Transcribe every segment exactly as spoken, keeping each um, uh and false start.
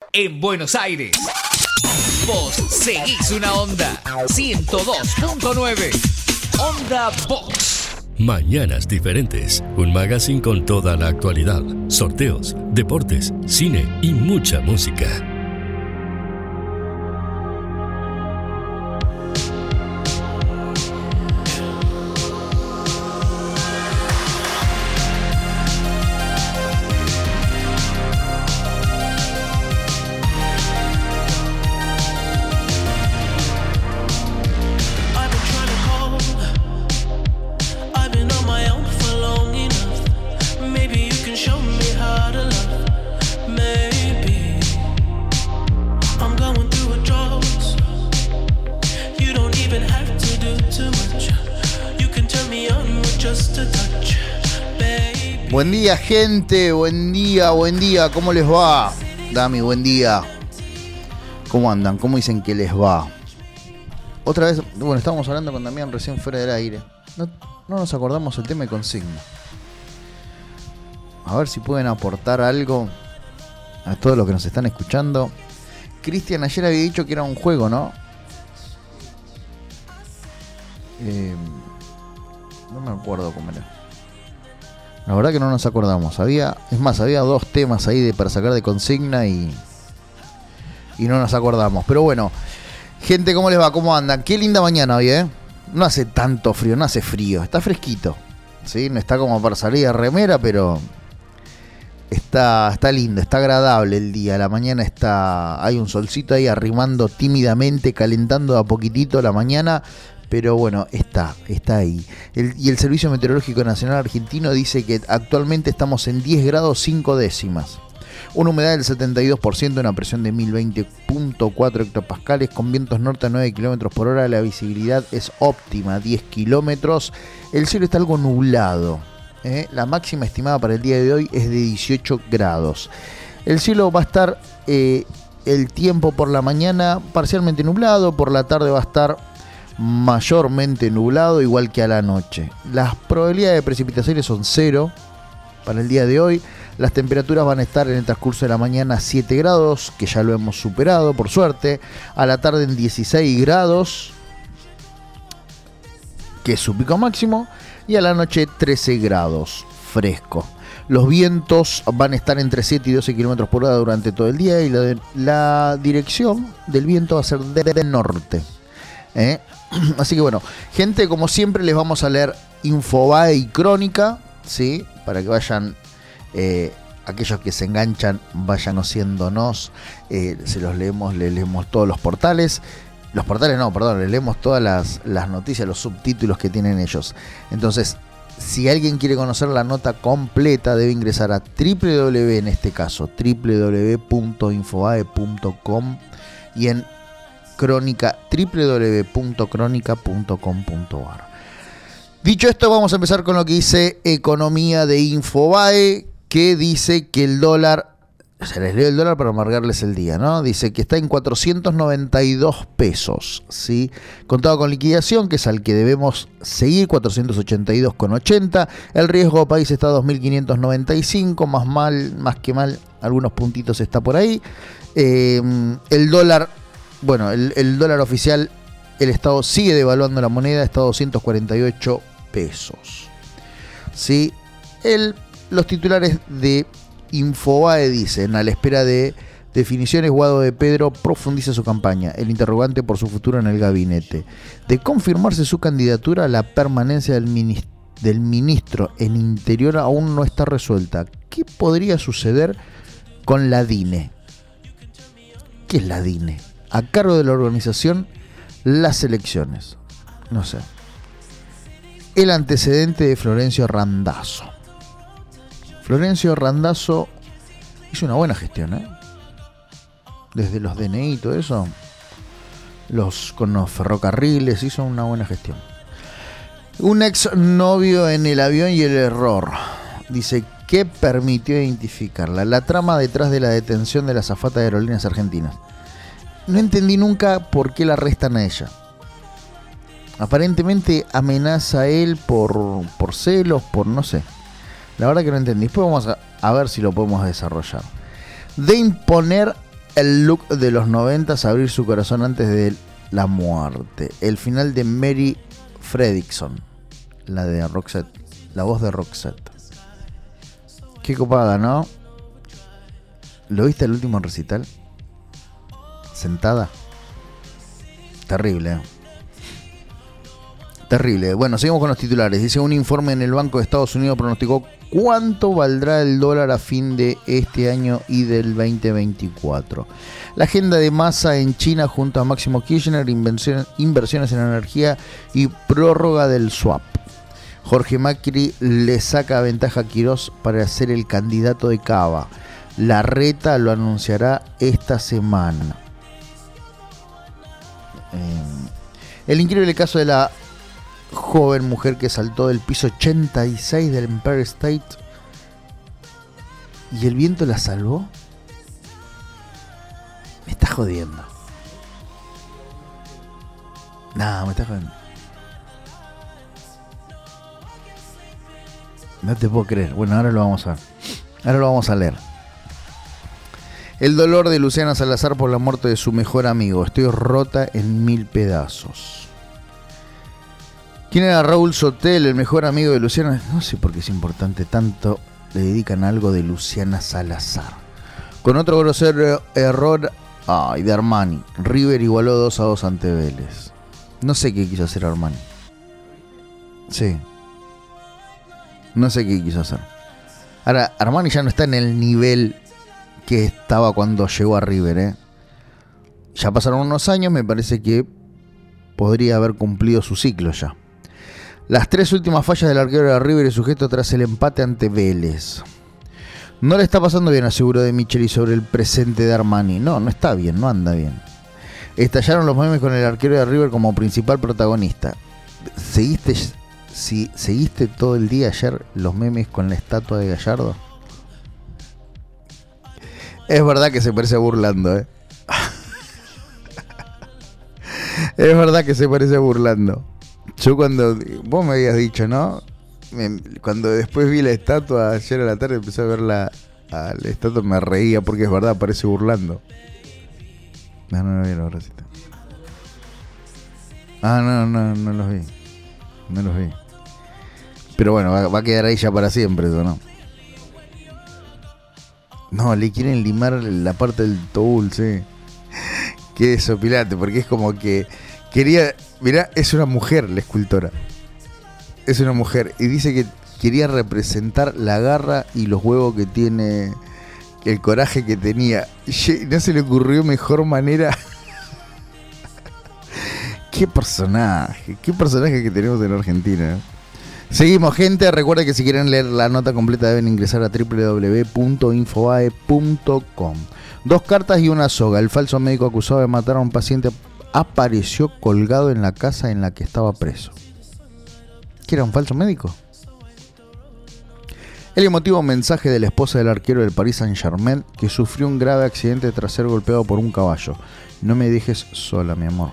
en Buenos Aires. Vos seguís una onda. ciento dos punto nueve. Onda Box. Mañanas Diferentes, un magazine con toda la actualidad, sorteos, deportes, cine y mucha música. Buen día, gente, buen día, buen día, ¿cómo les va? Dami, buen día. ¿Cómo andan? ¿Cómo dicen que les va? Otra vez, bueno, estábamos hablando con Damián recién fuera del aire. No, no nos acordamos el tema de consigna. A ver si pueden aportar algo a todos los que nos están escuchando. Cristian ayer había dicho que era un juego, ¿no? Eh, no me acuerdo cómo era. La verdad que no nos acordamos. Había, es más, había dos temas ahí de, para sacar de consigna y, y no nos acordamos. Pero bueno, gente, ¿cómo les va? ¿Cómo andan? Qué linda mañana hoy, ¿eh? No hace tanto frío, no hace frío. Está fresquito, ¿sí? No está como para salir a remera, pero está, está lindo, está agradable el día. La mañana está, hay un solcito ahí arrimando tímidamente, calentando a poquitito la mañana. Pero bueno, está, está ahí. El, y el Servicio Meteorológico Nacional Argentino dice que actualmente estamos en diez grados cinco décimas. Una humedad del setenta y dos por ciento, una presión de mil veinte punto cuatro hectopascales, con vientos norte a nueve kilómetros por hora. La visibilidad es óptima, diez kilómetros. El cielo está algo nublado. ¿eh? La máxima estimada para el día de hoy es de dieciocho grados. El cielo va a estar, eh, el tiempo por la mañana parcialmente nublado, por la tarde va a estar mayormente nublado, igual que a la noche. Las probabilidades de precipitaciones son cero para el día de hoy. Las temperaturas van a estar en el transcurso de la mañana siete grados, que ya lo hemos superado por suerte. A la tarde en dieciséis grados, que es su pico máximo. Y a la noche trece grados, fresco. Los vientos van a estar entre siete y doce kilómetros por hora durante todo el día. Y la, la dirección del viento va a ser de norte. ¿eh? Así que bueno, gente, como siempre les vamos a leer Infobae y Crónica, ¿sí? Para que vayan, eh, aquellos que se enganchan, vayan haciéndonos, eh, se los leemos, les leemos todos los portales. Los portales no, perdón, les leemos todas las, las noticias, los subtítulos que tienen ellos. Entonces, si alguien quiere conocer la nota completa, debe ingresar a www, en este caso, doble u doble u doble u punto infobae punto com y en Crónica, doble u doble u doble u punto crónica punto com punto a r. Dicho esto, vamos a empezar con lo que dice Economía de Infobae, que dice que el dólar, se les leo el dólar para amargarles el día, ¿no? Dice que está en cuatrocientos noventa y dos pesos, ¿sí? Contado con liquidación, que es al que debemos seguir, cuatrocientos ochenta y dos con ochenta. El riesgo país está a dos mil quinientos noventa y cinco, más mal, más que mal, algunos puntitos está por ahí. Eh, el dólar... Bueno, el, el dólar oficial, el Estado sigue devaluando la moneda, está a doscientos cuarenta y ocho pesos. ¿Sí? El, los titulares de Infobae dicen: a la espera de definiciones, Guado de Pedro profundiza su campaña. El interrogante por su futuro en el gabinete. De confirmarse su candidatura, la permanencia del, minist- del ministro en Interior aún no está resuelta. ¿Qué podría suceder con la DINE? ¿Qué es la DINE? A cargo de la organización Las Elecciones. No sé. El antecedente de Florencio Randazzo. Florencio Randazzo hizo una buena gestión, ¿eh? Desde los D N I y todo eso, los, con los ferrocarriles, hizo una buena gestión. Un ex novio en el avión y el error. Dice que permitió identificarla. La trama detrás de la detención de la azafata de Aerolíneas Argentinas. No entendí nunca por qué la arrestan a ella. Aparentemente amenaza a él por, por celos, por no sé. La verdad que no entendí. Después vamos a, a ver si lo podemos desarrollar. De imponer el look de los noventas, abrir su corazón antes de la muerte. El final de Mary Fredriksson, la de Roxette, la voz de Roxette. Qué copada, ¿no? ¿Lo viste el último recital? Sentada. Terrible, ¿eh? Terrible. Bueno, seguimos con los titulares. Dice, un informe en el Banco de Estados Unidos pronosticó cuánto valdrá el dólar a fin de este año y del veinte veinticuatro. La agenda de Massa en China junto a Máximo Kirchner, inversiones en energía y prórroga del swap. Jorge Macri le saca ventaja a Quirós para ser el candidato de Cava. Larreta lo anunciará esta semana. Eh, el increíble caso de la joven mujer que saltó del piso ochenta y seis del Empire State y el viento la salvó. Me está jodiendo. No, me está jodiendo. No te puedo creer. Bueno, ahora lo vamos a ver. Ahora lo vamos a leer. El dolor de Luciana Salazar por la muerte de su mejor amigo. Estoy rota en mil pedazos. ¿Quién era Raúl Sotel, el mejor amigo de Luciana? No sé por qué es importante tanto. Le dedican algo de Luciana Salazar. Con otro grosero error ay, de Armani. River igualó dos a dos ante Vélez. No sé qué quiso hacer Armani. Sí. No sé qué quiso hacer. Ahora, Armani ya no está en el nivel que estaba cuando llegó a River, ¿eh? Ya pasaron unos años, me parece que podría haber cumplido su ciclo ya. Las tres últimas fallas del arquero de River y sujeto tras el empate ante Vélez. No le está pasando bien, aseguró De Micheli sobre el presente de Armani. No, no está bien, no anda bien. Estallaron los memes con el arquero de River como principal protagonista. ¿Seguiste, si, ¿Seguiste todo el día ayer los memes con la estatua de Gallardo? Es verdad que se parece burlando, ¿eh? Es verdad que se parece burlando. Yo cuando... Vos me habías dicho, ¿no? Me, cuando después vi la estatua ayer a la tarde, empecé a ver la, a la estatua, me reía porque es verdad, parece burlando. No, no, no vi los recitos. Ah, no, no, no los vi. No los vi. Pero bueno, va, va a quedar ahí ya para siempre eso, ¿no? No, le quieren limar la parte del toul, sí. Qué desopilante, porque es como que quería... Mirá, es una mujer la escultora. Es una mujer. Y dice que quería representar la garra y los huevos que tiene, el coraje que tenía. Y no se le ocurrió mejor manera. Qué personaje, qué personaje que tenemos en Argentina. Seguimos, gente. Recuerda que si quieren leer la nota completa deben ingresar a doble u doble u doble u punto infobae punto com. Dos cartas y una soga. El falso médico acusado de matar a un paciente apareció colgado en la casa en la que estaba preso. ¿Qué era un falso médico? El emotivo mensaje de la esposa del arquero del Paris Saint-Germain que sufrió un grave accidente tras ser golpeado por un caballo. No me dejes sola, mi amor.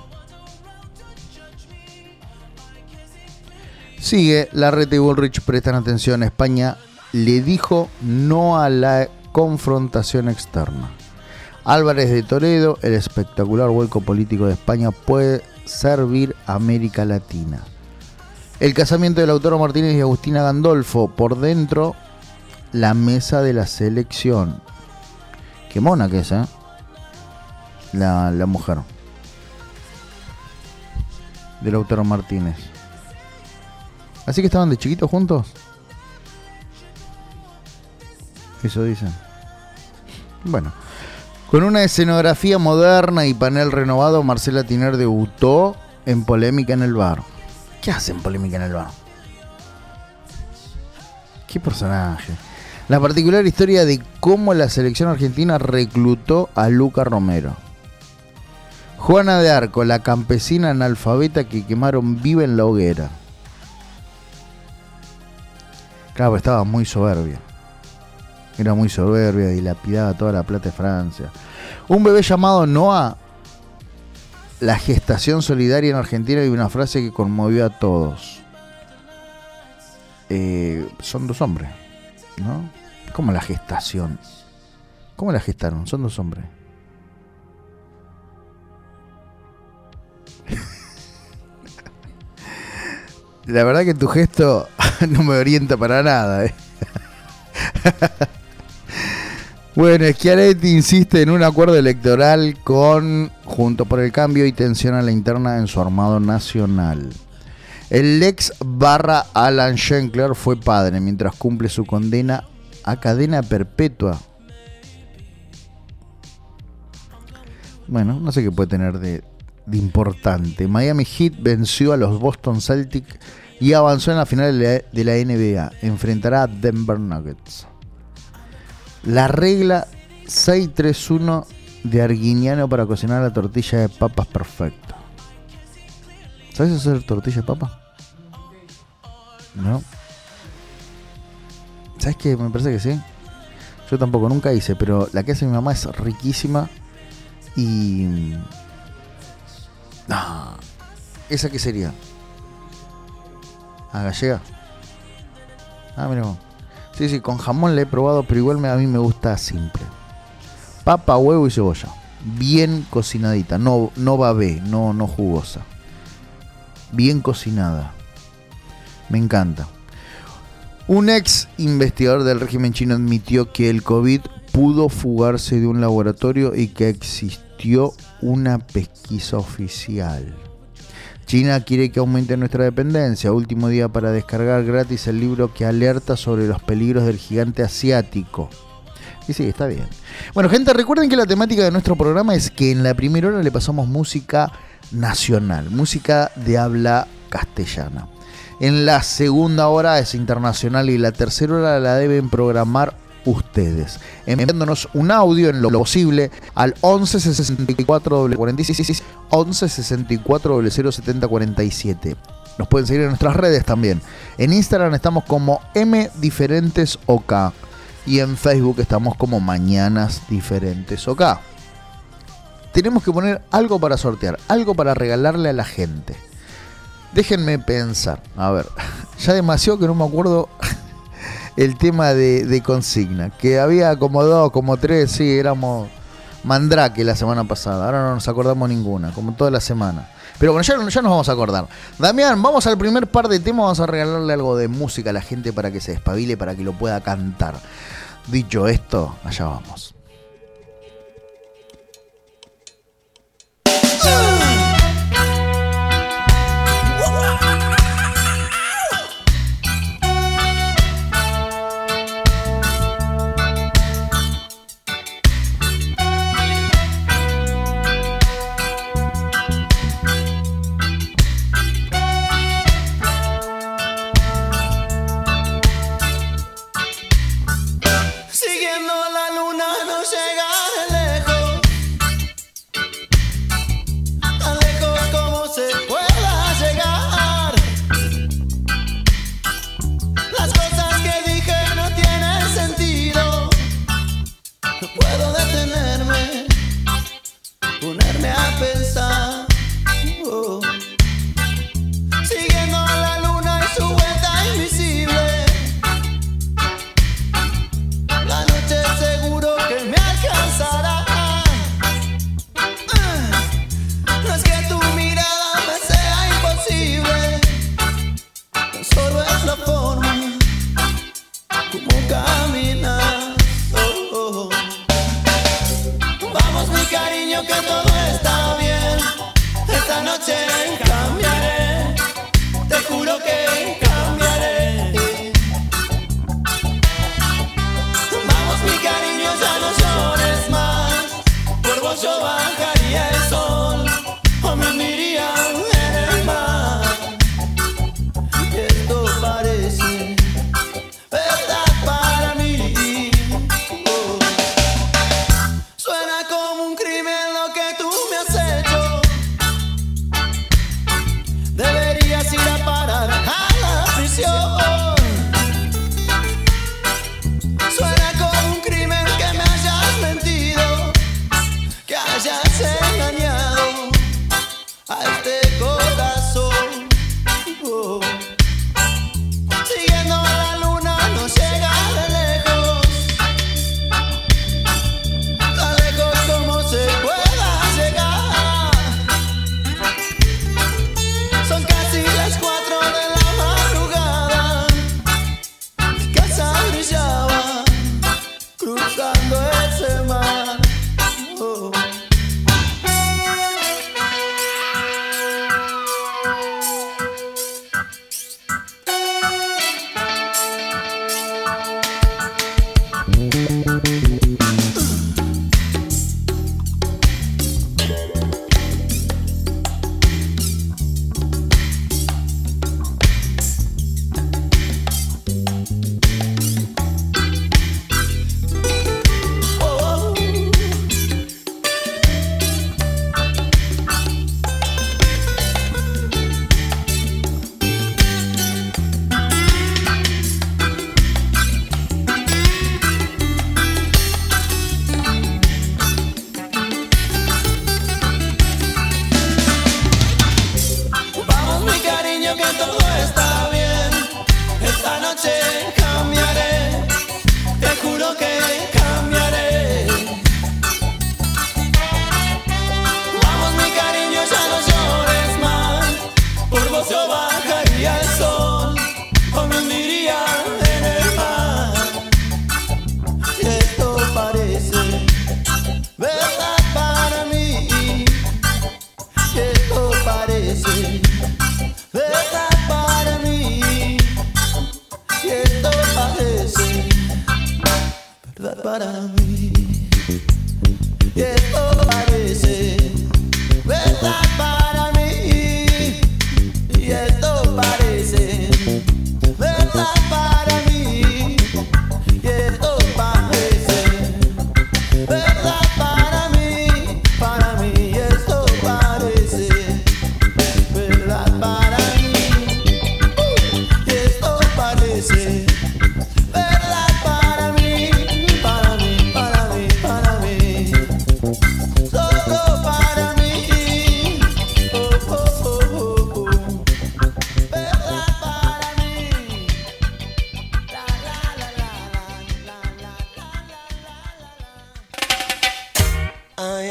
Sigue, Larreta y Bullrich prestan atención. España le dijo no a la confrontación externa. Álvarez de Toledo, el espectacular vuelco político de España puede servir a América Latina. El casamiento de Lautaro Martínez y Agustina Gandolfo. Por dentro, la mesa de la selección. Qué mona que es, ¿eh? La, la mujer de Lautaro Martínez. Así que estaban de chiquitos juntos. Eso dicen. Bueno. Con una escenografía moderna y panel renovado, Marcela Tiner debutó en Polémica en el Bar. ¿Qué hacen Polémica en el Bar? ¿Qué personaje? La particular historia de cómo la selección argentina reclutó a Luca Romero. Juana de Arco, la campesina analfabeta que quemaron viva en la hoguera. Claro, estaba muy soberbia. Era muy soberbia, dilapidaba toda la plata de Francia. Un bebé llamado Noah. La gestación solidaria en Argentina y una frase que conmovió a todos. Eh, son dos hombres, ¿no? ¿Cómo la gestación? ¿Cómo la gestaron? Son dos hombres. La verdad que tu gesto no me orienta para nada, ¿eh? Bueno, Schiaretti insiste en un acuerdo electoral con Juntos por el Cambio y tensiona la interna en su armado nacional. El ex barra Alan Schenkler fue padre mientras cumple su condena a cadena perpetua. Bueno, no sé qué puede tener de, de importante. Miami Heat venció a los Boston Celtics y avanzó en la final de la, de la N B A. Enfrentará a Denver Nuggets. La regla seis tres uno de Arguiniano para cocinar la tortilla de papas perfecta. ¿Sabes hacer tortilla de papa? No. ¿Sabes qué? Me parece que sí. Yo tampoco, nunca hice, pero la que hace mi mamá es riquísima. Y... Ah, ¿esa qué sería? ¿A gallega? Ah, mira. Sí, sí, con jamón la he probado, pero igual me, a mí me gusta simple. Papa, huevo y cebolla. Bien cocinadita, no, no babé, no, no jugosa. Bien cocinada. Me encanta. Un ex investigador del régimen chino admitió que el COVID pudo fugarse de un laboratorio y que existió una pesquisa oficial. China quiere que aumente nuestra dependencia. Último día para descargar gratis el libro que alerta sobre los peligros del gigante asiático. Y sí, está bien. Bueno, gente, recuerden que la temática de nuestro programa es que en la primera hora le pasamos música nacional, música de habla castellana. En la segunda hora es internacional y la tercera hora la deben programar ustedes, enviándonos un audio en lo posible al once sesenta y cuatro cuarenta y seis once sesenta y cuatro cero setenta cuarenta y siete. Nos pueden seguir en nuestras redes también. En Instagram estamos como M Diferentes OK y en Facebook estamos como Mañanas Diferentes OK. Tenemos que poner algo para sortear, algo para regalarle a la gente. Déjenme pensar, a ver, ya demasiado que no me acuerdo el tema de, de consigna, que había como dos, como tres, sí, éramos mandrake la semana pasada, ahora no nos acordamos ninguna, como toda la semana. Pero bueno, ya, ya nos vamos a acordar. Damián, vamos al primer par de temas, vamos a regalarle algo de música a la gente para que se despabile, para que lo pueda cantar. Dicho esto, allá vamos.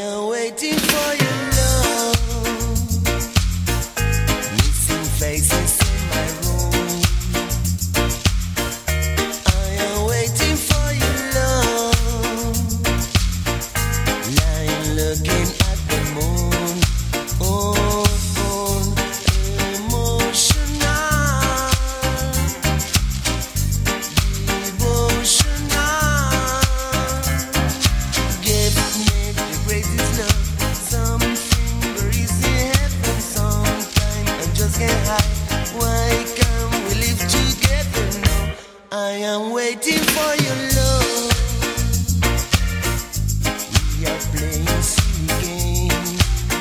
am waiting for your love. Missing faces in my room. I am waiting for your love. Lying looking at the moon. Oh, oh, emotional, devotional. Give me the greatest love, something very easy happen sometime. I just can't hide. Why can't we live together now? I am waiting for your love. We are playing silly games.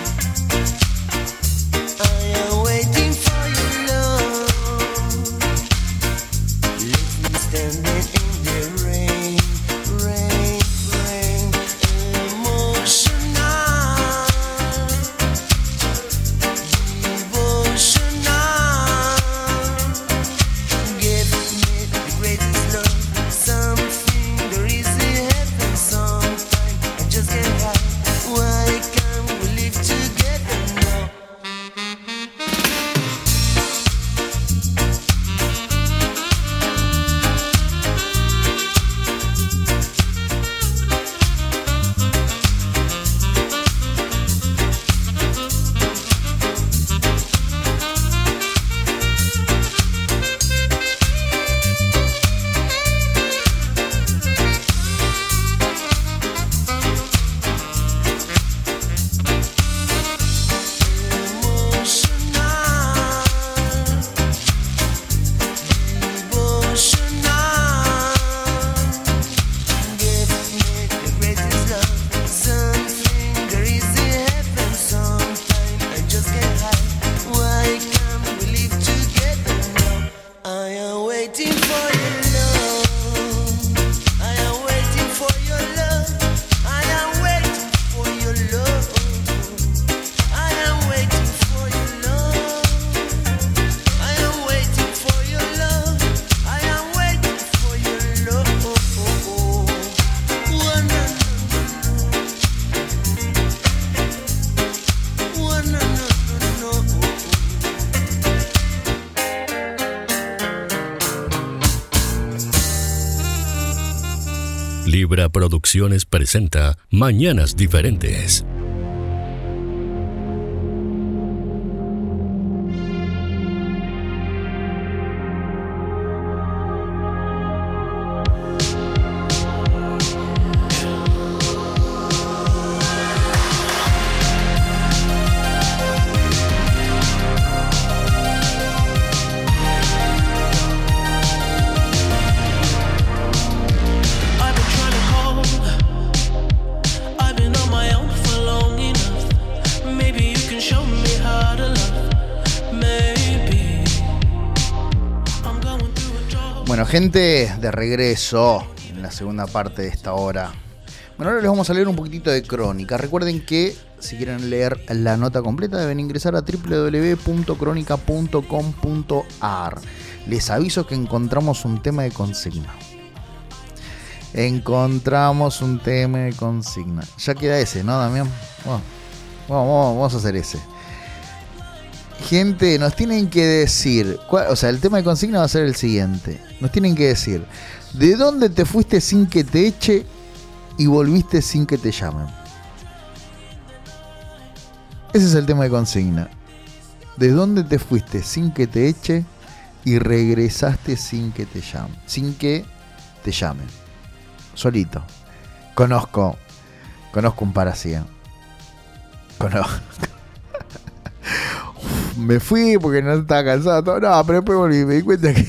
I am waiting for your love. Leave me standing in the rain, rain, rain. Emotional, devotional. Give me the greatest love, something there is in heaven sometime. I just can't hide. Why can't we live together now? Libra Producciones presenta Mañanas Diferentes. Bueno, gente, de regreso en la segunda parte de esta hora. Bueno, ahora les vamos a leer un poquitito de crónica. Recuerden que si quieren leer la nota completa deben ingresar a doble u doble u doble u punto crónica punto com punto a r. Les aviso que encontramos un tema de consigna. Encontramos un tema de consigna. Ya queda ese, ¿no, Damián? Bueno, vamos, vamos a hacer ese. Gente, nos tienen que decir, o sea, el tema de consigna va a ser el siguiente. Nos tienen que decir, ¿de dónde te fuiste sin que te eche y volviste sin que te llamen? Ese es el tema de consigna. ¿De dónde te fuiste sin que te eche y regresaste sin que te llamen? Sin que te llamen. Solito. Conozco, conozco un parasía. Conozco. Me fui porque no estaba cansado. No, pero después volví y me di cuenta que...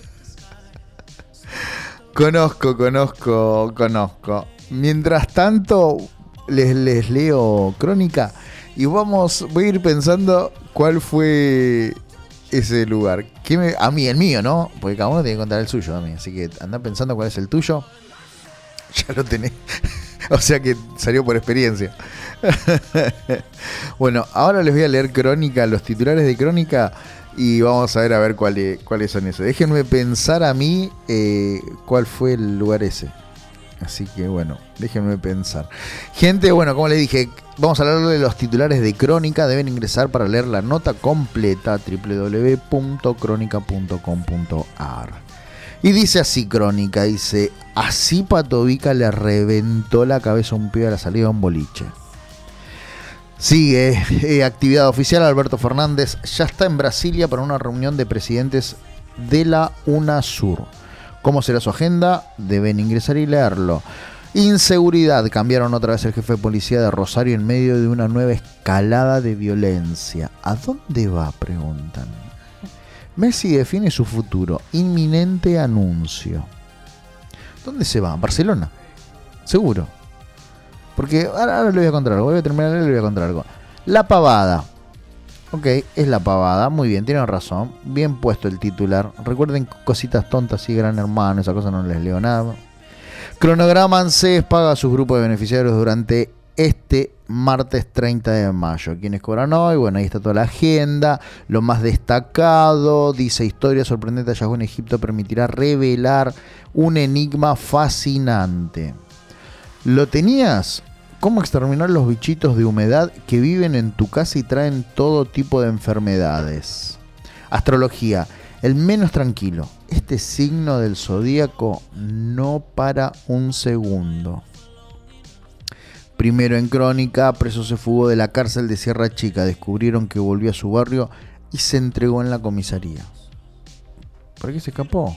Conozco, conozco, conozco. Mientras tanto, les, les leo crónica y vamos, voy a ir pensando cuál fue ese lugar. ¿Qué me, a mí, el mío, ¿no? Porque cada uno tiene que contar el suyo a mí. Así que anda pensando cuál es el tuyo. Ya lo tenés. O sea que salió por experiencia. Bueno, ahora les voy a leer crónica, los titulares de crónica, y vamos a ver a ver cuáles, cuáles son esos. Déjenme pensar a mí eh, cuál fue el lugar ese. Así que bueno, déjenme pensar. Gente, bueno, como les dije, vamos a hablar de los titulares de Crónica. Deben ingresar para leer la nota completa doble u doble u doble u punto crónica punto com punto a r. Y dice así Crónica, dice, así Patovica le reventó la cabeza a un pibe a la salida de un boliche. Sigue, eh, actividad oficial, Alberto Fernández ya está en Brasilia para una reunión de presidentes de la UNASUR. ¿Cómo será su agenda? Deben ingresar y leerlo. Inseguridad. Cambiaron otra vez el jefe de policía de Rosario en medio de una nueva escalada de violencia. ¿A dónde va? Preguntan. Messi define su futuro. Inminente anuncio. ¿Dónde se va? ¿Barcelona? Seguro. Porque ahora, ahora le voy a contar algo. Voy a terminar y le voy a contar algo. La pavada. Ok, es la pavada, muy bien, tienen razón, bien puesto el titular. Recuerden cositas tontas y Gran Hermano, esa cosa no les leo nada. Cronograma ANSES paga a sus grupos de beneficiarios durante este martes treinta de mayo. ¿Quiénes cobran hoy? Bueno, ahí está toda la agenda. Lo más destacado, dice historia sorprendente hallazgo en Egipto permitirá revelar un enigma fascinante. ¿Lo tenías? ¿Cómo exterminar los bichitos de humedad que viven en tu casa y traen todo tipo de enfermedades? Astrología, el menos tranquilo. Este signo del zodíaco no para un segundo. Primero en Crónica, preso se fugó de la cárcel de Sierra Chica. Descubrieron que volvió a su barrio y se entregó en la comisaría. ¿Por qué se escapó?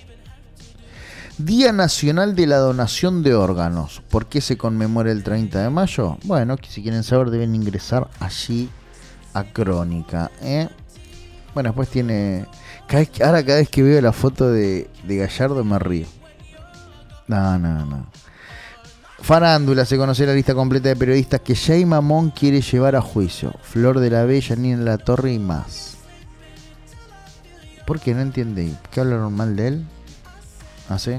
Día Nacional de la Donación de Órganos. ¿Por qué se conmemora el treinta de mayo? Bueno, si quieren saber deben ingresar allí a Crónica. ¿eh? Bueno, después tiene... Cada vez que, ahora cada vez que veo la foto de, de Gallardo me río. No, no, no. Farándula, se conoció la lista completa de periodistas que Jay Mamón quiere llevar a juicio. Flor de la Bella, Nina La Torre y más. ¿Por qué? No entiende. ¿Qué hablaron mal de él? ¿Ah, sí?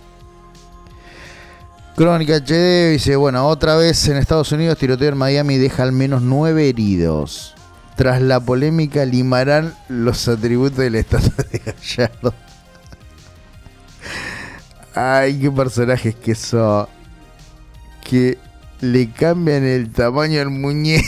Crónica H D dice, bueno, otra vez en Estados Unidos, tiroteo en Miami deja al menos nueve heridos. Tras la polémica, limarán los atributos del estatua de Gallardo. Ay, qué personajes que son. Que le cambian el tamaño al muñeco.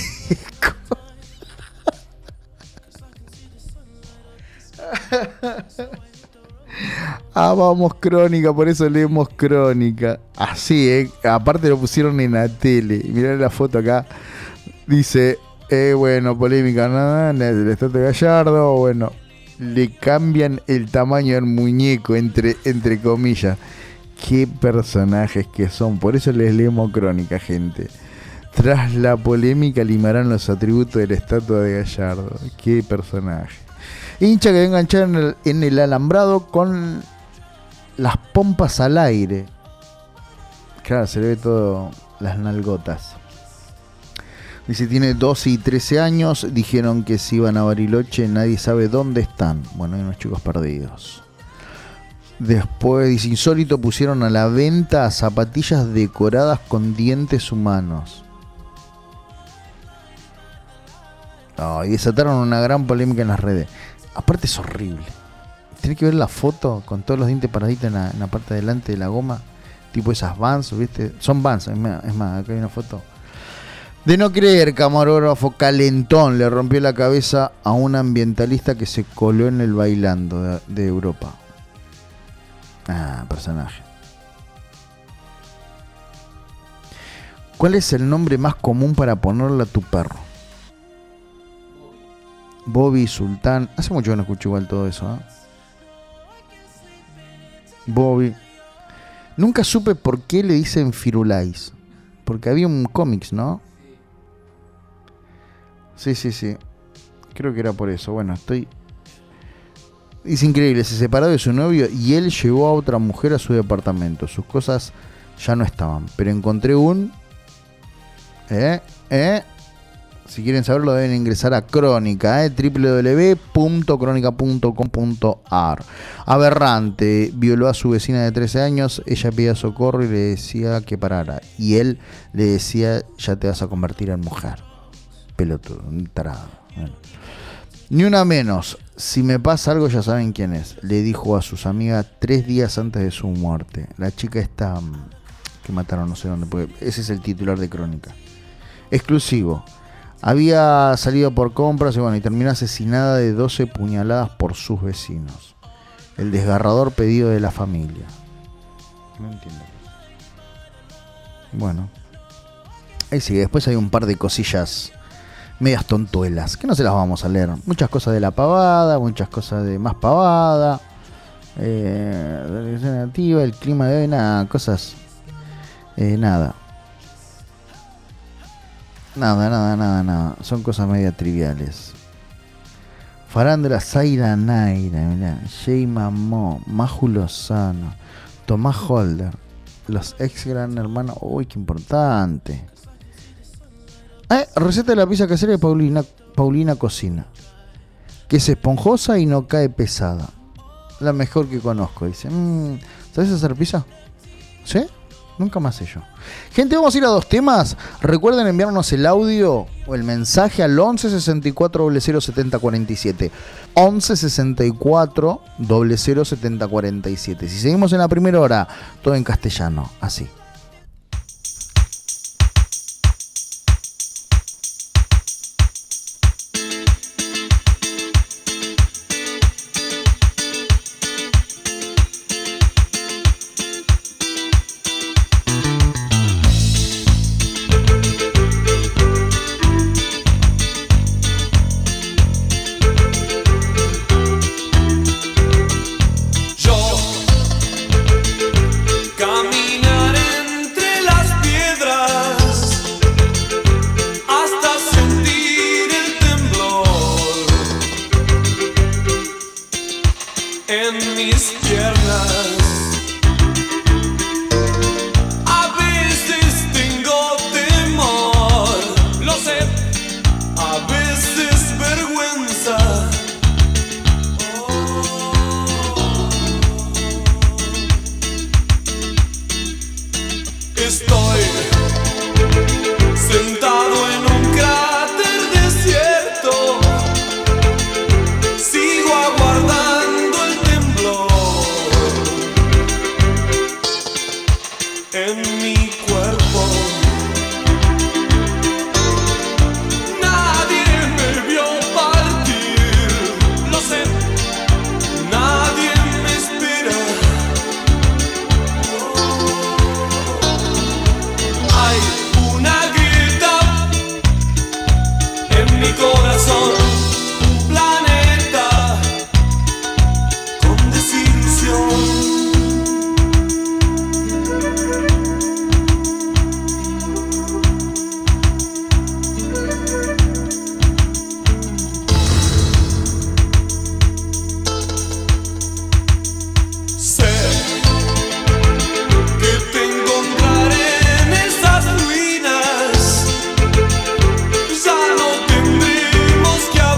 Ah, vamos Crónica, por eso leemos Crónica. Así, eh. Aparte lo pusieron en la tele. Mirá la foto acá. Dice, eh, bueno, polémica, nada, ¿no? El estatua de Gallardo, bueno, le cambian el tamaño al muñeco, entre, entre comillas. Qué personajes que son. Por eso les leemos Crónica, gente. Tras la polémica limarán los atributos de la estatua de Gallardo. Qué personaje. Hincha que enganchar en el, en el alambrado con las pompas al aire. Claro, se le ve todo las nalgotas. Dice, tiene doce y trece años. Dijeron que si iban a Bariloche, nadie sabe dónde están. Bueno, hay unos chicos perdidos. Después, dice, insólito, pusieron a la venta zapatillas decoradas con dientes humanos. Oh, y desataron una gran polémica en las redes. Aparte es horrible. Tenés que ver la foto con todos los dientes paraditos en la, en la parte de delante de la goma. Tipo esas Vans, ¿viste? Son Vans, es más, es más, acá hay una foto. De no creer, camarógrafo calentón le rompió la cabeza a un ambientalista que se coló en el bailando de, de Europa. Ah, personaje. ¿Cuál es el nombre más común para ponerle a tu perro? Bobby, Sultán. Hace mucho que no escucho igual todo eso, ¿eh? Bobby. Nunca supe por qué le dicen Firulais. Porque había un cómics, ¿no? Sí, sí, sí. Creo que era por eso. Bueno, estoy... Es increíble. Se separó de su novio y él llevó a otra mujer a su departamento. Sus cosas ya no estaban. Pero encontré un... ¿Eh? ¿Eh? Si quieren saberlo deben ingresar a Crónica, eh, doble u doble u doble u punto crónica punto com punto a r. Aberrante, violó a su vecina de trece años, ella pedía socorro y le decía que parara. Y él le decía, ya te vas a convertir en mujer. Pelotudo, un tarado. Bueno. Ni una menos, si me pasa algo ya saben quién es. Le dijo a sus amigas tres días antes de su muerte. La chica está que mataron no sé dónde, porque ese es el titular de Crónica. Exclusivo. Había salido por compras y bueno, y terminó asesinada de doce puñaladas por sus vecinos. El desgarrador pedido de la familia. No entiendo. Bueno. Ahí sigue. Después hay un par de cosillas medias tontuelas, que no se las vamos a leer. Muchas cosas de la pavada, muchas cosas de más pavada. Eh, la dirección negativa, el clima de hoy, nada, cosas. Eh, nada. Nada, nada, nada, nada. Son cosas media triviales. Farándula, Zaira Naira, mirá. Jay Mamó, Maju Lozano, Tomás Holder, los ex gran hermanos. Uy, qué importante. Eh, receta de la pizza casera de Paulina, Paulina Cocina. Que es esponjosa y no cae pesada. La mejor que conozco, dice. Mm, ¿Sabes hacer pizza? ¿Sí? Nunca más sé yo. Gente, vamos a ir a dos temas. Recuerden enviarnos el audio o el mensaje al once sesenta y cuatro cero cero setenta cuarenta y siete. once sesenta y cuatro cero cero setenta cuarenta y siete. Si seguimos en la primera hora, todo en castellano, así. Ya no tendremos que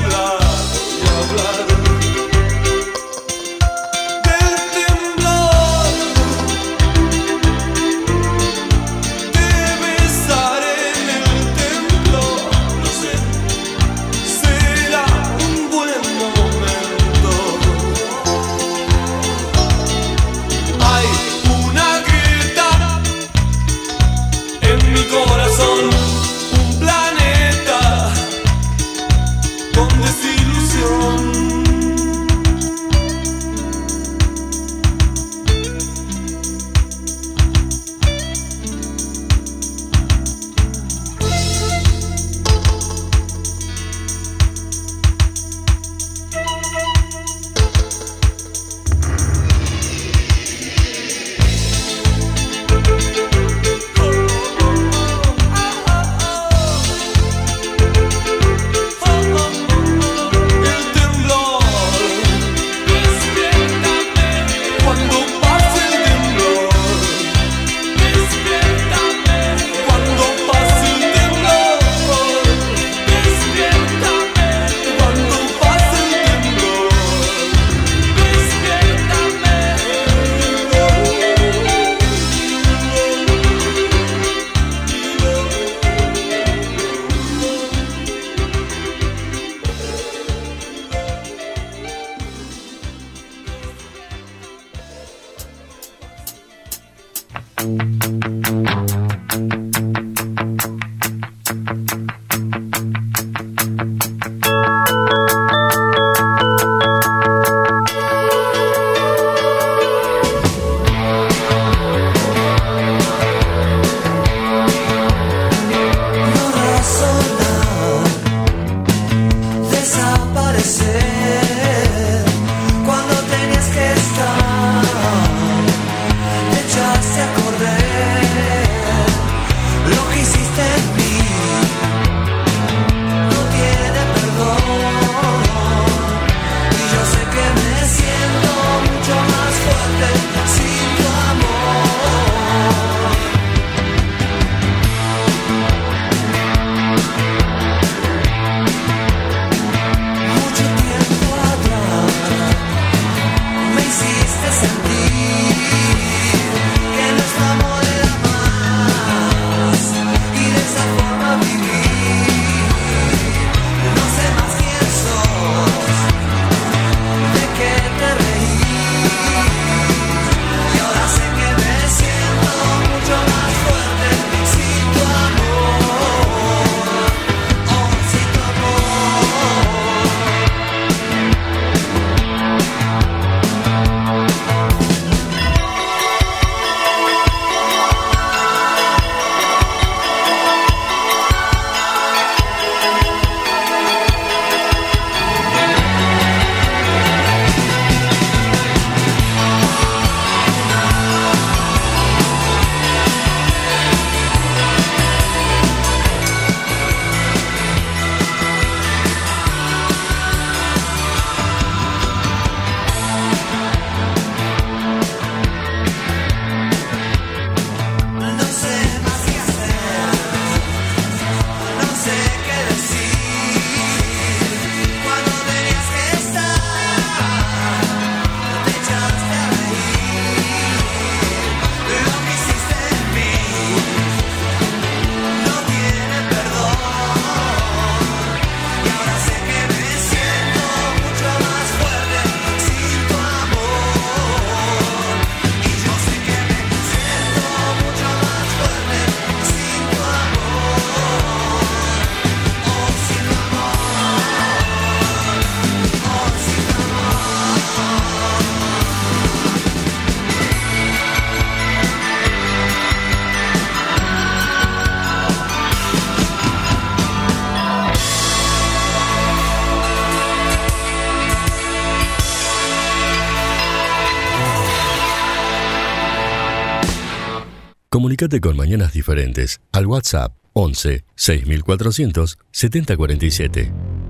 Comunicate con Mañanas Diferentes al WhatsApp once seis mil cuatrocientos setenta cuarenta y siete.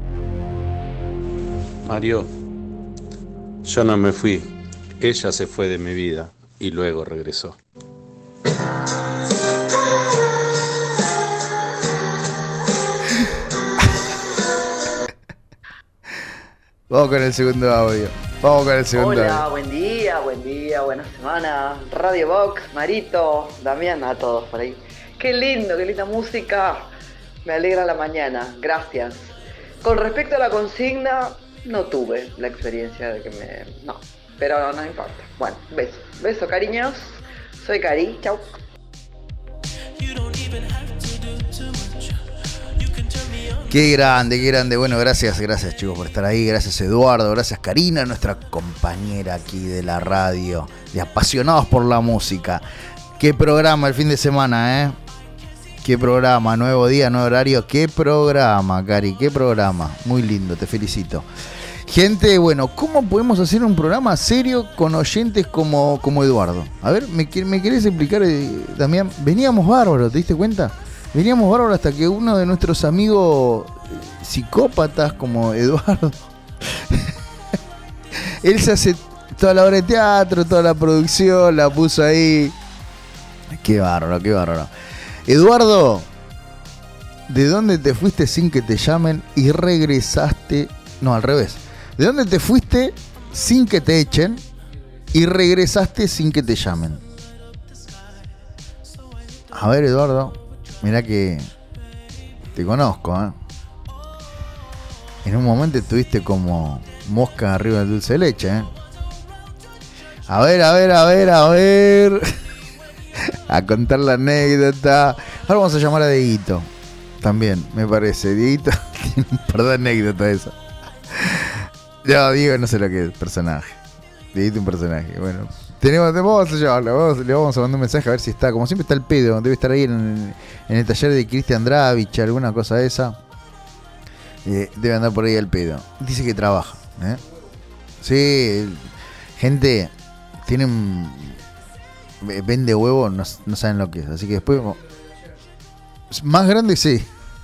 Mario, yo no me fui. Ella se fue de mi vida y luego regresó. Vamos con el segundo audio. Vamos con el segundo Hola, audio. buen día, buen día, buena semana. Radio Box, Marito, Damián, a todos por ahí. Qué lindo, qué linda música. Me alegra la mañana, gracias. Con respecto a la consigna, no tuve la experiencia de que me... No, pero no importa. Bueno, beso. Beso, cariños. Soy Cari, chau. Qué grande, qué grande. Bueno, gracias, gracias chicos por estar ahí. Gracias Eduardo, gracias Karina, nuestra compañera aquí de la radio, de Apasionados por la Música. Qué programa el fin de semana, ¿eh? Qué programa, nuevo día, nuevo horario. Qué programa, Cari, qué programa. Muy lindo, te felicito. Gente, bueno, ¿cómo podemos hacer un programa serio con oyentes como, como Eduardo? A ver, ¿me, me querés explicar, eh, Damián? Veníamos bárbaros, ¿te diste cuenta? Veníamos bárbaros hasta que uno de nuestros amigos psicópatas como Eduardo, él se hace toda la obra de teatro, toda la producción, la puso ahí. Qué bárbaro, qué bárbaro. Eduardo, ¿de dónde te fuiste sin que te llamen y regresaste? No, al revés. ¿De dónde te fuiste sin que te echen y regresaste sin que te llamen? A ver, Eduardo, mirá que te conozco, ¿eh? En un momento estuviste como mosca arriba del dulce de leche, ¿eh? A ver, a ver, a ver, a ver. A contar la anécdota. Ahora vamos a llamar a Dieguito. También, me parece. Dieguito tiene un par de anécdotas esa. No, Diego no sé lo que es, personaje. Dieguito un personaje. Bueno, tenemos, vamos a llamarlo. Vamos, le vamos a mandar un mensaje a ver si está. Como siempre está el pedo. Debe estar ahí en, en el taller de Cristian Dravich, alguna cosa de esa. Eh, debe andar por ahí el pedo. Dice que trabaja, ¿eh? Sí, gente, tienen... Vende huevo, no, no saben lo que es. Así que después... Más grande, sí.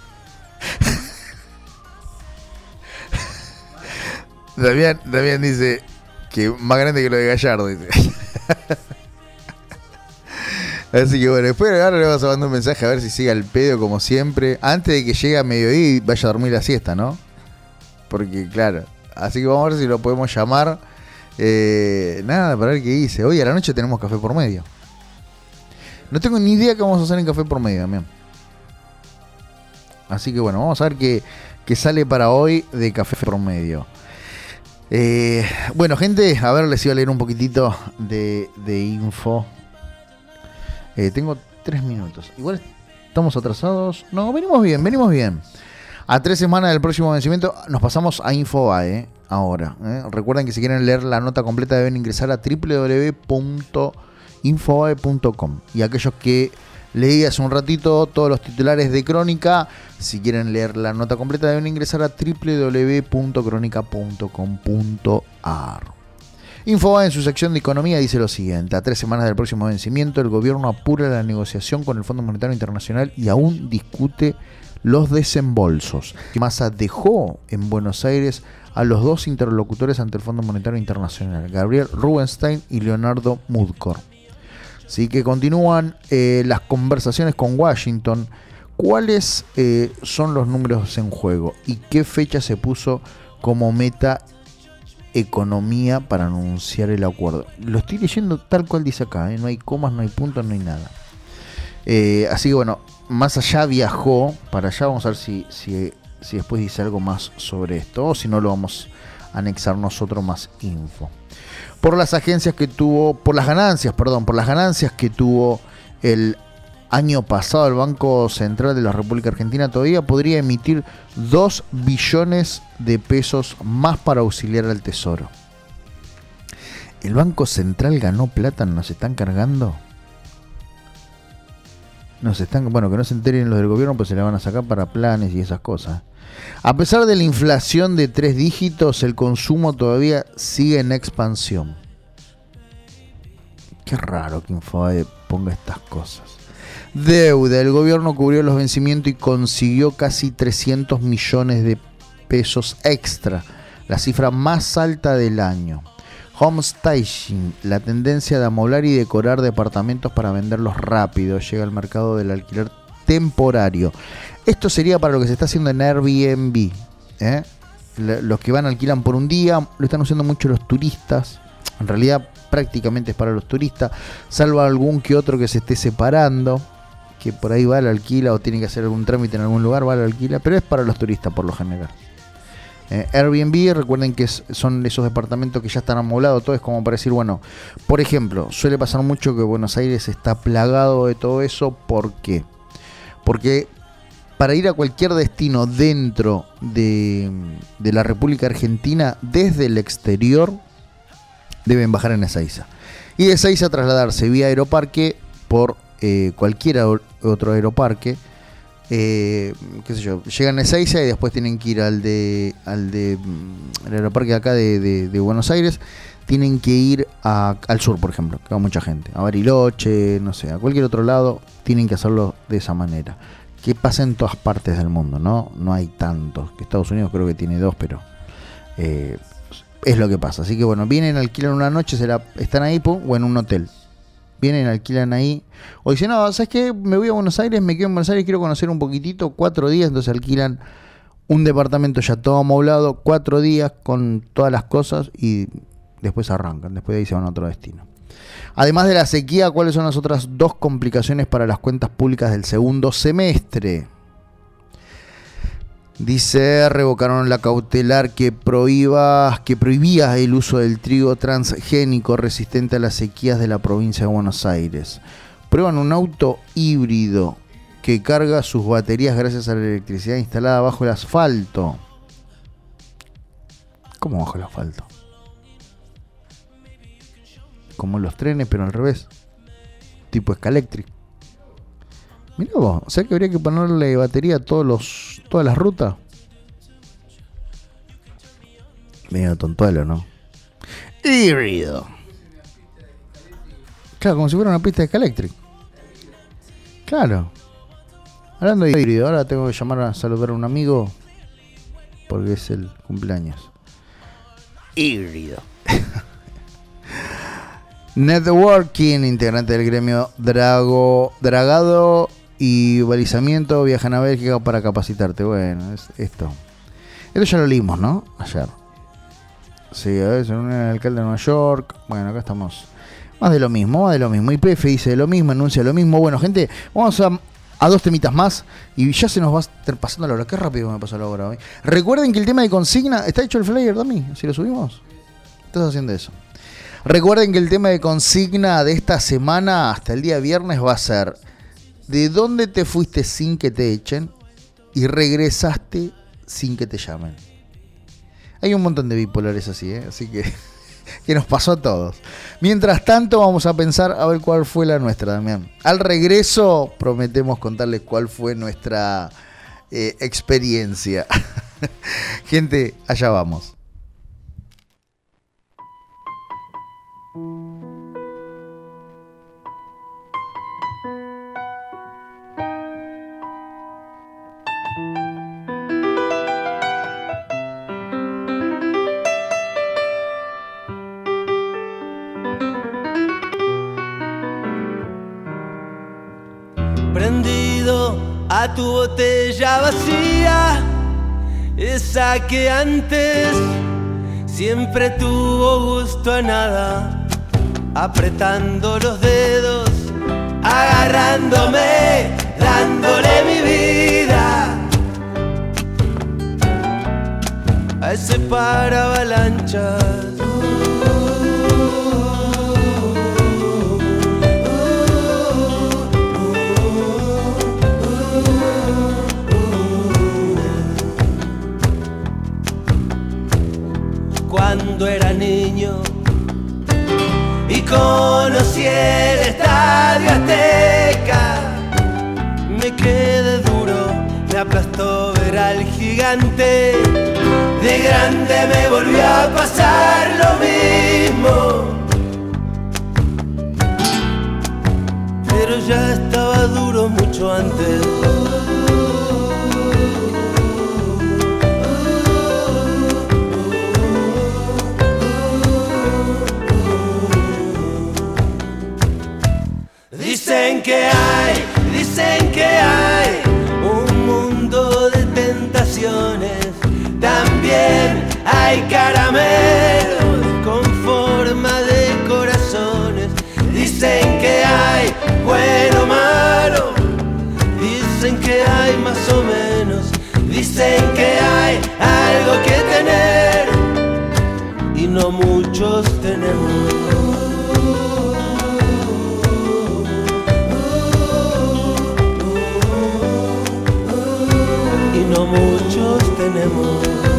Damián, Damián dice que más grande que lo de Gallardo, dice. Así que bueno, después ahora le vamos a mandar un mensaje a ver si sigue al pedo como siempre. Antes de que llegue a mediodía y vaya a dormir la siesta, ¿no? Porque claro, así que vamos a ver si lo podemos llamar. Eh, nada, para ver qué dice. Hoy a la noche tenemos café por medio. No tengo ni idea qué vamos a hacer en café por medio también. Así que bueno, vamos a ver qué, qué sale para hoy de café por medio. Eh, bueno, gente, a ver, les iba a leer un poquitito de, de info. Eh, tengo tres minutos. Igual estamos atrasados. No, venimos bien, venimos bien. A tres semanas del próximo vencimiento nos pasamos a Infobae ahora. ¿eh? Recuerden que si quieren leer la nota completa deben ingresar a doble u doble u doble u punto infobae punto com. Y aquellos que leí hace un ratito todos los titulares de Crónica, si quieren leer la nota completa deben ingresar a doble u doble u doble u punto crónica punto com punto a r. Infobae en su sección de economía dice lo siguiente: a tres semanas del próximo vencimiento el gobierno apura la negociación con el Fondo Monetario Internacional y aún discute los desembolsos. Massa dejó en Buenos Aires a los dos interlocutores ante el Fondo Monetario Internacional, Gabriel Rubenstein y Leonardo Mudkor. Así que continúan eh, las conversaciones con Washington. ¿Cuáles eh, son los números en juego y qué fecha se puso como meta economía para anunciar el acuerdo? Lo estoy leyendo tal cual dice acá, ¿eh? No hay comas, no hay puntos, no hay nada. Eh, así que bueno, más allá viajó para allá. Vamos a ver si, si, si después dice algo más sobre esto, o si no lo vamos a anexar nosotros más info. Por las agencias que tuvo, por las ganancias, perdón, por las ganancias que tuvo el año pasado, el Banco Central de la República Argentina todavía podría emitir dos billones de pesos más para auxiliar al Tesoro. ¿El Banco Central ganó plata? ¿Nos están cargando? Nos están, bueno, que no se enteren los del gobierno, pues se la van a sacar para planes y esas cosas. A pesar de la inflación de tres dígitos, el consumo todavía sigue en expansión. Qué raro que Infobae ponga estas cosas. Deuda. El gobierno cubrió los vencimientos y consiguió casi trescientos millones de pesos extra, la cifra más alta del año. Homestaging, la tendencia de amoblar y decorar departamentos para venderlos rápido, llega al mercado del alquiler temporario. Esto sería para lo que se está haciendo en Airbnb, ¿eh? Los que van alquilan por un día, lo están usando mucho los turistas. En realidad prácticamente es para los turistas, salvo algún que otro que se esté separando, que por ahí va al alquila o tiene que hacer algún trámite en algún lugar, va al alquila, pero es para los turistas por lo general. Eh, Airbnb, recuerden que es, son esos departamentos que ya están amoblados, todo es como para decir, bueno, por ejemplo, suele pasar mucho que Buenos Aires está plagado de todo eso. ¿Por qué? Porque para ir a cualquier destino dentro de, de la República Argentina, desde el exterior, deben bajar en Ezeiza. Y de Ezeiza trasladarse vía aeroparque por eh, cualquier otro aeroparque. Eh, qué sé yo, llegan a Ezeiza y después tienen que ir al de al de el aeroparque acá de, de, de Buenos Aires. Tienen que ir a, al sur, por ejemplo, que va mucha gente, a Bariloche, no sé, a cualquier otro lado. Tienen que hacerlo de esa manera, que pasa en todas partes del mundo, no no hay tantos. Que Estados Unidos creo que tiene dos, pero eh, es lo que pasa. Así que bueno, vienen, alquilan una noche, se la, están ahí pum, o en un hotel. Vienen, alquilan ahí. O dicen, no, ¿sabes qué? Me voy a Buenos Aires, me quedo en Buenos Aires, quiero conocer un poquitito, cuatro días, entonces alquilan un departamento ya todo amoblado, cuatro días con todas las cosas y después arrancan, después de ahí se van a otro destino. Además de la sequía, ¿cuáles son las otras dos complicaciones para las cuentas públicas del segundo semestre? Dice, revocaron la cautelar que prohíba, que prohibía el uso del trigo transgénico resistente a las sequías de la provincia de Buenos Aires. Prueban un auto híbrido que carga sus baterías gracias a la electricidad instalada bajo el asfalto. ¿Cómo bajo el asfalto? Como los trenes, pero al revés. Tipo Scalectric. Mirá vos, o sea que habría que ponerle batería a todos los, todas las rutas. Medio tontuelo, ¿no? Híbrido. Claro, como si fuera una pista de Scalectric. Claro. Hablando de híbrido, ahora tengo que llamar a saludar a un amigo porque es el cumpleaños. Híbrido. Networking, integrante del gremio Drago, Dragado y Balizamiento, viajan a Bélgica para capacitarte. Bueno, es esto. Esto ya lo leímos, ¿no? Ayer. Sí, a ver, se reúne el alcalde de Nueva York. Bueno, acá estamos. Más de lo mismo, más de lo mismo. Y P F dice lo mismo, anuncia lo mismo. Bueno, gente, vamos a, a dos temitas más y ya se nos va a estar pasando la hora. Qué rápido me pasó la hora hoy. Recuerden que el tema de consigna, ¿está hecho el flyer, Dami? Si lo subimos. Estás haciendo eso. Recuerden que el tema de consigna de esta semana hasta el día viernes va a ser ¿de dónde te fuiste sin que te echen y regresaste sin que te llamen? Hay un montón de bipolares así, ¿eh? Así que, que nos pasó a todos. Mientras tanto vamos a pensar a ver cuál fue la nuestra, Damián. Al regreso prometemos contarles cuál fue nuestra eh, experiencia. Gente, allá vamos. Prendido a tu botella vacía, esa que antes siempre tuvo gusto a nada, apretando los dedos, agarrándome, dándole mi vida a ese paravalanchas. Cuando era niño y conocí el Estadio Azteca, me quedé duro, me aplastó ver al gigante. De grande me volvió a pasar lo mismo. pero ya estaba duro mucho antes. Dicen que hay, dicen que hay un mundo de tentaciones. También hay caramelos con forma de corazones. Dicen que hay bueno o malo. Dicen que hay más o menos. Dicen que hay algo que tener y no muchos tenemos. No muchos tenemos.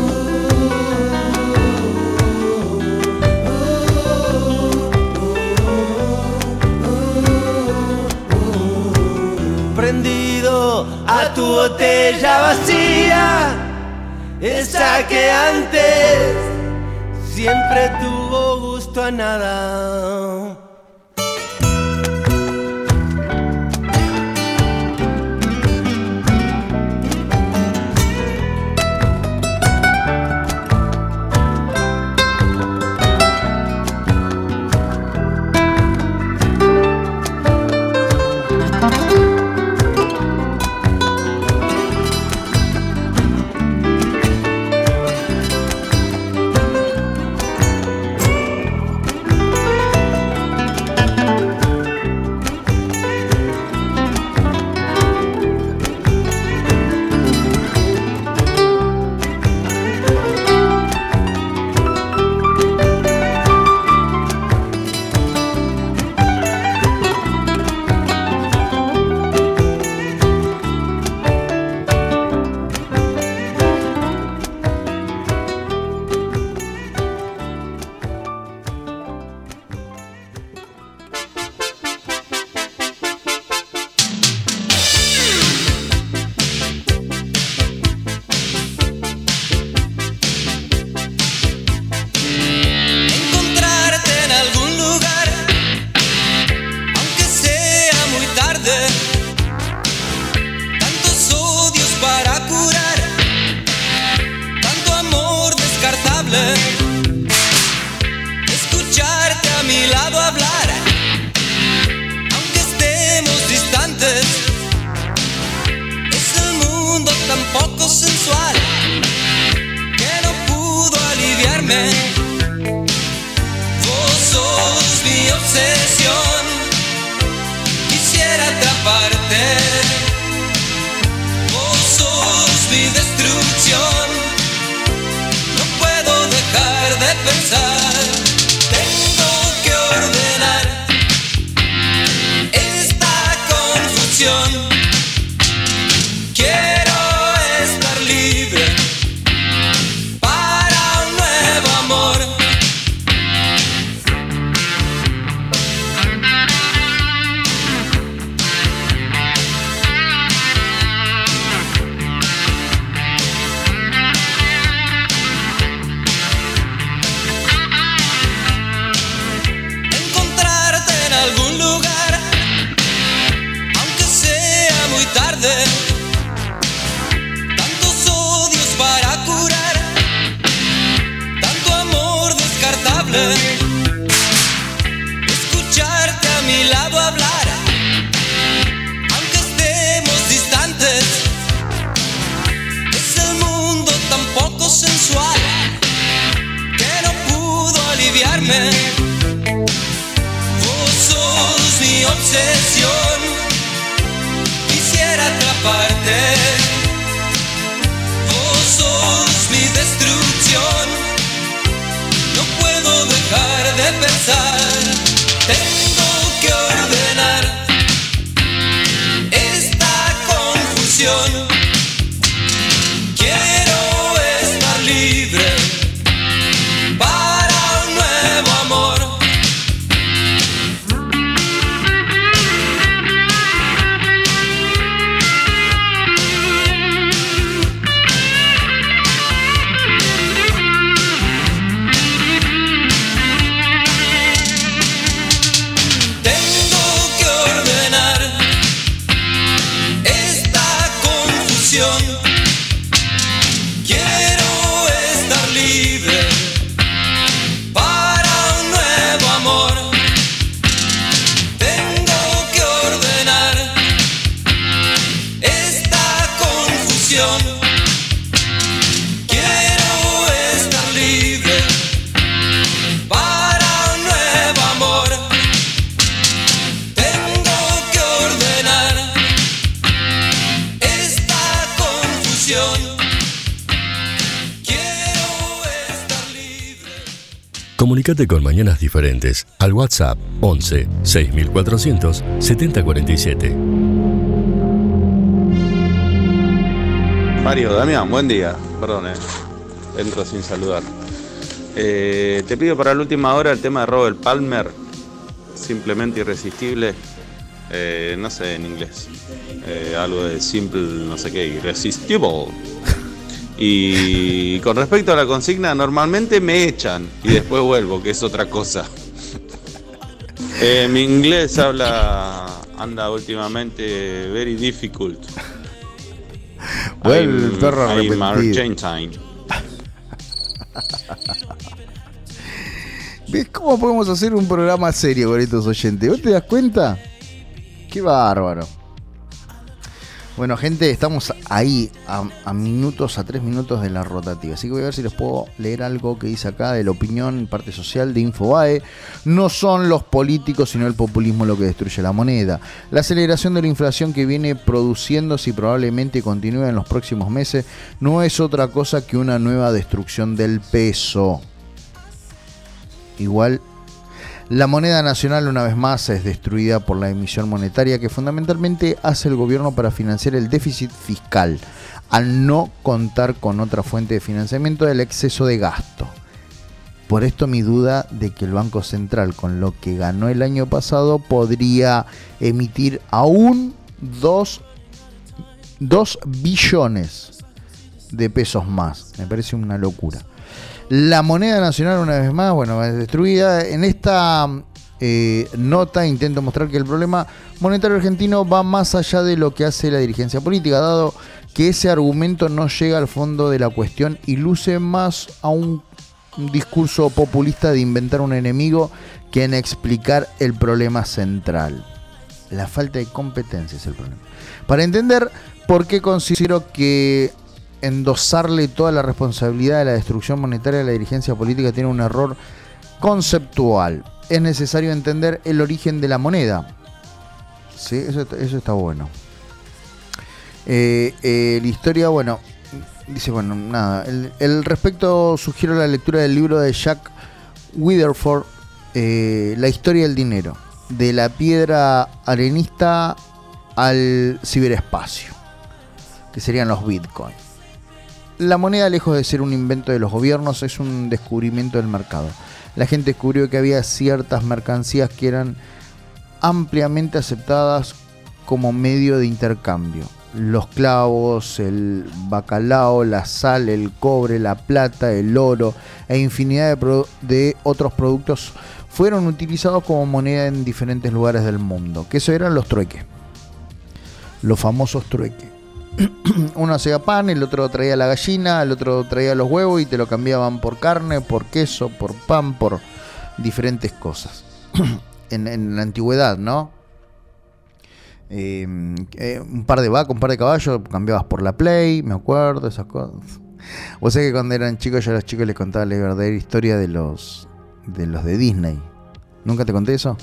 Prendido a tu botella vacía, esa que antes siempre tuvo gusto a nada. Escucharte a mi lado hablar, aunque estemos distantes. Es el mundo tan poco sensual que no pudo aliviarme. Vos sos mi obsesión, quisiera atraparte. Vos sos mi destrucción, no puedo dejar de pensar. Tengo que ordenar esta confusión. Quiero estar libre para un nuevo amor. Encontrarte en algún lugar, aunque sea muy tarde. Tantos odios para curar, tanto amor descartable. Escucharte a mi lado hablar, aunque estemos distantes. Es el mundo tan poco sensual que no pudo aliviarme. Vos sos mi obsesión, quisiera atraparte. Vos sos mi destrucción, no puedo dejar de pensar. Tengo que ordenar esta confusión. Quiero estar libre para un nuevo amor. Comunicate con Mañanas Diferentes al WhatsApp once seis mil cuatrocientos setenta cuarenta y siete. Mario, Damián, buen día. Perdón, eh. entro sin saludar. Eh, te pido para la última hora el tema de Robert Palmer, Simplemente Irresistible. Eh, no sé en inglés. Eh, algo de simple, no sé qué, irresistible. Y con respecto a la consigna, normalmente me echan y después vuelvo, que es otra cosa. Eh, mi inglés habla, anda últimamente very difficult. Vuelve el perro I'm arrepentido. Argentine. ¿Ves cómo podemos hacer un programa serio con estos oyentes? ¿Vos te das cuenta? Qué bárbaro. Bueno, gente, estamos ahí a, a minutos, a tres minutos de la rotativa. Así que voy a ver si les puedo leer algo que dice acá de la opinión, parte social de Infobae. No son los políticos, sino el populismo lo que destruye la moneda. La aceleración de la inflación que viene produciéndose y probablemente continúe en los próximos meses no es otra cosa que una nueva destrucción del peso. Igual, la moneda nacional una vez más es destruida por la emisión monetaria que fundamentalmente hace el gobierno para financiar el déficit fiscal, al no contar con otra fuente de financiamiento del exceso de gasto. Por esto mi duda de que el Banco Central, con lo que ganó el año pasado, podría emitir aún dos billones de pesos más. Me parece una locura. La moneda nacional una vez más, bueno, es destruida. En esta eh, nota intento mostrar que el problema monetario argentino va más allá de lo que hace la dirigencia política, dado que ese argumento no llega al fondo de la cuestión y luce más a un discurso populista de inventar un enemigo que en explicar el problema central. La falta de competencia es el problema. Para entender por qué considero que endosarle toda la responsabilidad de la destrucción monetaria a la dirigencia política tiene un error conceptual. Es necesario entender el origen de la moneda. Sí, eso, eso está bueno. Eh, eh, la historia, bueno, dice, bueno, nada. El, el respecto sugiero la lectura del libro de Jack Weatherford, eh, La historia del dinero, de la piedra arenista al ciberespacio, que serían los bitcoins. La moneda, lejos de ser un invento de los gobiernos, es un descubrimiento del mercado. La gente descubrió que había ciertas mercancías que eran ampliamente aceptadas como medio de intercambio. Los clavos, el bacalao, la sal, el cobre, la plata, el oro e infinidad de, pro- de otros productos fueron utilizados como moneda en diferentes lugares del mundo. Que eso eran los trueques. Los famosos trueques. Uno hacía pan, el otro traía la gallina, el otro traía los huevos y te lo cambiaban por carne, por queso, por pan, por diferentes cosas. en, en la antigüedad, ¿no? Eh, eh, un par de vacas, un par de caballos, cambiabas por la Play, me acuerdo, esas cosas. O sea que cuando eran chicos, yo a los chicos les contaba la verdadera historia de los de los de Disney. ¿Nunca te conté eso?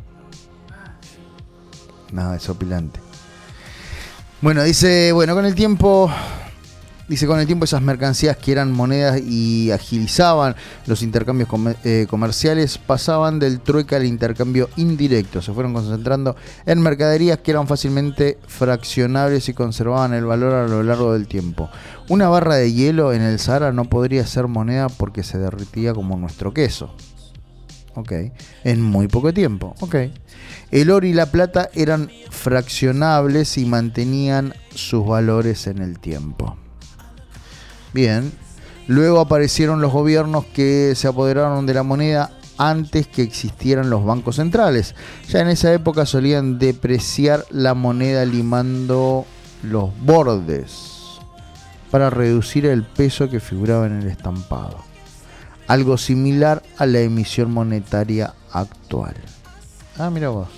No, es opilante. Bueno, dice, bueno, con el tiempo, dice, con el tiempo esas mercancías que eran monedas y agilizaban los intercambios comer, eh, comerciales pasaban del trueque al intercambio indirecto. Se fueron concentrando en mercaderías que eran fácilmente fraccionables y conservaban el valor a lo largo del tiempo. Una barra de hielo en el Sahara no podría ser moneda porque se derretía como nuestro queso. Ok. En muy poco tiempo. Ok. El oro y la plata eran fraccionables y mantenían sus valores en el tiempo. Bien. Luego aparecieron los gobiernos que se apoderaron de la moneda antes que existieran los bancos centrales. Ya en esa época solían depreciar la moneda limando los bordes para reducir el peso que figuraba en el estampado. Algo similar a la emisión monetaria actual. Ah, mira vos.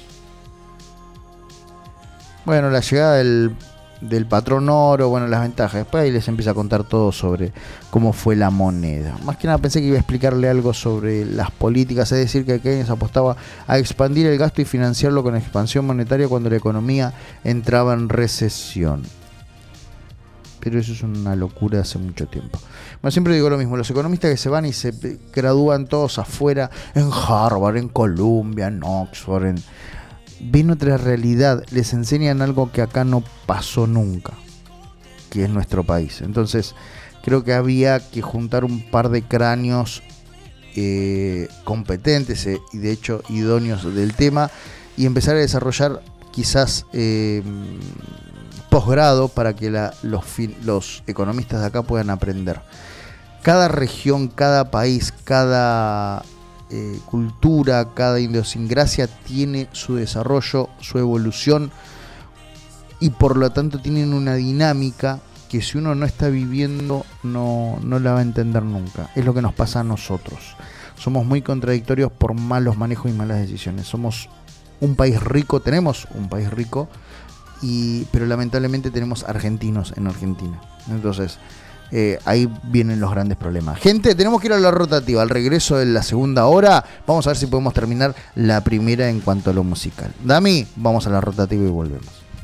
Bueno, la llegada del, del patrón oro, bueno, las ventajas. Después ahí les empieza a contar todo sobre cómo fue la moneda. Más que nada pensé que iba a explicarle algo sobre las políticas, es decir, que Keynes apostaba a expandir el gasto y financiarlo con expansión monetaria cuando la economía entraba en recesión. pero eso es una locura hace mucho tiempo. Bueno, siempre digo lo mismo, los economistas que se van y se gradúan todos afuera, en Harvard, en Columbia, en Oxford, en... ven otra realidad, les enseñan algo que acá no pasó nunca, que es nuestro país. Entonces, creo que había que juntar un par de cráneos eh, competentes eh, y de hecho idóneos del tema y empezar a desarrollar quizás eh, posgrado para que la, los, los economistas de acá puedan aprender. Cada región, cada país, cada eh, cultura, cada idiosincrasia tiene su desarrollo, su evolución y por lo tanto tienen una dinámica que si uno no está viviendo no, no la va a entender nunca. Es lo que nos pasa a nosotros. Somos muy contradictorios por malos manejos y malas decisiones. Somos un país rico, tenemos un país rico, y, pero lamentablemente tenemos argentinos en Argentina. Entonces, eh, ahí vienen los grandes problemas. Gente, tenemos que ir a la rotativa. Al regreso de la segunda hora, vamos a ver si podemos terminar la primera en cuanto a lo musical. Dami, vamos a la rotativa y volvemos.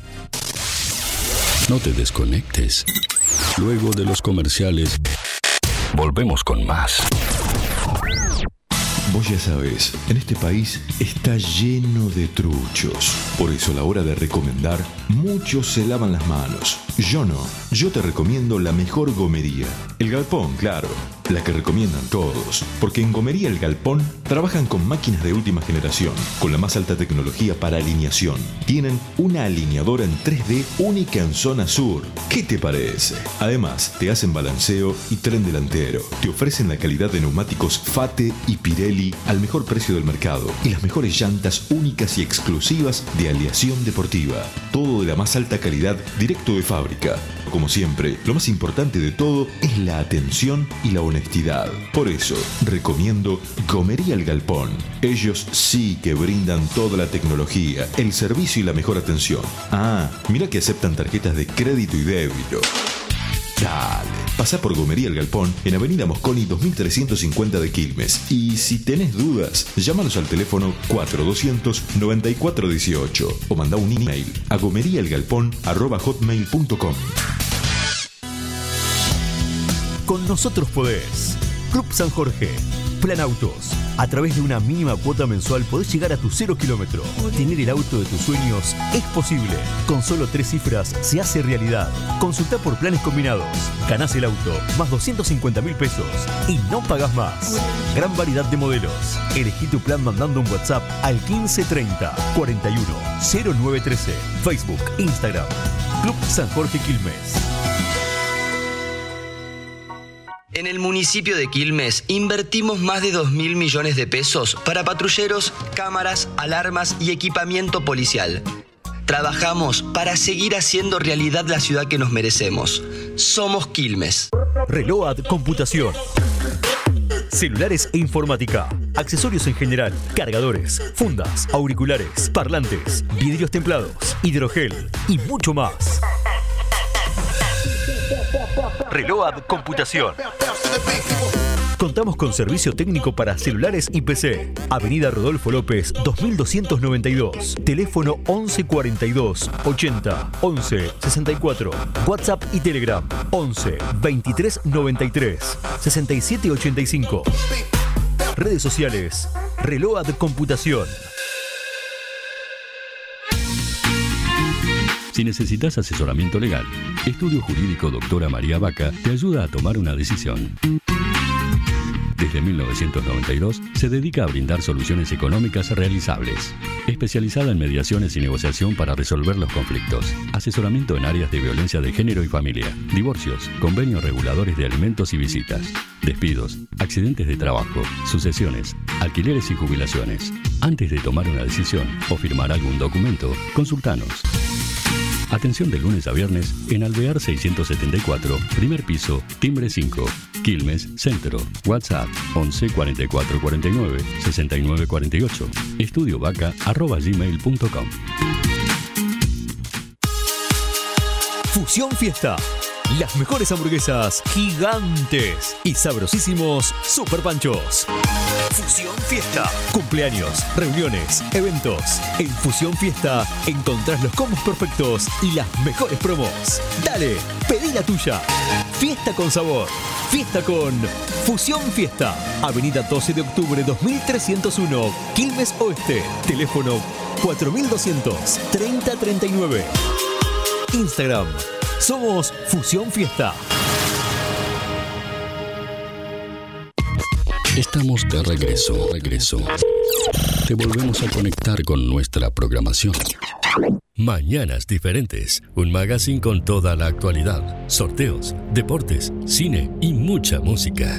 No te desconectes. Luego de los comerciales, volvemos con más. Vos ya sabés, en este país está lleno de truchos. Por eso a la hora de recomendar, muchos se lavan las manos. Yo no. Yo te recomiendo la mejor gomería. El Galpón, claro. La que recomiendan todos. Porque en Gomería El Galpón trabajan con máquinas de última generación, con la más alta tecnología para alineación. Tienen una alineadora en tres D única en zona sur. ¿Qué te parece? Además, te hacen balanceo y tren delantero. Te ofrecen la calidad de neumáticos Fate y Pirelli al mejor precio del mercado y las mejores llantas únicas y exclusivas de aleación deportiva. Todo de la más alta calidad directo de fábrica. Como siempre, lo más importante de todo es la atención y la honestidad. Por eso, recomiendo Gomería El Galpón. Ellos sí que brindan toda la tecnología, el servicio y la mejor atención. Ah, mira que aceptan tarjetas de crédito y débito. Dale, pasá por Gomería El Galpón en Avenida Mosconi dos mil trescientos cincuenta de Quilmes. Y si tenés dudas, llámanos al teléfono cuatro doscientos noventa y cuatro dieciocho o mandá un email a gomeriaelgalpón arroba hotmail punto com. Con nosotros podés. Club San Jorge. Plan Autos. A través de una mínima cuota mensual podés llegar a tu cero kilómetro. Tener el auto de tus sueños es posible. Con solo tres cifras se hace realidad. Consultá por planes combinados. Ganás el auto más doscientos cincuenta mil pesos y no pagás más. Gran variedad de modelos. Elegí tu plan mandando un WhatsApp al quince treinta cuarenta y uno cero nueve trece. Facebook, Instagram. Club San Jorge Quilmes. En el municipio de Quilmes invertimos más de dos mil millones de pesos para patrulleros, cámaras, alarmas y equipamiento policial. Trabajamos para seguir haciendo realidad la ciudad que nos merecemos. Somos Quilmes. Reload Computación. Celulares e informática. Accesorios en general. Cargadores, fundas, auriculares, parlantes, vidrios templados, hidrogel y mucho más. Reload Computación. Contamos con servicio técnico para celulares y P C. Avenida Rodolfo López, dos mil doscientos noventa y dos. Teléfono once cuarenta y dos ochenta once sesenta y cuatro. WhatsApp y Telegram once veintitrés noventa y tres sesenta y siete ochenta y cinco. Redes sociales Reload Computación. Si necesitas asesoramiento legal, Estudio Jurídico Doctora María Vaca te ayuda a tomar una decisión. Desde mil novecientos noventa y dos se dedica a brindar soluciones económicas realizables. Especializada en mediaciones y negociación para resolver los conflictos. Asesoramiento en áreas de violencia de género y familia. Divorcios, convenios reguladores de alimentos y visitas. Despidos, accidentes de trabajo, sucesiones, alquileres y jubilaciones. Antes de tomar una decisión o firmar algún documento, consultanos. Atención de lunes a viernes en Alvear seiscientos setenta y cuatro, primer piso, timbre cinco, Quilmes, Centro. WhatsApp once cuarenta y cuatro cuarenta y nueve sesenta y nueve cuarenta y ocho. Estudiovaca arroba gmail punto com. Fusión Fiesta. Las mejores hamburguesas gigantes y sabrosísimos super panchos. Fusión Fiesta. Cumpleaños, reuniones, eventos. En Fusión Fiesta encontrás los combos perfectos y las mejores promos. Dale, pedí la tuya. Fiesta con sabor. Fiesta con Fusión Fiesta. Avenida doce de octubre dos mil trescientos uno, Quilmes Oeste. Teléfono cuatro mil doscientos treinta treinta y nueve. Instagram. Somos Fusión Fiesta. Estamos de regreso, regreso. Te volvemos a conectar con nuestra programación. Mañanas Diferentes, un magazine con toda la actualidad, sorteos, deportes, cine y mucha música.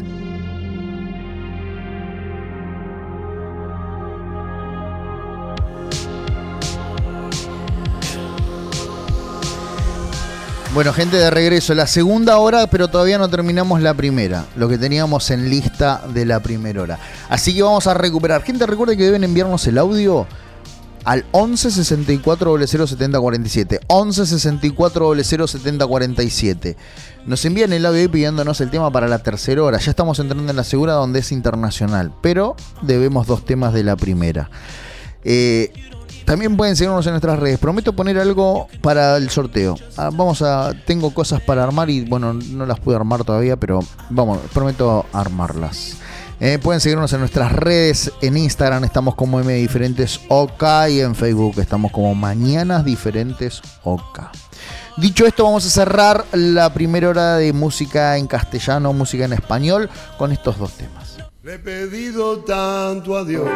Bueno, gente, de regreso, la segunda hora, pero todavía no terminamos la primera, lo que teníamos en lista de la primera hora. Así que vamos a recuperar. Gente, recuerde que deben enviarnos el audio al once sesenta y cuatro cero cero setenta cuarenta y siete. once sesenta y cuatro cero cero setenta cuarenta y siete. Nos envían el audio pidiéndonos el tema para la tercera hora. Ya estamos entrando en la segunda, donde es internacional, pero debemos dos temas de la primera. Eh... También pueden seguirnos en nuestras redes. Prometo poner algo para el sorteo. Ah, vamos a... Tengo cosas para armar y, bueno, no las pude armar todavía, pero vamos, prometo armarlas. Eh, pueden seguirnos en nuestras redes. En Instagram estamos como M Diferentes OK y en Facebook estamos como Mañanas Diferentes OK. Dicho esto, vamos a cerrar la primera hora de música en castellano, música en español, con estos dos temas. Le he pedido tanto a Dios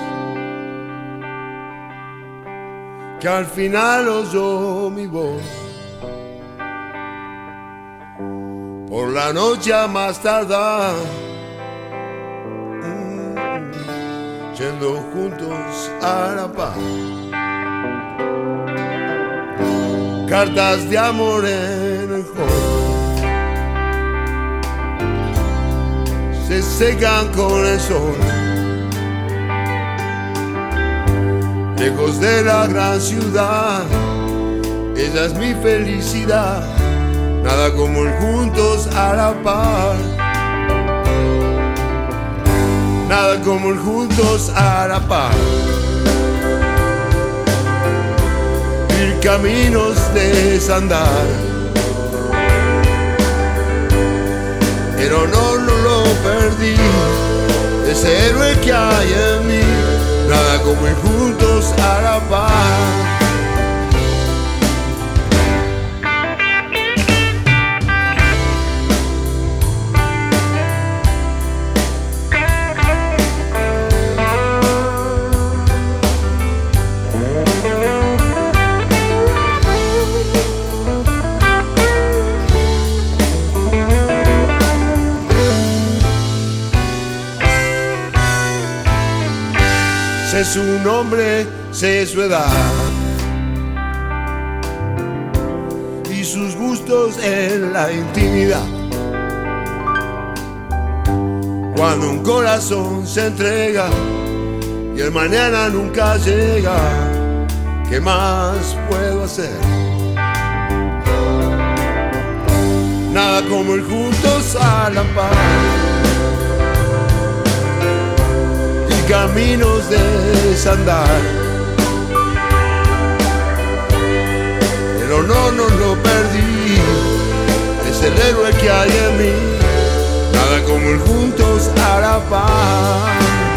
que al final oyó mi voz. Por la noche a más tardar, mm, yendo juntos a la paz. Cartas de amor en el hall se secan con el sol. Lejos de la gran ciudad, ella es mi felicidad. Nada como ir juntos a la par. Nada como ir juntos a la par. Ir caminos desandar. Pero no, no lo perdí, ese héroe que hay en mí. Nada como ir juntos a la paz. Sé su nombre, sé su edad y sus gustos en la intimidad. Cuando un corazón se entrega y el mañana nunca llega, ¿qué más puedo hacer? Nada como ir juntos a la paz. Caminos de desandar, pero no, no lo perdí, es el héroe que hay en mí. Nada como ir juntos a la paz.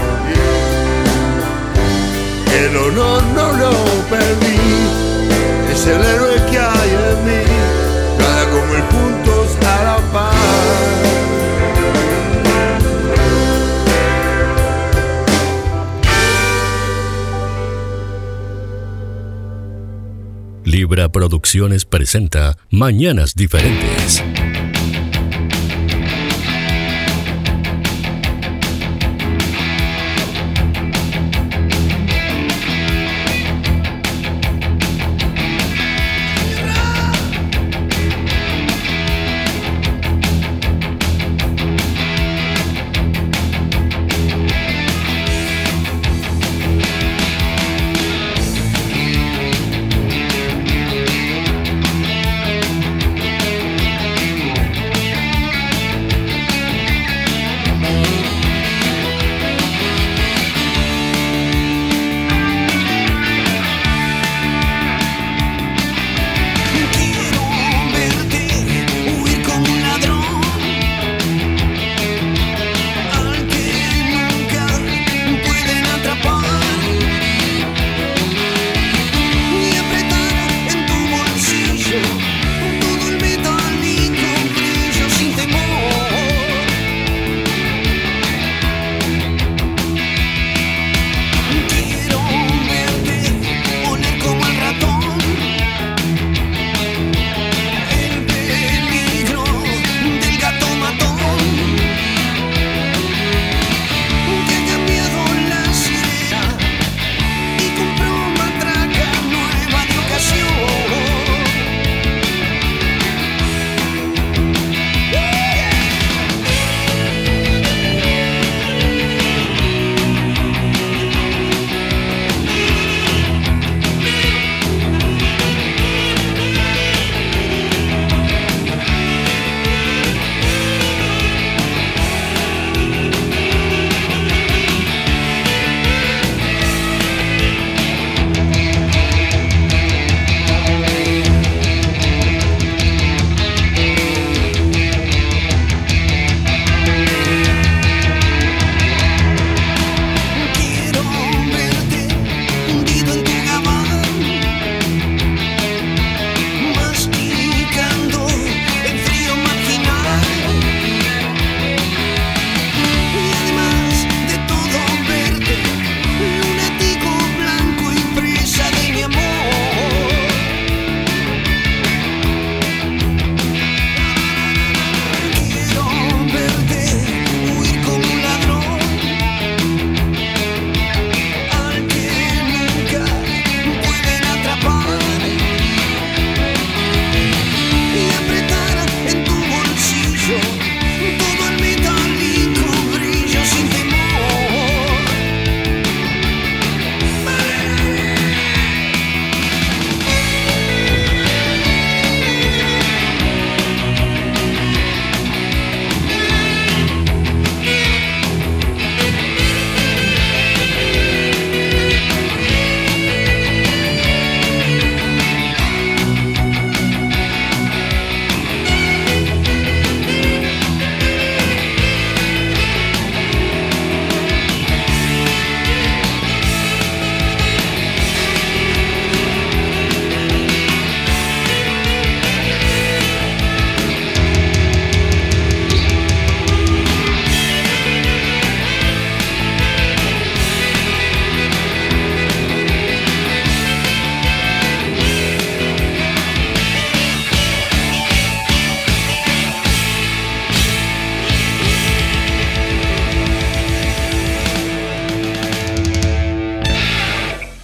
El honor no lo perdí, es el héroe que hay en mí. Nada como ir juntos a la paz. Libra Producciones presenta Mañanas Diferentes.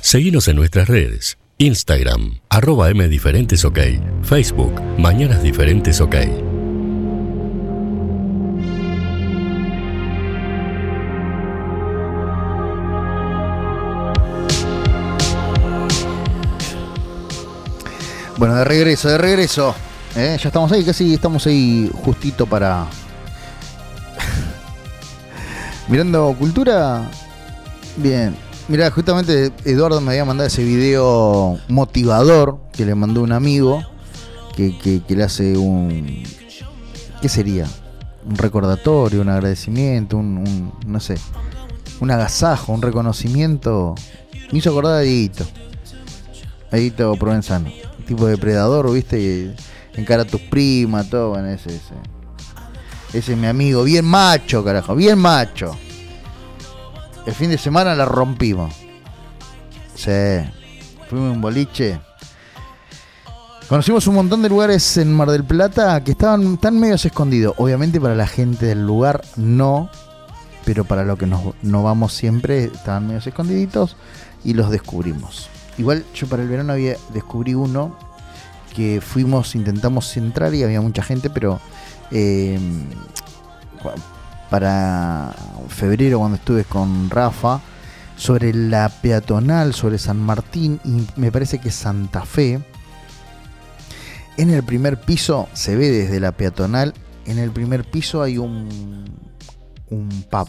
Seguinos en nuestras redes. Instagram, arroba mdiferentesok. Facebook, Mañanas Diferentes OK. Bueno, de regreso, de regreso. ¿Eh? Ya estamos ahí, casi estamos ahí justito para... Mirando Cultura. Bien. Mirá, justamente Eduardo me había mandado ese video motivador que le mandó un amigo que, que, que le hace un... ¿Qué sería? Un recordatorio, un agradecimiento, un, un no sé, un agasajo, un reconocimiento. Me hizo acordar a Dieguito. A Dieguito Provenzano. Tipo de depredador, ¿viste? Y encara a tus primas, todo. Bueno, ese, ese. Ese es mi amigo. Bien macho, carajo. Bien macho. El fin de semana la rompimos. Sí. Fuimos a un boliche. Conocimos un montón de lugares en Mar del Plata que estaban tan medios escondidos. Obviamente para la gente del lugar no. Pero para lo que nos, no vamos siempre estaban medios escondiditos y los descubrimos. Igual yo para el verano había descubrí uno que fuimos, intentamos entrar y había mucha gente, pero eh, para febrero cuando estuve con Rafa, sobre la peatonal, sobre San Martín y me parece que Santa Fe, en el primer piso, se ve desde la peatonal, en el primer piso hay un, un pub.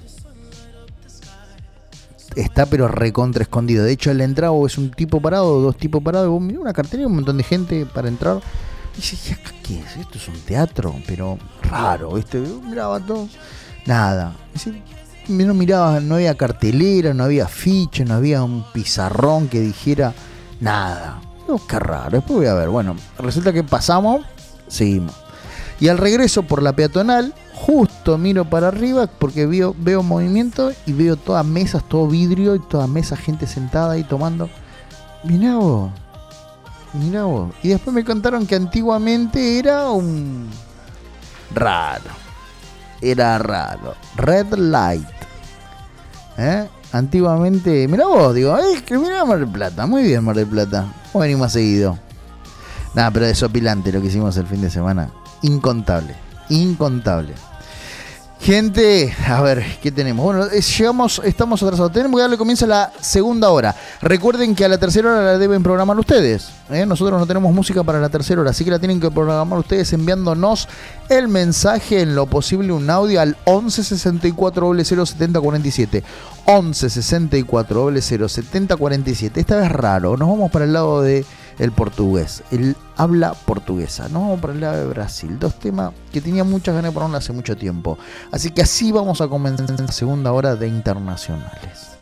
Está pero recontra escondido. De hecho, en la entrada es un tipo parado, dos tipos parados. Vos mirá una cartelera, un montón de gente para entrar. Y dice, ¿qué es? Esto es un teatro, pero raro, ¿viste? Miraba todo. Nada. Dice, no miraba, no había cartelera, no había afiche, no había un pizarrón que dijera nada. No, qué raro. Después voy a ver. Bueno, resulta que pasamos, seguimos. Y al regreso por la peatonal, justo miro para arriba porque veo, veo movimiento y veo todas mesas, todo vidrio y toda mesa, gente sentada ahí tomando. Mirá vos, mirá vos. Y después me contaron que antiguamente era un... raro. Era raro. Red Light. ¿Eh? Antiguamente... Mirá vos, digo, ¡ay, que mirá Mar del Plata! Muy bien Mar del Plata. Vamos a venir más seguido. Nada, pero desopilante lo que hicimos el fin de semana. Incontable, incontable. Gente, a ver, ¿qué tenemos? Bueno, llegamos, estamos atrasados. Tenemos que darle comienzo a la segunda hora. Recuerden que a la tercera hora la deben programar ustedes, ¿eh? Nosotros no tenemos música para la tercera hora, así que la tienen que programar ustedes enviándonos el mensaje, en lo posible un audio, al once sesenta y cuatro cero cero setenta cuarenta y siete. once sesenta y cuatro cero cero setenta cuarenta y siete. Esta vez raro, nos vamos para el lado de el portugués, el habla portuguesa. Nos vamos para el lado de Brasil. Dos temas que tenía muchas ganas de ponerlo hace mucho tiempo. Así que así vamos a comenzar la segunda hora de internacionales.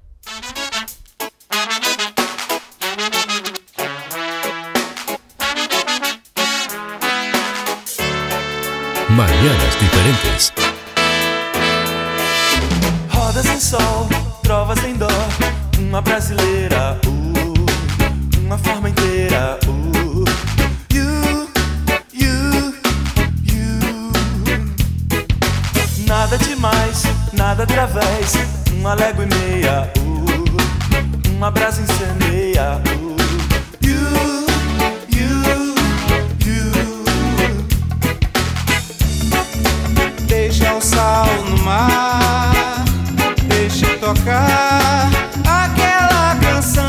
Mañanas Diferentes. Rodas em sol, trovas em dó, uma brasileira, uh, uma forma inteira, uh, you, you, you. Nada demais, nada através, uma légua e meia, uh, uma brasa incendeia, uh, you, you, you. Deixa o sal no mar, deixa tocar aquela canção.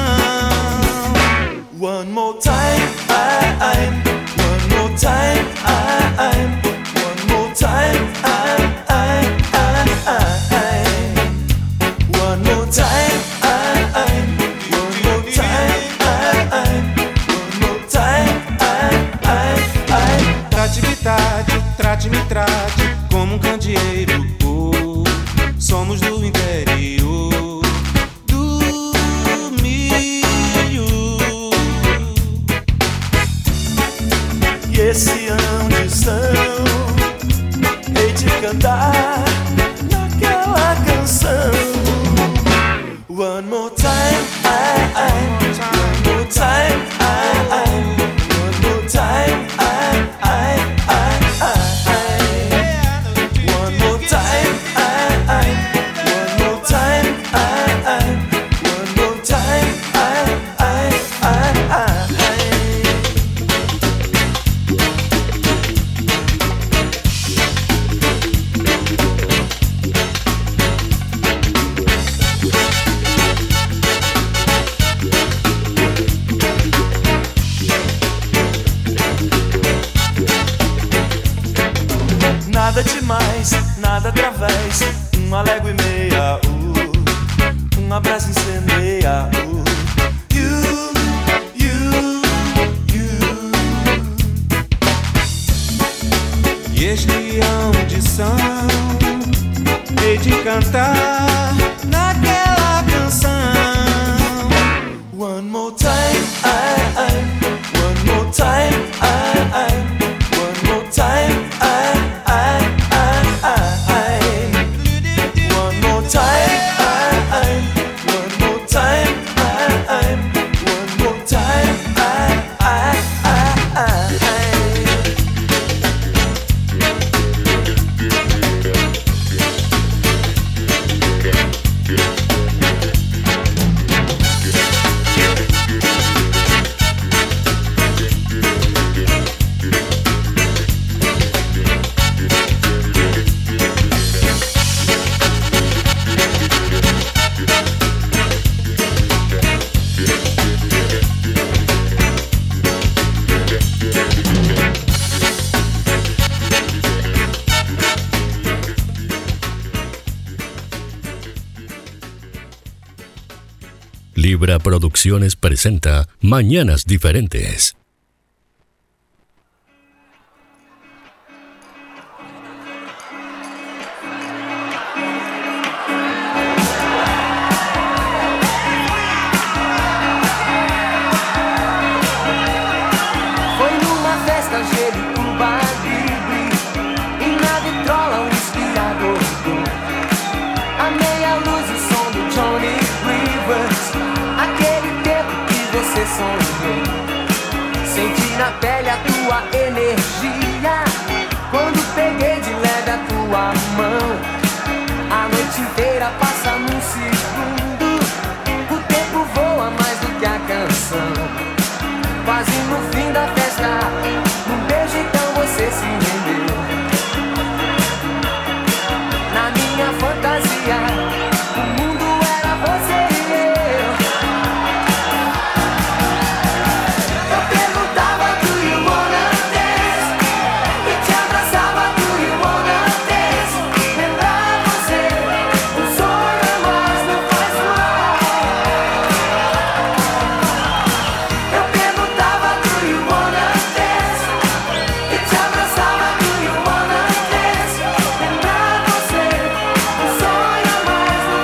One more time, I'm, one more time, I'm, one more time, I'm, I'm, I'm, one more time, I'm, one more time, I'm, one more time, I'm, I'm. Trate-me, trate, trate-me, trate como um candeeiro. Oh, somos do interior do milho. E esse ambição, hei de cantar naquela canção. One more time, I, I, one more time, I, I, one more time, I, I, I, I, I. One more time, I, I, através, uma légua e meia, uh, uma brasa incendeia, uh, you, you, you. E este é a audição, hei de cantar naquela canção. One more time, I, I, one more time, I, I, one more time, I, I, I, I. One more time, I, I, one more time, I, I, one more time, I, I, I, I. Libra Producciones presenta Mañanas Diferentes. Foi numa festa Jericuba Libre e na vitrola um esquiador. A meia luz e o som do Johnny Rivers, aquele tempo que você sonhou. Senti na pele a tua energia quando peguei de leve a tua mão. A noite inteira passa num segundo, o tempo voa mais do que a canção. Quase no fim da festa, num beijo então você se rendeu. Na minha fantasia, o mundo era você e eu. Eu perguntava, do you wanna dance? E te abraçava, do you wanna dance? Lembrar você, um sonho mais não faz mal. Eu perguntava, do you wanna dance? E te abraçava, do you wanna dance? Lembrar você, um sonho mais não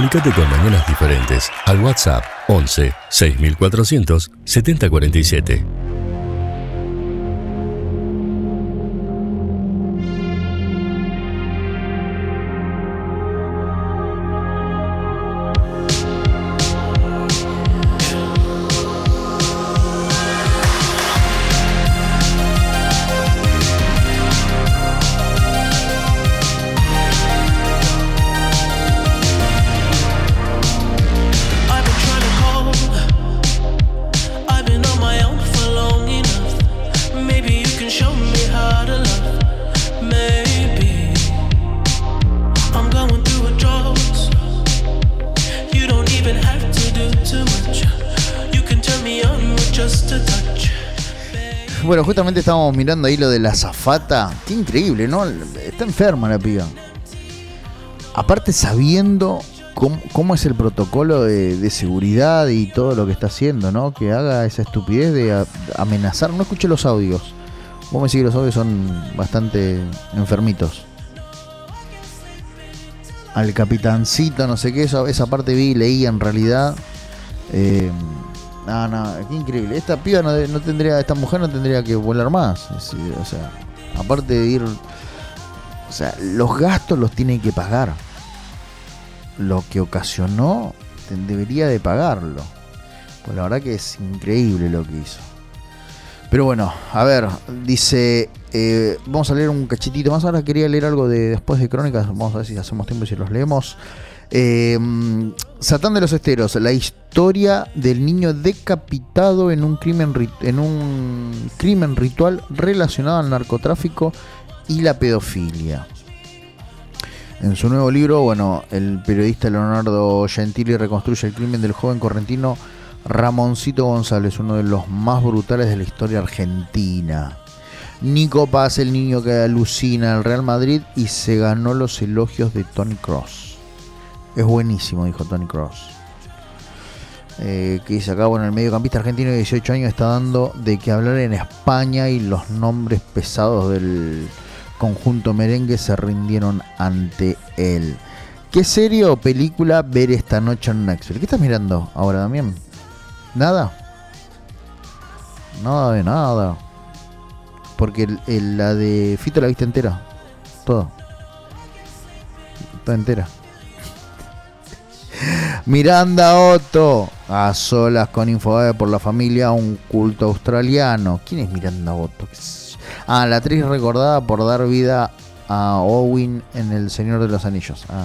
Comunícate con Mañanas Diferentes al WhatsApp once seis mil cuatrocientos setenta cuarenta y siete. Bueno, justamente estábamos mirando ahí lo de la azafata. Qué increíble, ¿no? Está enferma la piba. Aparte sabiendo cómo, cómo es el protocolo de, de seguridad y todo lo que está haciendo, ¿no? Que haga esa estupidez de a, amenazar. No escuché los audios. Vos me decís que los audios son bastante enfermitos. Al capitancito, no sé qué, esa, esa parte vi y leí en realidad. Eh... No, no, qué increíble. Esta piba no, no tendría, esta mujer no tendría que volar más. Es, o sea, aparte de ir, o sea, los gastos los tiene que pagar. Lo que ocasionó debería de pagarlo. Pues la verdad que es increíble lo que hizo. Pero bueno, a ver, dice, eh, vamos a leer un cachitito más. Ahora quería leer algo de después de Crónicas. Vamos a ver si hacemos tiempo y si los leemos. Eh, Satán de los Esteros, la historia del niño decapitado en un crimen en un crimen ritual relacionado al narcotráfico y la pedofilia. En su nuevo libro, bueno, el periodista Leonardo Gentili reconstruye el crimen del joven correntino Ramoncito González, uno de los más brutales de la historia argentina. Nico Paz, el niño que alucina al Real Madrid y se ganó los elogios de Toni Kroos. Es buenísimo, dijo Toni Kroos. Eh, que dice acá, bueno, el mediocampista argentino de dieciocho años está dando de qué hablar en España y los nombres pesados del conjunto merengue se rindieron ante él. ¿Qué serie o película ver esta noche en Netflix? ¿Qué estás mirando ahora, Damián? ¿Nada? Nada de nada. Porque el, el, la de Fito la viste entera. Todo. Toda entera. Miranda Otto, a solas con Infobae por la familia, un culto australiano. ¿Quién es Miranda Otto? Ah, la actriz recordada por dar vida a Owen en El Señor de los Anillos. Ah.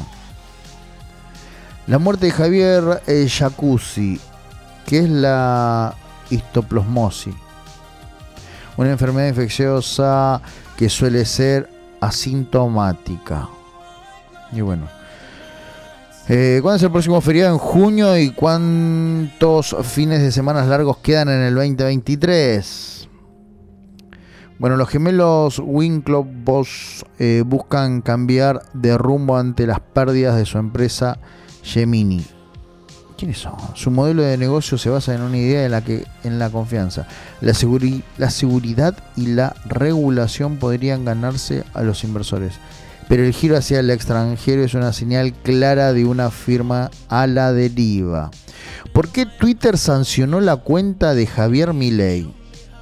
La muerte de Javier eh, Jacuzzi, que es la histoplasmosis, una enfermedad infecciosa que suele ser asintomática. Y bueno, Eh, ¿cuándo es el próximo feriado? En junio. ¿Y cuántos fines de semana largos quedan en el veinte veintitrés? Bueno, los gemelos Winklevoss eh, buscan cambiar de rumbo ante las pérdidas de su empresa Gemini. ¿Quiénes son? Su modelo de negocio se basa en una idea en la que en la confianza, la, seguri- la seguridad y la regulación podrían ganarse a los inversores. Pero el giro hacia el extranjero es una señal clara de una firma a la deriva. ¿Por qué Twitter sancionó la cuenta de Javier Milei?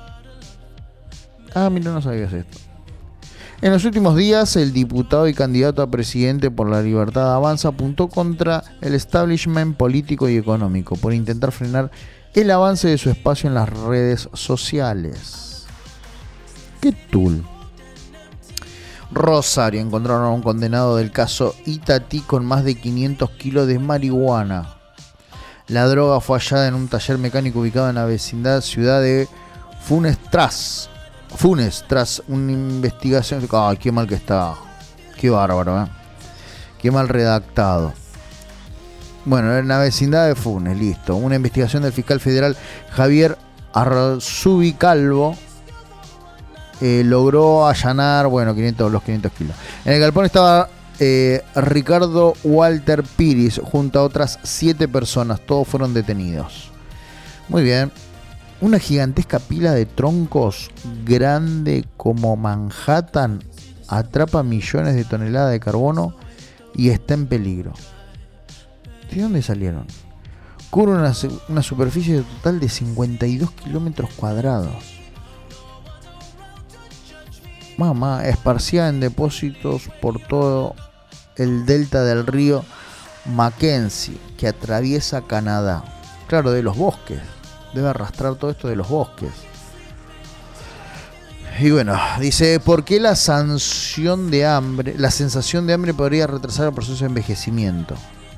Ah, mira, no sabías esto. En los últimos días, el diputado y candidato a presidente por la Libertad Avanza apuntó contra el establishment político y económico por intentar frenar el avance de su espacio en las redes sociales. ¿Qué tool? Rosario, encontraron a un condenado del caso Itatí con más de quinientos kilos de marihuana. La droga fue hallada en un taller mecánico ubicado en la vecindad ciudad de Funes tras, Funes, tras una investigación. ¡Ay, qué mal que está! ¡Qué bárbaro! ¿eh? ¡Qué mal redactado! Bueno, en la vecindad de Funes, listo. Una investigación del fiscal federal Javier Arzubi Calvo Eh, logró allanar, bueno, quinientos, los quinientos kilos. En el galpón estaba eh, Ricardo Walter Piris junto a otras siete personas. Todos fueron detenidos. Muy bien. Una gigantesca pila de troncos grande como Manhattan atrapa millones de toneladas de carbono y está en peligro. ¿De dónde salieron? Cubre una, una superficie total de cincuenta y dos kilómetros cuadrados. Mamá, esparcida en depósitos por todo el delta del río Mackenzie, que atraviesa Canadá. Claro, de los bosques. Debe arrastrar todo esto de los bosques. Y bueno, dice, ¿por qué la sanción de hambre, la sensación de hambre podría retrasar el proceso de envejecimiento?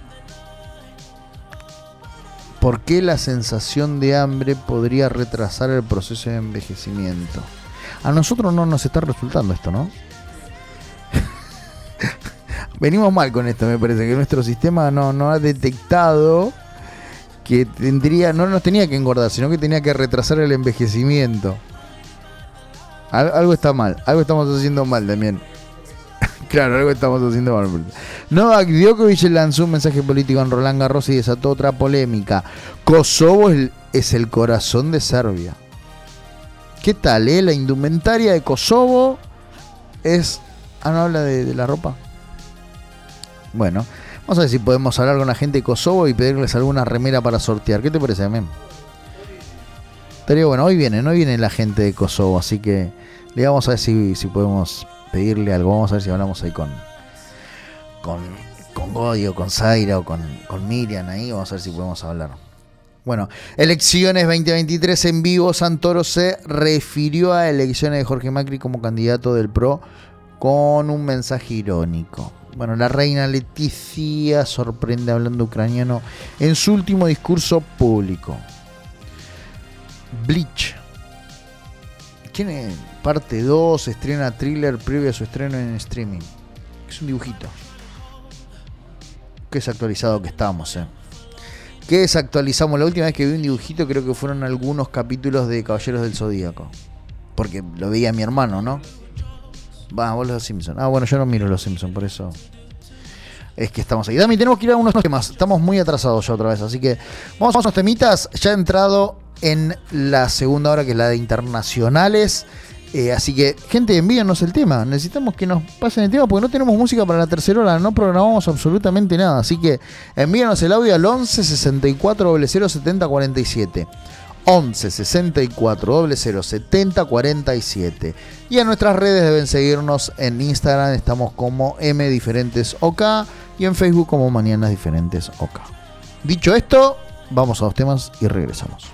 ¿Por qué la sensación de hambre podría retrasar el proceso de envejecimiento? A nosotros no nos está resultando esto, ¿no? Venimos mal con esto, me parece, que nuestro sistema no, no ha detectado que tendría, no nos tenía que engordar, sino que tenía que retrasar el envejecimiento. Al, algo está mal, algo estamos haciendo mal también. Claro, algo estamos haciendo mal. Novak Djokovic lanzó un mensaje político en Roland Garros y desató otra polémica. Kosovo es el, es el corazón de Serbia. ¿Qué tal, eh? La indumentaria de Kosovo es... Ah, ¿no habla de, de la ropa? Bueno, vamos a ver si podemos hablar con la gente de Kosovo y pedirles alguna remera para sortear. ¿Qué te parece, men? Estaría bueno, hoy viene, hoy viene la gente de Kosovo, así que le vamos a ver si, si podemos pedirle algo. Vamos a ver si hablamos ahí con con, con Godi o con Zaira o con, con Miriam ahí. Vamos a ver si podemos hablar. Bueno, elecciones veinte veintitrés en vivo. Santoro se refirió a elecciones de Jorge Macri como candidato del P R O con un mensaje irónico. Bueno, la reina Leticia sorprende hablando ucraniano en su último discurso público. Bleach. ¿Quién es? Parte dos, estrena thriller previo a su estreno en streaming. Es un dibujito. Qué desactualizado que estamos, eh. Qué desactualizamos. La última vez que vi un dibujito creo que fueron algunos capítulos de Caballeros del Zodíaco. Porque lo veía mi hermano, ¿no? Va, vos los Simpsons. Ah, bueno, yo no miro los Simpsons, por eso es que estamos ahí. Dami, tenemos que ir a unos temas. Estamos muy atrasados ya otra vez, así que vamos a unos temitas. Ya he entrado en la segunda hora, que es la de internacionales. Eh, así que, gente, envíanos el tema. Necesitamos que nos pasen el tema porque no tenemos música para la tercera hora. No programamos absolutamente nada. Así que envíanos el audio al once sesenta y cuatro cero cero setenta cuarenta y siete. once sesenta y cuatro cero cero setenta cuarenta y siete. Y a nuestras redes deben seguirnos en Instagram. Estamos como M Diferentes OK. Y en Facebook como Mañanas Diferentes OK. Dicho esto, vamos a los temas y regresamos.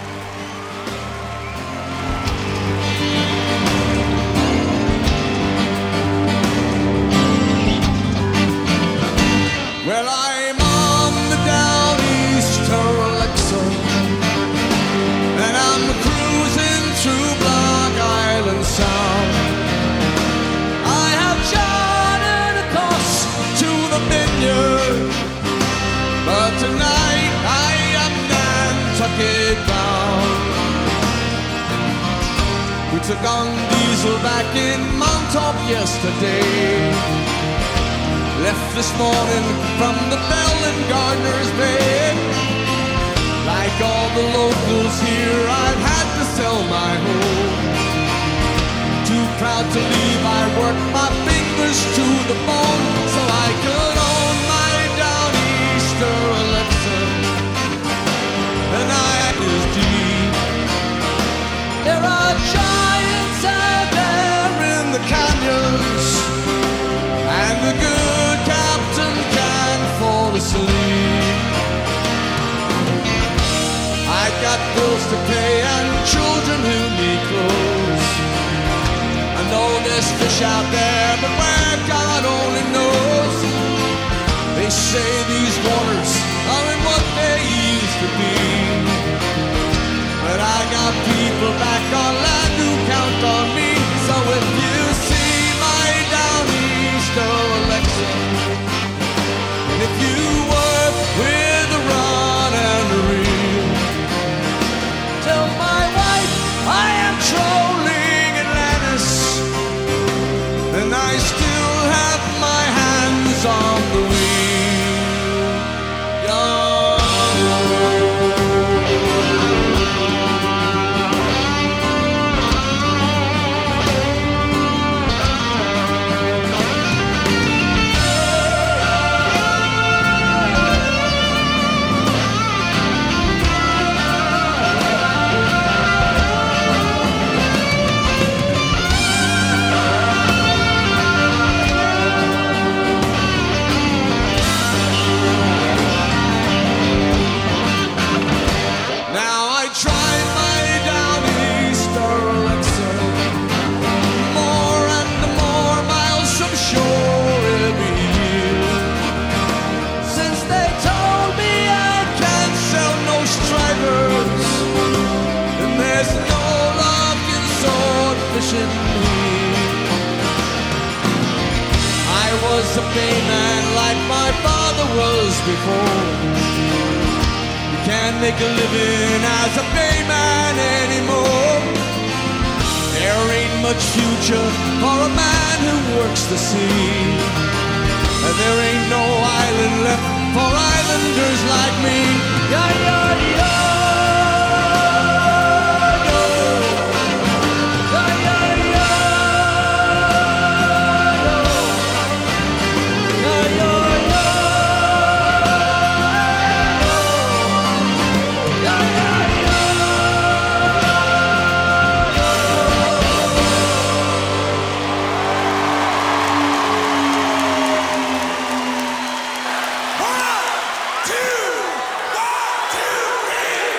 Well, I'm on the down east to Alexa, and I'm cruising through Block Island Sound. I have chartered a course to the vineyard, but tonight I am Nantucket bound. We took on diesel back in Montauk yesterday. Left this morning from the Bell and Gardner's Bay. Like all the locals here, I've had to sell my home. Too proud to leave, I work my fingers to the bone so I could own my Downeaster Alexa. The night is deep. There are giants out there in the canyons, and the good captain can't fall asleep. I've got bills to pay and children who need clothes. I know there's fish out there, but where God only knows. They say these waters aren't what they used to be, but I got people back on land who count on me. So if you see my Downeaster Alexa, and if you work with a rod and a reel, tell my wife I am trolling Atlantis, and I still have my hands on the wheel. Yeah. punishing me. I was a bayman like my father was before. You can't make a living as a bayman anymore. There ain't much future for a man who works the sea. And there ain't no island left for islanders like me. Yeah, yeah, yeah. One, two, one, two, three.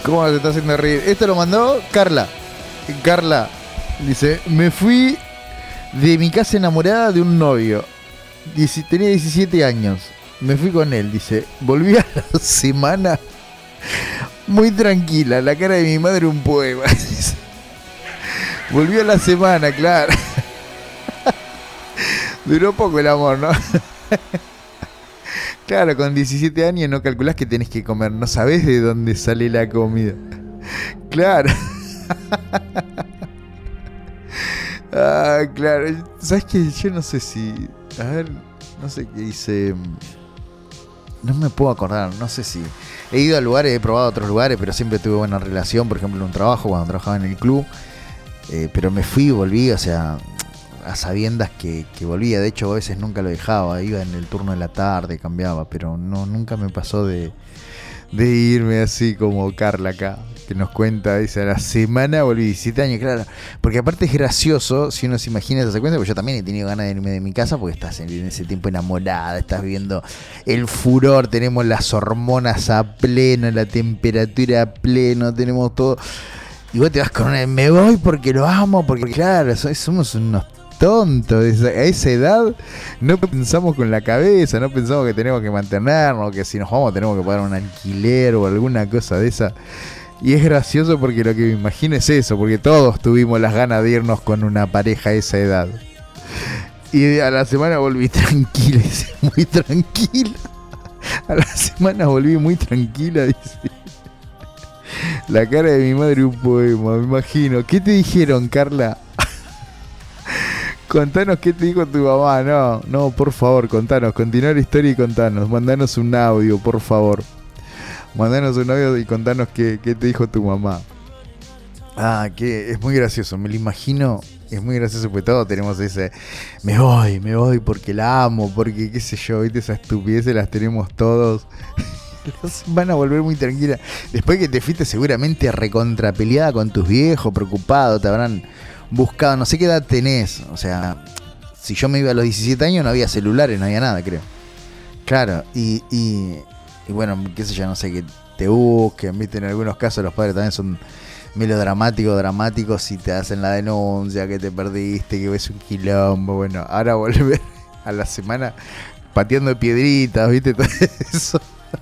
¿Cómo te está haciendo reír? Esto lo mandó Carla. Carla dice, me fui de mi casa enamorada de un novio. Dice, tenía diecisiete años. Me fui con él, dice. Volví a la semana muy tranquila. La cara de mi madre un poema. Volví a la semana, claro. Duró poco el amor, ¿no? Claro, con diecisiete años no calculás que tenés que comer. No sabés de dónde sale la comida. Claro. Ah, claro. ¿Sabes qué? Yo no sé si... A ver, no sé qué hice... No me puedo acordar, no sé si... He ido a lugares, he probado otros lugares, pero siempre tuve buena relación. Por ejemplo, en un trabajo, cuando trabajaba en el club. Eh, pero me fui y volví, o sea... a sabiendas que, que volvía. De hecho, a veces nunca lo dejaba. Iba en el turno de la tarde, cambiaba. Pero no, nunca me pasó de... de irme así como Carla acá, que nos cuenta, dice, a la semana volví, diecisiete años, claro, porque aparte es gracioso si uno se imagina esa secuencia, porque yo también he tenido ganas de irme de mi casa, porque estás en, en ese tiempo enamorada, estás viendo el furor, tenemos las hormonas a pleno, la temperatura a pleno, tenemos todo, y vos te vas con una, me voy porque lo amo, porque claro, somos unos tonto, a esa edad no pensamos con la cabeza, no pensamos que tenemos que mantenernos, que si nos vamos tenemos que pagar un alquiler o alguna cosa de esa. Y es gracioso porque lo que me imagino es eso, porque todos tuvimos las ganas de irnos con una pareja a esa edad. Y a la semana volví tranquila, dice, muy tranquila. A la semana volví muy tranquila, dice. La cara de mi madre un poema, me imagino. ¿Qué te dijeron, Carla? Contanos qué te dijo tu mamá. No, no, por favor, contanos. Continúa la historia y contanos. Mandanos un audio, por favor. Mandanos un audio y contanos qué, qué te dijo tu mamá. Ah, que es muy gracioso. Me lo imagino. Es muy gracioso porque todos tenemos ese... Me voy, me voy porque la amo. Porque qué sé yo, ¿viste? Esas estupideces las tenemos todos. Van a volver muy tranquila. Después que te fuiste seguramente recontrapeleada con tus viejos, preocupado. Te habrán... buscado, no sé qué edad tenés. O sea, si yo me iba a los diecisiete años no había celulares, no había nada, creo. Claro, y, y, y bueno, qué sé yo, no sé, que te busquen, viste, en algunos casos los padres también son melodramáticos, dramáticos y te hacen la denuncia, que te perdiste, que ves un quilombo. Bueno, ahora volver a la semana pateando piedritas, viste, todo eso.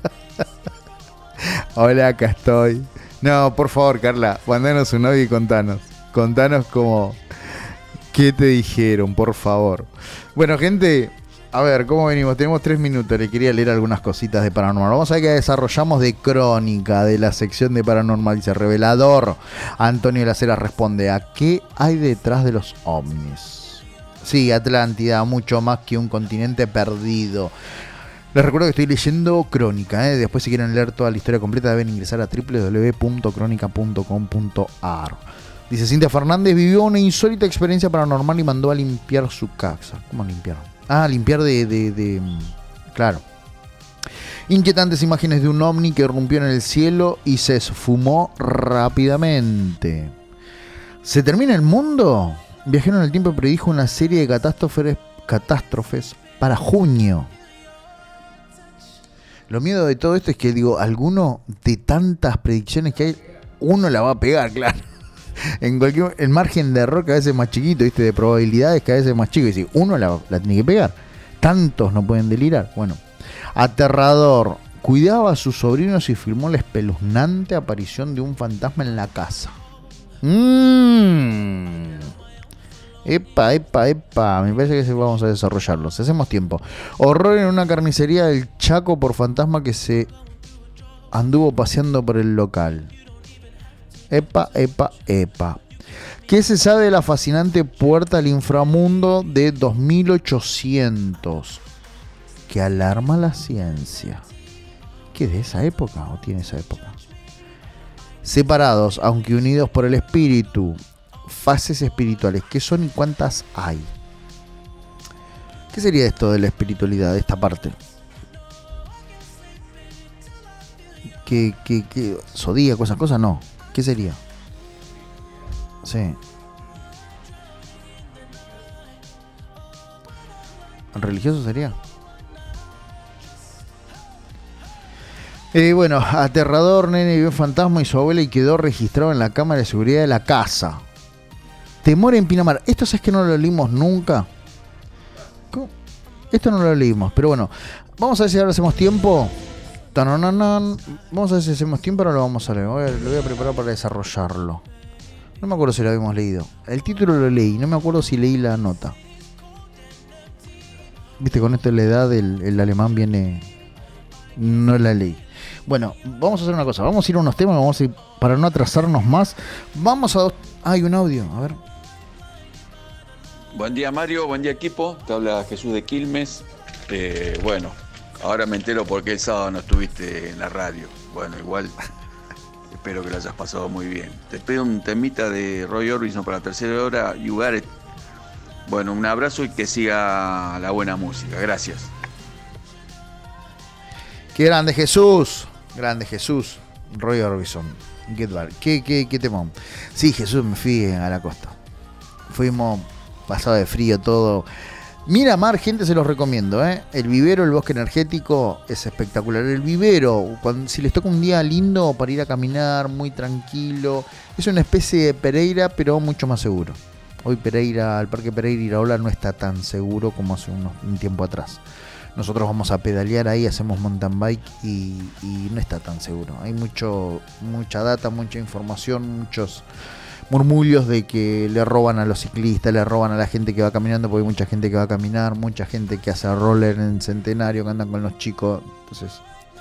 Hola, acá estoy. No, por favor, Carla, mandanos un audio y contanos. Contanos cómo, qué te dijeron, por favor. Bueno, gente, a ver, ¿cómo venimos? Tenemos tres minutos, le quería leer algunas cositas de Paranormal. Vamos a ver qué desarrollamos de crónica de la sección de Paranormal. Dice, revelador. Antonio de la Cera responde, ¿a qué hay detrás de los ovnis? Sí, Atlántida, mucho más que un continente perdido. Les recuerdo que estoy leyendo Crónica, ¿eh? Después si quieren leer toda la historia completa deben ingresar a doble u doble u doble u punto crónica punto com punto a r. Dice, Cintia Fernández vivió una insólita experiencia paranormal y mandó a limpiar su casa. ¿Cómo limpiar? Ah, limpiar de... de, de claro. Inquietantes imágenes de un ovni que irrumpió en el cielo y se esfumó rápidamente. ¿Se termina el mundo? Viajero en el tiempo predijo una serie de catástrofes, catástrofes para junio. Lo miedo de todo esto es que, digo, alguno de tantas predicciones que hay, uno la va a pegar, claro. En cualquier, el margen de error cada vez es más chiquito, ¿viste? De probabilidades cada vez es más chico. Y si uno la, la tiene que pegar, tantos no pueden delirar. Bueno, aterrador. Cuidaba a sus sobrinos y filmó la espeluznante aparición de un fantasma en la casa. Mmm. Epa, epa, epa. Me parece que vamos a desarrollarlo. Si hacemos tiempo. Horror en una carnicería del Chaco por fantasma que se anduvo paseando por el local. Epa, epa, epa. ¿Qué se sabe de la fascinante puerta al inframundo de dos mil ochocientos? Que alarma la ciencia. ¿Qué de esa época o tiene esa época? Separados, aunque unidos por el espíritu. Fases espirituales. ¿Qué son y cuántas hay? ¿Qué sería esto de la espiritualidad, de esta parte? ¿Qué, qué, qué? ¿Zodíaco, esas cosas? No. ¿Qué sería? Sí. ¿Religioso sería? Eh, bueno, aterrador, nene vio fantasma y su abuela y quedó registrado en la cámara de seguridad de la casa. Temor en Pinamar. Esto es que no lo leímos nunca. ¿Cómo? Esto no lo leímos, pero bueno. Vamos a ver si ahora hacemos tiempo. Tanananan. Vamos a ver si hacemos tiempo, ahora lo vamos a leer. Voy a- lo voy a preparar para desarrollarlo. No me acuerdo si lo habíamos leído. El título lo leí, no me acuerdo si leí la nota. Viste, con esto la edad el, el alemán viene... No la leí. Bueno, vamos a hacer una cosa. Vamos a ir a unos temas, vamos a ir, para no atrasarnos más. Vamos a... Ah, hay un audio, a ver. Buen día Mario, buen día equipo, te habla Jesús de Quilmes. Eh, bueno, ahora me entero por qué el sábado no estuviste en la radio. Bueno, igual espero que lo hayas pasado muy bien. Te pido un temita de Roy Orbison para la tercera hora, You Got It. Bueno, un abrazo y que siga la buena música, gracias. Qué grande Jesús. Grande Jesús. Roy Orbison. Get Back. Qué, qué, qué temón. Sí, Jesús, me fui a la costa. Fuimos pasado de frío todo. Miramar, gente, se los recomiendo, ¿eh? El vivero, el bosque energético es espectacular. El vivero, cuando, si les toca un día lindo para ir a caminar, muy tranquilo. Es una especie de Pereira, pero mucho más seguro. Hoy Pereira, el Parque Pereira Iraola no está tan seguro como hace unos, un tiempo atrás. Nosotros vamos a pedalear ahí, hacemos mountain bike y, y no está tan seguro. Hay mucho, mucha data, mucha información, muchos murmullos de que le roban a los ciclistas, le roban a la gente que va caminando, porque hay mucha gente que va a caminar, mucha gente que hace roller en Centenario, que andan con los chicos. Entonces,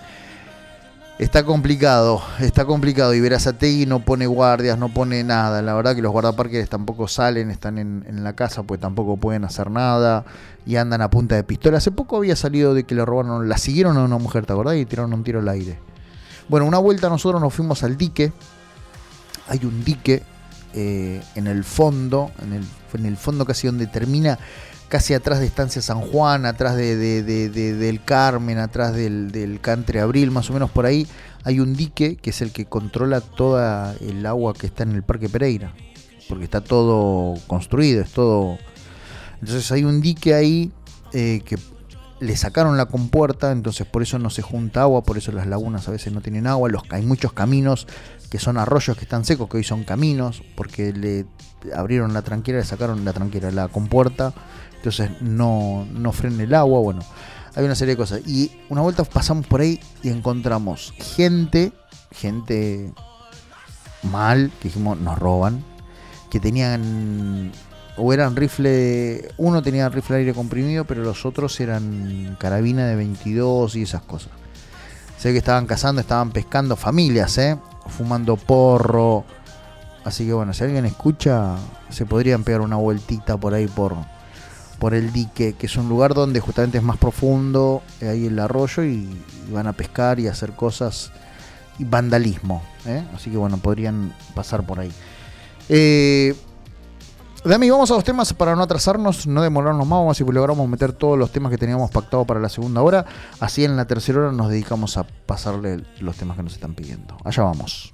está complicado, está complicado. Y Verazategui no pone guardias, no pone nada. La verdad que los guardaparques tampoco salen, están en, en la casa, pues tampoco pueden hacer nada. Y andan a punta de pistola. Hace poco había salido de que le robaron, la siguieron a una mujer, ¿te acordás? Y tiraron un tiro al aire. Bueno, una vuelta nosotros nos fuimos al dique. Hay un dique eh, en el fondo, en el, en el fondo casi donde termina, casi atrás de Estancia San Juan, atrás de, de, de, de, del Carmen, atrás del, del Country Abril, más o menos por ahí. Hay un dique que es el que controla toda el agua que está en el Parque Pereira. Porque está todo construido, es todo... Entonces hay un dique ahí eh, que le sacaron la compuerta, entonces por eso no se junta agua, por eso las lagunas a veces no tienen agua. Los, hay muchos caminos que son arroyos que están secos, que hoy son caminos, porque le abrieron la tranquera, le sacaron la tranquera, la compuerta, entonces no, no frena el agua. Bueno, hay una serie de cosas. Y una vuelta pasamos por ahí y encontramos gente, gente mal, que dijimos nos roban, que tenían... o eran rifle, uno tenía rifle de aire comprimido, pero los otros eran carabina de veintidós y esas cosas. Sé que estaban cazando, estaban pescando familias, ¿eh? Fumando porro. Así que bueno, si alguien escucha, se podrían pegar una vueltita por ahí por, por el dique, que es un lugar donde justamente es más profundo, ahí el arroyo, y, y van a pescar y hacer cosas, y vandalismo, ¿eh? Así que bueno, podrían pasar por ahí. Eh... Dami, vamos a los temas para no atrasarnos, no demorarnos más. Vamos a ver si logramos meter todos los temas que teníamos pactado para la segunda hora. Así en la tercera hora nos dedicamos a pasarle los temas que nos están pidiendo. Allá vamos.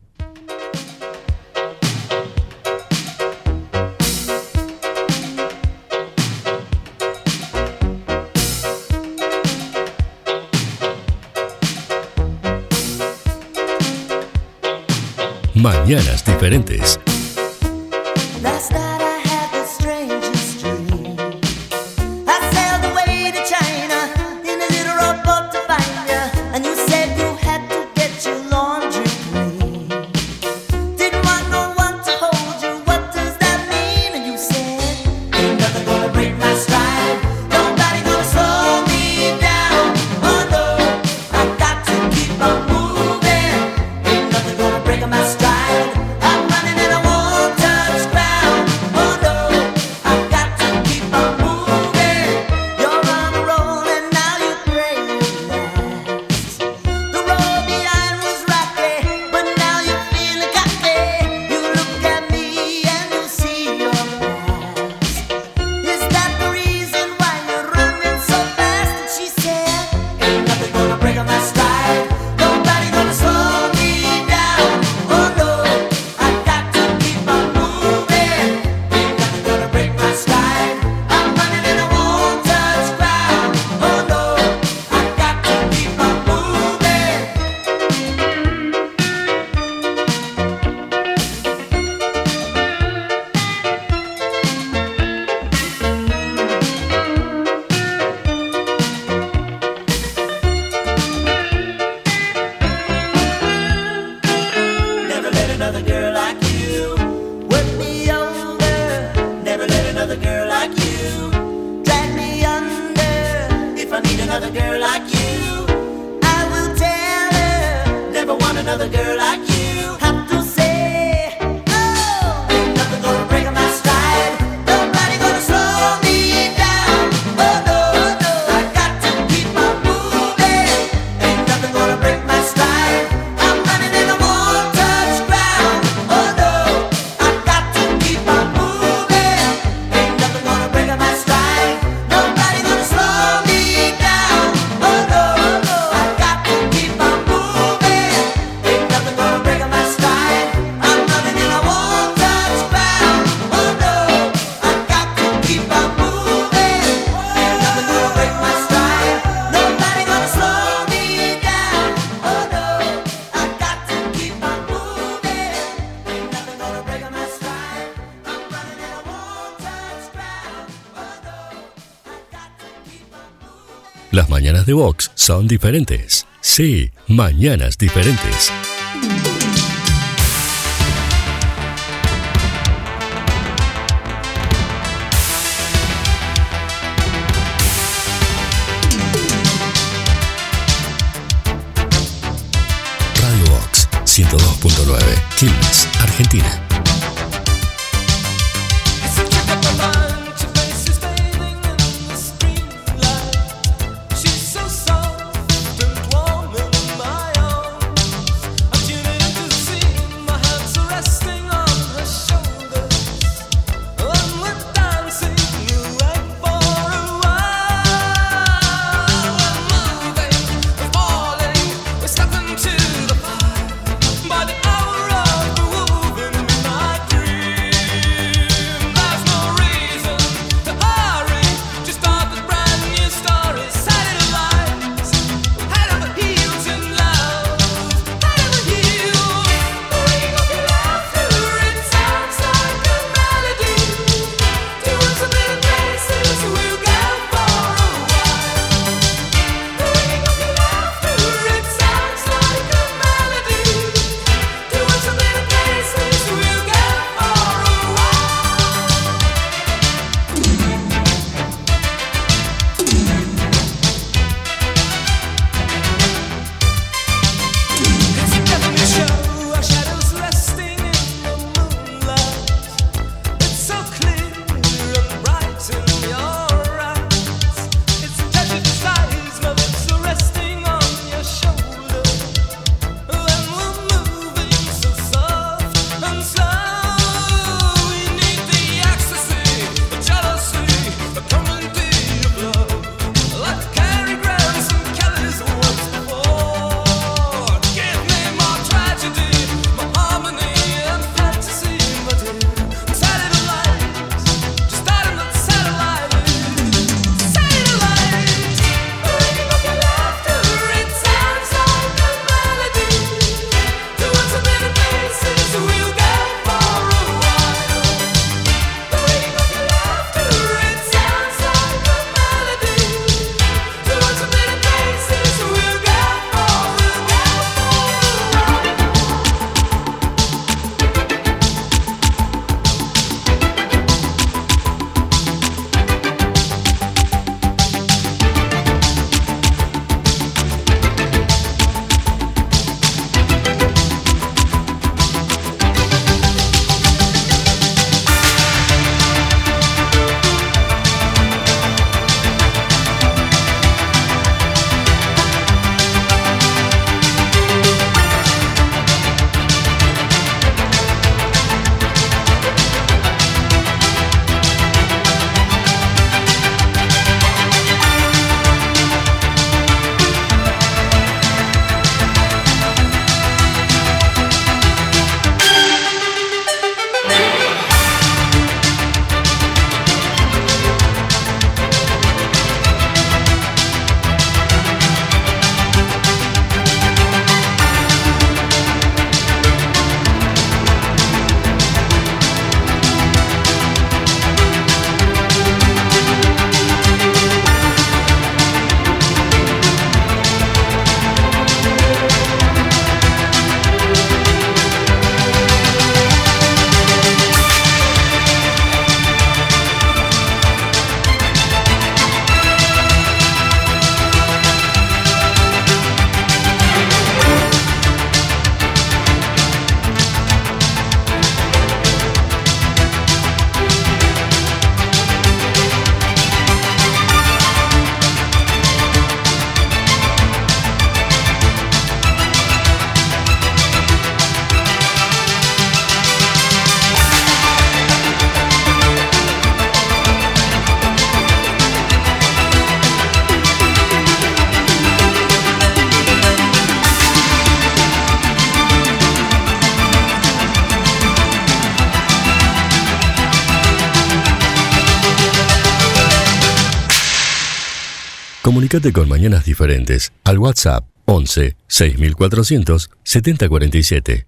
Mañanas diferentes. Last night I had the strangest dream. I sailed away to China in a little rowboat to find you, and you said you had to get your laundry clean. Didn't want no one to hold you. What does that mean? And you said, ain't nothing gonna break my stride. Nobody gonna slow me down. Oh no, I got to keep on moving. Ain't nothing gonna break my stride. I'm running and I won't touch ground. Oh no, I've got to keep on moving. You're on a roll and now you pray relax. The road behind was rocky, but now you're feeling cocky. You look at me and you see your past. Is that the reason why you're running so fast? And she said, ain't nothing gonna break on my stride. Nobody gonna slow me down. Oh no. another girl like you. Work me over, never let another girl like you. Drag me under, if I need another girl like you. I will tell her, never want another girl like you. Have to say, oh, ain't nothing gonna break my stride. Nobody gonna slow me down. Oh no, no, I got to keep on moving. Ain't nothing gonna break my stride. I'm running and I won't touch ground. Oh no, I got to keep on moving. Ain't nothing gonna break my stride. Nobody gonna slow me down. Oh no, no, I got to keep on moving. Ain't nothing gonna break my stride. I'm running and I won't touch ground. Oh no, I got to keep on moving. Ain't nothing gonna break my stride. Nobody gonna slow me down. Oh no, I got to keep on moving. Ain't nothing gonna break my stride. I'm running and I won't touch ground. Oh no, I got to keep on moving. Las mañanas de Vox son diferentes. Sí, mañanas diferentes. Radio Vox ciento dos punto nueve, Quilmes, Argentina. She's so soft and warm in my arms. I'm tuning in to see my hands are resting on her shoulders. And we're dancing away for a while. We're moving, we're falling, we're stepping to the fire. By the hour of the moving midnight. Comunicate con Mañanas Diferentes al WhatsApp once seis mil cuatrocientos setenta cuarenta y siete.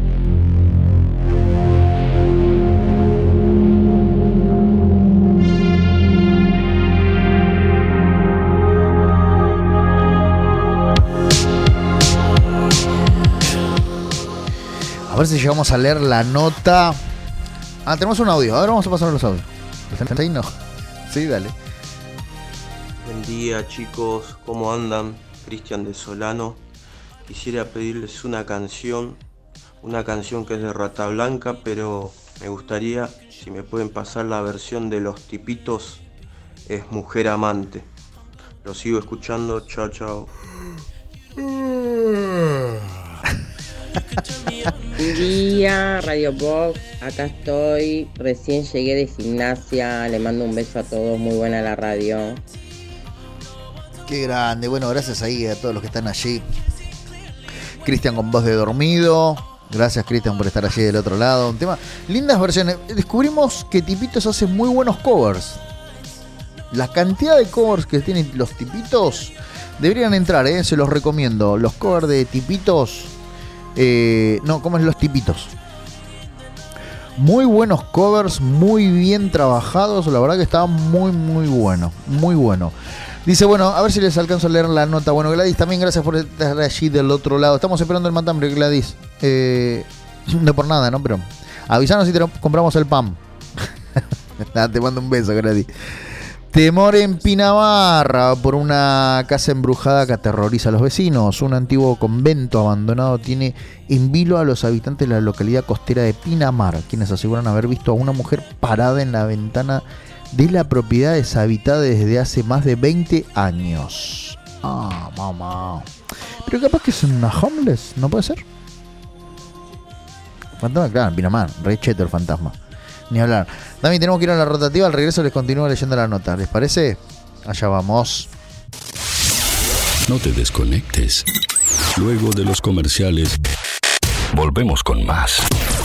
A ver si llegamos a leer la nota. Ah, tenemos un audio. Ahora vamos a pasar a los audios. ¿Están ahí? No. Sí, dale. Buen día, chicos. ¿Cómo andan? Cristian de Solano. Quisiera pedirles una canción. Una canción que es de Rata Blanca, pero me gustaría, si me pueden pasar la versión de Los Tipitos, es Mujer Amante. Lo sigo escuchando. Chao, chao. Buen día, Radio Box, acá estoy, recién llegué de gimnasia, le mando un beso a todos, muy buena la radio. Qué grande, bueno, gracias ahí a todos los que están allí. Cristian con voz de dormido, gracias Cristian por estar allí del otro lado. Un tema, lindas versiones, descubrimos que Tipitos hace muy buenos covers. La cantidad de covers que tienen los Tipitos deberían entrar, eh, se los recomiendo. Los covers de Tipitos... Eh, no, ¿cómo es Los Tipitos? Muy buenos covers, muy bien trabajados. La verdad que estaba muy, muy bueno. Muy bueno. Dice, bueno, a ver si les alcanzo a leer la nota. Bueno, Gladys, también gracias por estar allí del otro lado. Estamos esperando el matambre, Gladys. Eh, no por nada, ¿no? Pero avisanos si te compramos el pan. Te mando un beso, Gladys. Temor en Pinamar por una casa embrujada que aterroriza a los vecinos. Un antiguo convento abandonado tiene en vilo a los habitantes de la localidad costera de Pinamar, quienes aseguran haber visto a una mujer parada en la ventana de la propiedad deshabitada desde hace más de veinte años. Ah, mamá. Pero capaz que es una homeless, ¿no puede ser? Fantasma, claro, en Pinamar, re cheto el fantasma. Ni hablar. También tenemos que ir a la rotativa. Al regreso les continúo leyendo la nota. ¿Les parece? Allá vamos. No te desconectes. Luego de los comerciales, volvemos con más.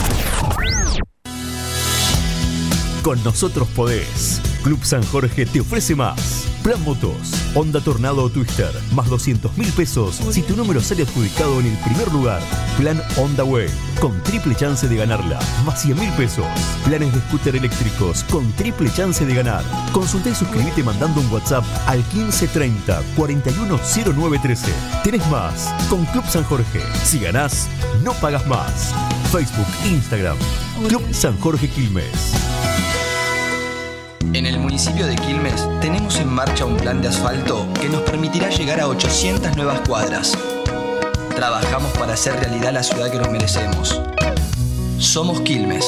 Con nosotros podés. Club San Jorge te ofrece más. Plan Motos, Honda Tornado o Twister, más doscientos mil pesos si tu número sale adjudicado en el primer lugar. Plan Honda Wave, con triple chance de ganarla, más cien mil pesos. Planes de scooter eléctricos, con triple chance de ganar. Consulta y suscríbete mandando un WhatsApp al quince treinta cuarenta y uno cero nueve trece. Tenés más con Club San Jorge. Si ganás, no pagas más. Facebook, Instagram, Club San Jorge Quilmes. En el municipio de Quilmes tenemos en marcha un plan de asfalto que nos permitirá llegar a ochocientas nuevas cuadras. Trabajamos para hacer realidad la ciudad que nos merecemos. Somos Quilmes.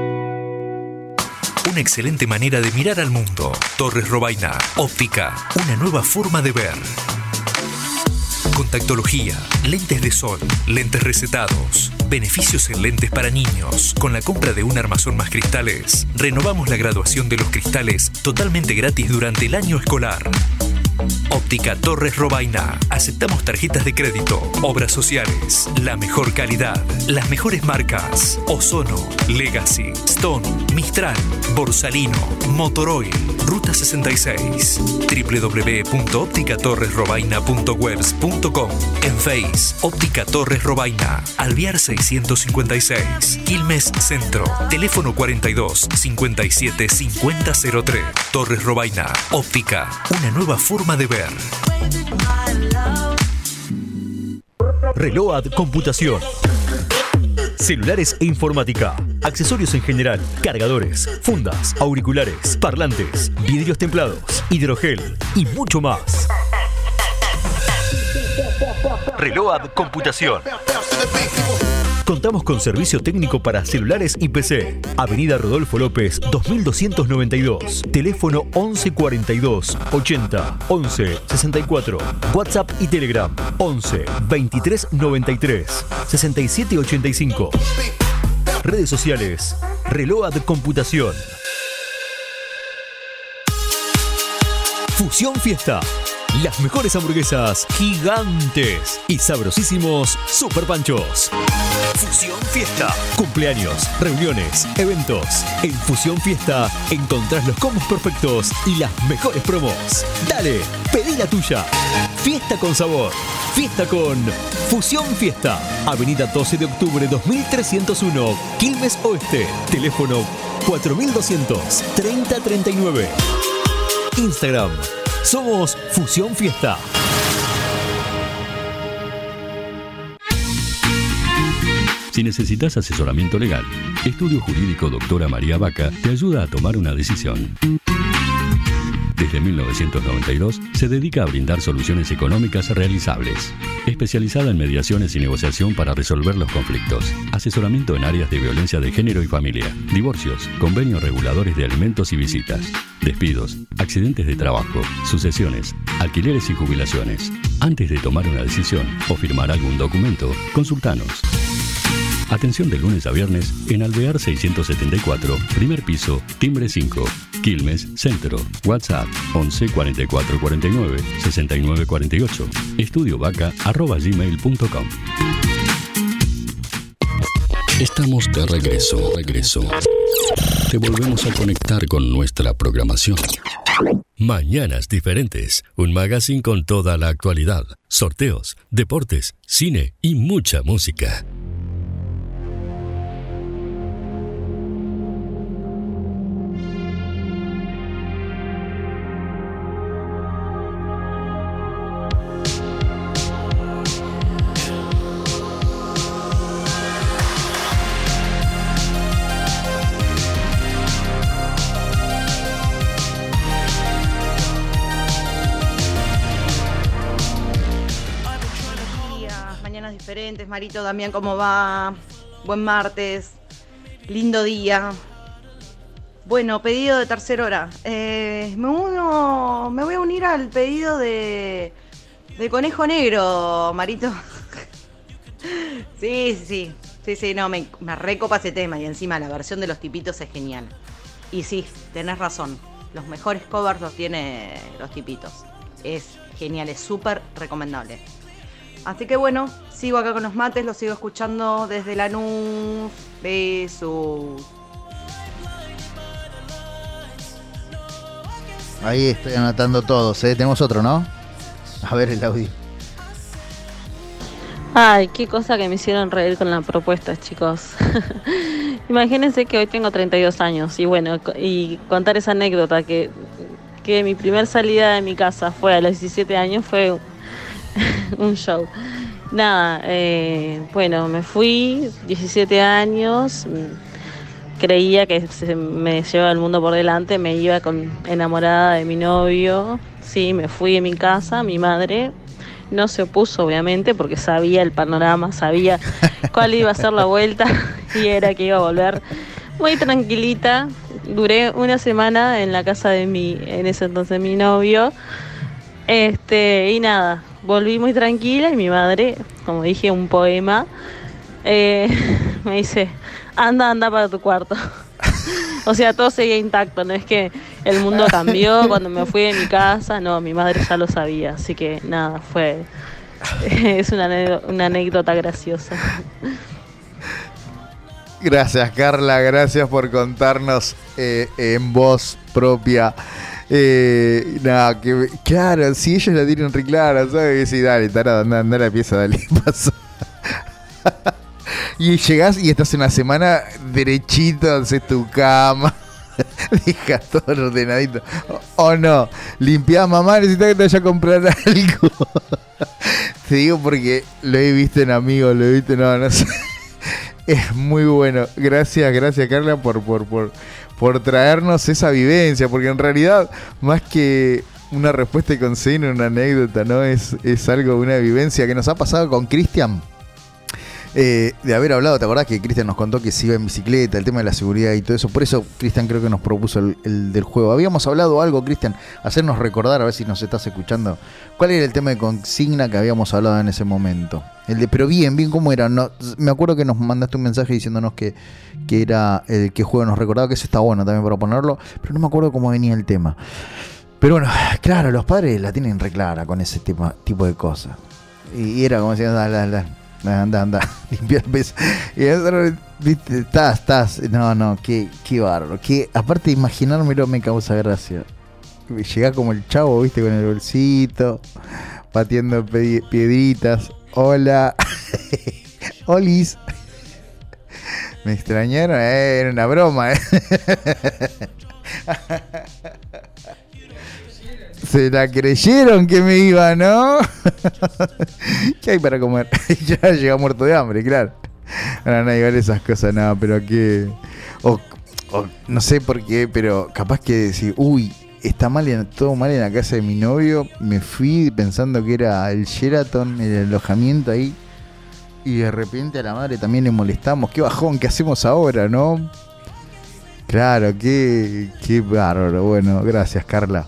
Una excelente manera de mirar al mundo. Torres Robaina, óptica, una nueva forma de ver. Contactología, lentes de sol, lentes recetados, beneficios en lentes para niños. Con la compra de un armazón más cristales, renovamos la graduación de los cristales totalmente gratis durante el año escolar. Óptica Torres Robaina. Aceptamos tarjetas de crédito, obras sociales, la mejor calidad, las mejores marcas: Ozono, Legacy, Stone, Mistral, Borsalino, Motoroil, Ruta sesenta y seis, doble u doble u doble u punto óptica torres robaina punto webs punto com. En Face, Óptica Torres Robaina, Alvear seiscientos cincuenta y seis, Quilmes Centro, teléfono cuarenta y dos cincuenta y siete cincuenta cero tres. Torres Robaina, óptica, una nueva forma de ver. Reload Computación. Celulares e informática, accesorios en general, cargadores, fundas, auriculares, parlantes, vidrios templados, hidrogel y mucho más. Reload Computación. Contamos con servicio técnico para celulares y P C. Avenida Rodolfo López, dos mil doscientos noventa y dos. Teléfono once cuarenta y dos ochenta once sesenta y cuatro. WhatsApp y Telegram once veintitrés noventa y tres sesenta y siete ochenta y cinco. Redes sociales Reload Computación. Fusión Fiesta. Las mejores hamburguesas gigantes y sabrosísimos super panchos. Fusión Fiesta. Cumpleaños, reuniones, eventos. En Fusión Fiesta encontrás los combos perfectos y las mejores promos. Dale, pedí la tuya. Fiesta con sabor. Fiesta con Fusión Fiesta. Avenida doce de octubre dos mil trescientos uno, Quilmes Oeste. Teléfono cuatro mil doscientos treinta treinta y nueve. Instagram. Somos Fusión Fiesta. Si necesitas asesoramiento legal, Estudio Jurídico Doctora María Vaca te ayuda a tomar una decisión. Desde mil novecientos noventa y dos se dedica a brindar soluciones económicas realizables. Especializada en mediaciones y negociación para resolver los conflictos. Asesoramiento en áreas de violencia de género y familia. Divorcios, convenios reguladores de alimentos y visitas. Despidos, accidentes de trabajo, sucesiones, alquileres y jubilaciones. Antes de tomar una decisión o firmar algún documento, consultanos. Atención de lunes a viernes en Alvear seiscientos setenta y cuatro, primer piso, timbre cinco, Quilmes, Centro. WhatsApp once cuarenta y cuatro cuarenta y nueve sesenta y nueve cuarenta y ocho. estudiovaca arroba gmail punto com. Estamos de regreso, regreso. Te volvemos a conectar con nuestra programación. Mañanas Diferentes, un magazine con toda la actualidad, sorteos, deportes, cine y mucha música. Diferentes, Marito, Damián, ¿cómo va? Buen martes, lindo día. Bueno, pedido de tercera hora. Eh, me, uno, me voy a unir al pedido de, de Conejo Negro, Marito. Sí, sí, sí, sí, no, me, me recopa ese tema y encima la versión de Los Tipitos es genial. Y sí, tenés razón, los mejores covers los tiene Los Tipitos. Es genial, es súper recomendable. Así que bueno, sigo acá con los mates, los sigo escuchando desde Lanús. Besos. Ahí estoy anotando todos, ¿eh? Tenemos otro, ¿no? A ver el audio. Ay, qué cosa que me hicieron reír con la propuesta, chicos. Imagínense que hoy tengo treinta y dos años y bueno, y contar esa anécdota que, que mi primer salida de mi casa fue a los diecisiete años fue un show. Nada, eh, bueno, me fui, diecisiete años, creía que se me llevaba el mundo por delante, me iba con enamorada de mi novio, sí, me fui de mi casa, mi madre no se opuso obviamente porque sabía el panorama, sabía cuál iba a ser la vuelta y era que iba a volver muy tranquilita. Duré una semana en la casa de mi, en ese entonces mi novio, este, y nada, volví muy tranquila y mi madre, como dije, un poema, eh, me dice, anda, anda para tu cuarto. O sea, todo seguía intacto, no es que el mundo cambió cuando me fui de mi casa, no, mi madre ya lo sabía, así que nada, fue, es una, una anécdota graciosa. Gracias, Carla, gracias por contarnos eh, en voz propia. Eh, nada, que claro, si ellos la tienen re clara, ¿sabes? Sí, dale, tarada, anda, anda a la pieza, dale, pasa. Y llegás y estás una semana derechito, haces tu cama, dejas todo ordenadito. O oh, no, limpiás, mamá, necesitas que te vaya a comprar algo. Te digo porque lo he visto en amigos, lo he visto, no, no sé. Es muy bueno. Gracias, gracias, Carla, por, por, por, por traernos esa vivencia, porque en realidad, más que una respuesta y conseguir una anécdota, ¿no? Es, es algo, una vivencia que nos ha pasado con Cristian. Eh, de haber hablado, ¿te acordás que Cristian nos contó que se iba en bicicleta, el tema de la seguridad y todo eso? Por eso Cristian creo que nos propuso el, el del juego. Habíamos hablado algo, Cristian, hacernos recordar, a ver si nos estás escuchando, cuál era el tema de consigna que habíamos hablado en ese momento. El de, pero bien, bien, ¿cómo era? No, me acuerdo que nos mandaste un mensaje diciéndonos que, que era el que juego nos recordaba, que eso está bueno también para ponerlo, pero no me acuerdo cómo venía el tema. Pero bueno, claro, los padres la tienen re clara con ese tipo, tipo de cosas. Y, y era como decir, anda, anda, anda, anda, limpiar el peso. Y eso, viste, estás, estás. No, no, qué, qué bárbaro. Que, aparte de imaginármelo me causa gracia. Llegá como el Chavo, viste, con el bolsito, pateando pedi- piedritas. Hola. Olis. Me extrañaron, eh, era una broma, eh. Se la creyeron que me iba, ¿no? ¿Qué hay para comer? Ya llega muerto de hambre, claro. Ahora no, igual esas cosas, no, pero que... O, o no sé por qué, pero capaz que decir, uy, está mal en, todo mal en la casa de mi novio. Me fui pensando que era el Sheraton, el alojamiento ahí. Y de repente a la madre también le molestamos. Qué bajón, ¿qué hacemos ahora, no? Claro, qué, qué bárbaro. Bueno, gracias, Carla.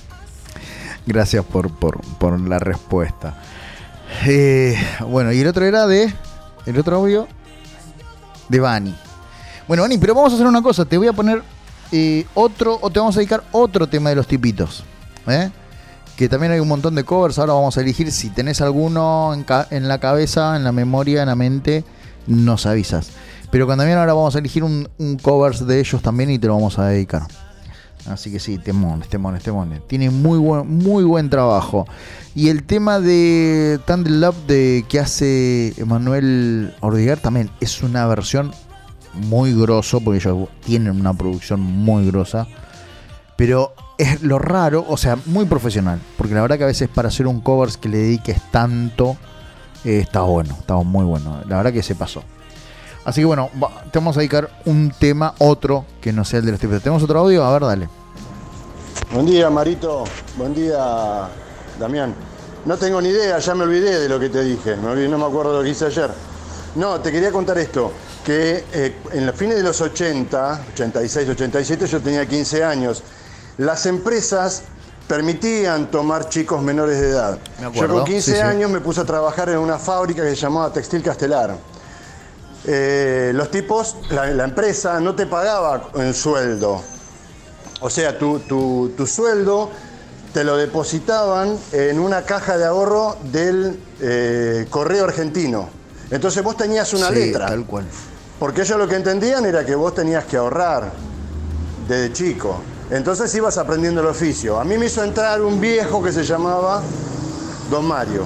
Gracias por, por, por la respuesta. Eh, bueno, y el otro era de... El otro audio de Bani. Bueno, Bani, pero vamos a hacer una cosa. Te voy a poner eh, otro, o te vamos a dedicar otro tema de los tipitos. ¿Eh? Que también hay un montón de covers. Ahora vamos a elegir. Si tenés alguno en, ca- en la cabeza, en la memoria, en la mente, nos avisas. Pero también ahora vamos a elegir un, un covers de ellos también y te lo vamos a dedicar. Así que sí, temones, temones, temones. Tiene muy buen, muy buen trabajo. Y el tema de Thunder Love de que hace Emanuel Ordigar también es una versión muy grosso, porque ellos tienen una producción muy grosa. Pero es lo raro, o sea, muy profesional. Porque la verdad que a veces para hacer un covers que le dediques tanto, eh, está bueno, está muy bueno. La verdad que se pasó. Así que bueno, va, te vamos a dedicar un tema, otro, que no sea el de los tipos. ¿Tenemos otro audio? A ver, dale. Buen día, Marito. Buen día, Damián. No tengo ni idea, ya me olvidé de lo que te dije. Me olvidé, no me acuerdo de lo que hice ayer. No, te quería contar esto. Que eh, en los fines de los ochenta, ochenta y seis, ochenta y siete, yo tenía quince años. Las empresas permitían tomar chicos menores de edad. Me acuerdo, yo con quince sí, sí. años me puse a trabajar en una fábrica que se llamaba Textil Castelar. Eh, los tipos, la, la empresa no te pagaba en sueldo. O sea, tu, tu, tu sueldo te lo depositaban en una caja de ahorro del eh, Correo Argentino. Entonces vos tenías una Sí, letra. tal cual. Porque ellos lo que entendían era que vos tenías que ahorrar desde chico. Entonces ibas aprendiendo el oficio. A mí me hizo entrar un viejo que se llamaba Don Mario.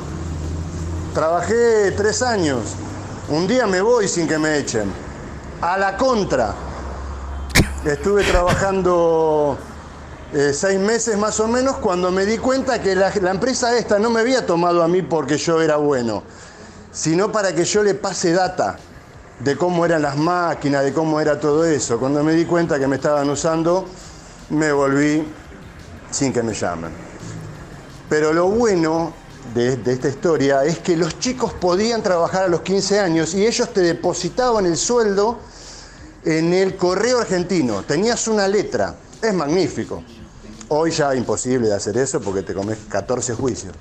Trabajé tres años. Un día me voy sin que me echen. A la contra. Estuve trabajando eh, seis meses más o menos cuando me di cuenta que la, la empresa esta no me había tomado a mí porque yo era bueno, sino para que yo le pase data de cómo eran las máquinas, de cómo era todo eso. Cuando me di cuenta que me estaban usando, me volví sin que me llamen. Pero lo bueno de, de esta historia es que los chicos podían trabajar a los quince años y ellos te depositaban el sueldo en el Correo Argentino. Tenías una letra. Es magnífico. Hoy ya imposible de hacer eso porque te comes catorce juicios.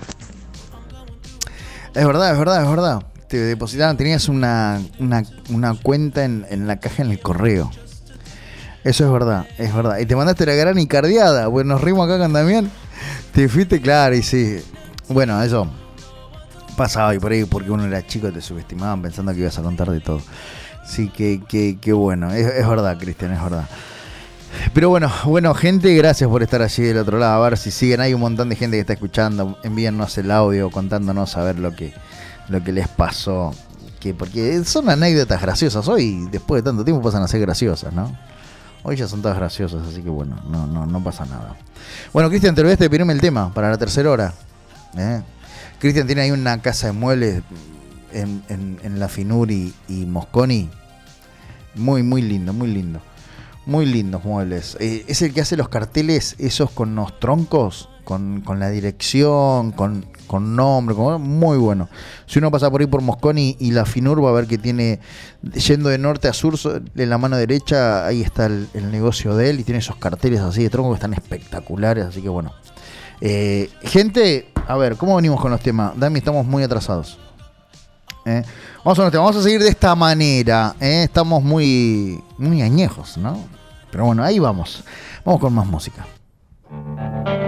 Es verdad, es verdad, es verdad. Te depositaban, tenías una, una, una cuenta en, en la caja en el correo. Eso es verdad, es verdad. Y te mandaste la gran icardiada. Bueno, nos rimos acá con Damián. Te fuiste, claro, y sí. Bueno, eso pasaba y por ahí porque uno era chico te subestimaban pensando que ibas a contar de todo. Sí, que, que, que bueno. Es, es verdad, Cristian, es verdad. Pero bueno, bueno, gente, gracias por estar allí del otro lado. A ver si siguen, hay un montón de gente que está escuchando. Envíennos el audio contándonos a ver lo que, lo que les pasó. Que, porque son anécdotas graciosas. Hoy, después de tanto tiempo, pasan a ser graciosas, ¿no? Hoy ya son todas graciosas, así que bueno, no, no, no pasa nada. Bueno, Cristian, te olvidaste de pedirme el tema para la tercera hora. ¿Eh? Cristian tiene ahí una casa de muebles en, en, en La Finur y, y Mosconi. Muy, muy lindo, muy lindo. Muy lindos muebles. Eh, es el que hace los carteles esos con los troncos, con, con la dirección, con, con nombre, con, muy bueno. Si uno pasa por ahí por Mosconi y La Finur, va a ver que tiene, yendo de norte a sur, en la mano derecha, ahí está el, el negocio de él y tiene esos carteles así de troncos que están espectaculares, así que bueno. Eh, gente, a ver, ¿cómo venimos con los temas? Dami, estamos muy atrasados. ¿Eh? Vamos a, vamos a seguir de esta manera, ¿eh? Estamos muy, muy añejos, ¿no? Pero bueno, ahí vamos. Vamos con más música.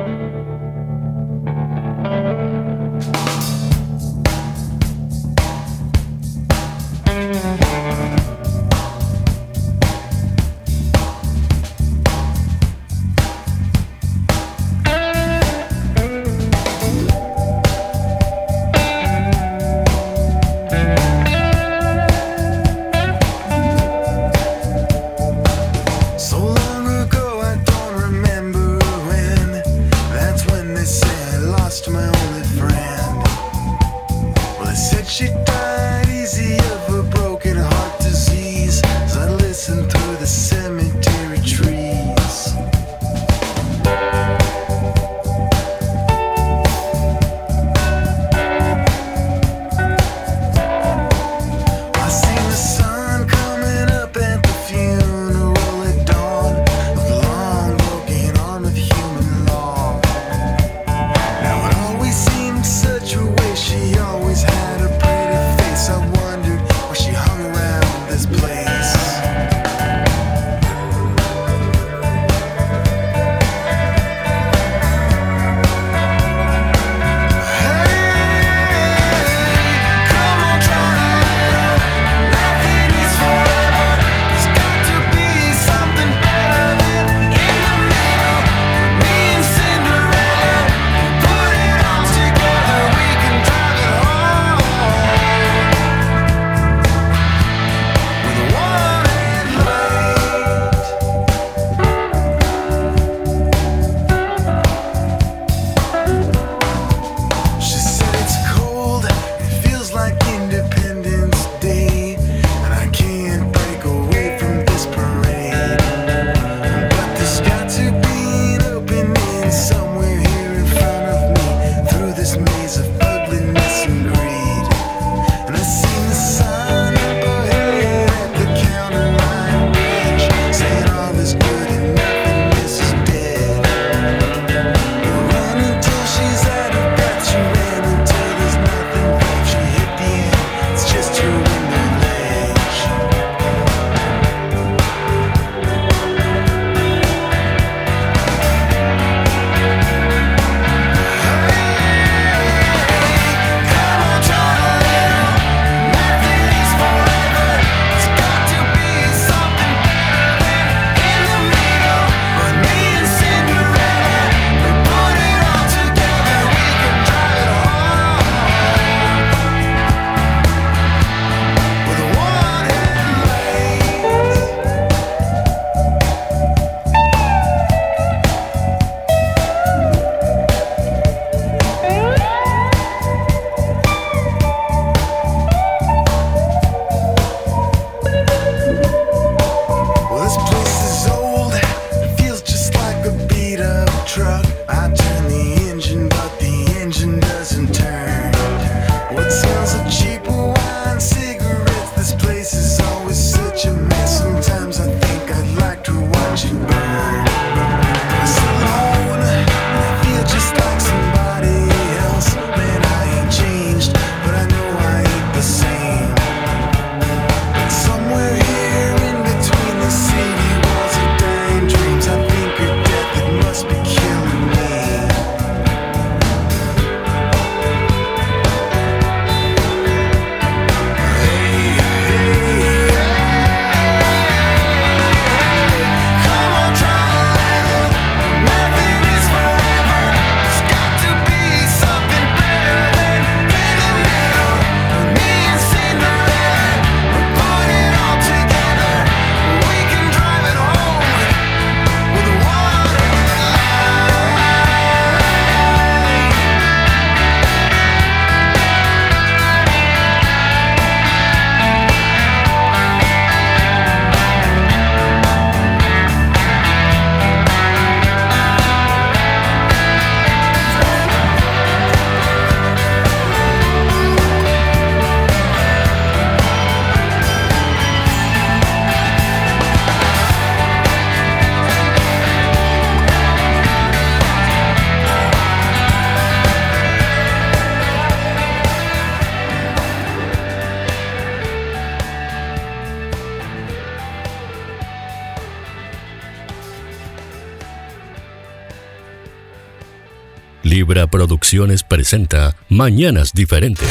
Libra Producciones presenta Mañanas Diferentes.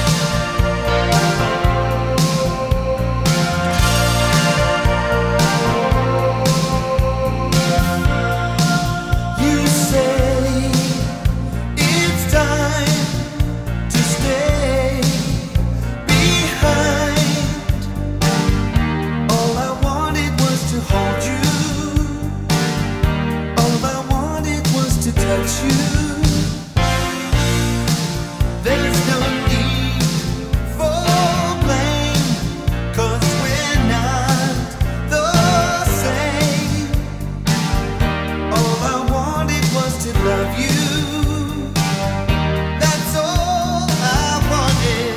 You say it's time to stay behind. All I wanted was to hold you. All I wanted was to touch you. There's no need for blame, 'cause we're not the same. All I wanted was to love you. That's all I wanted.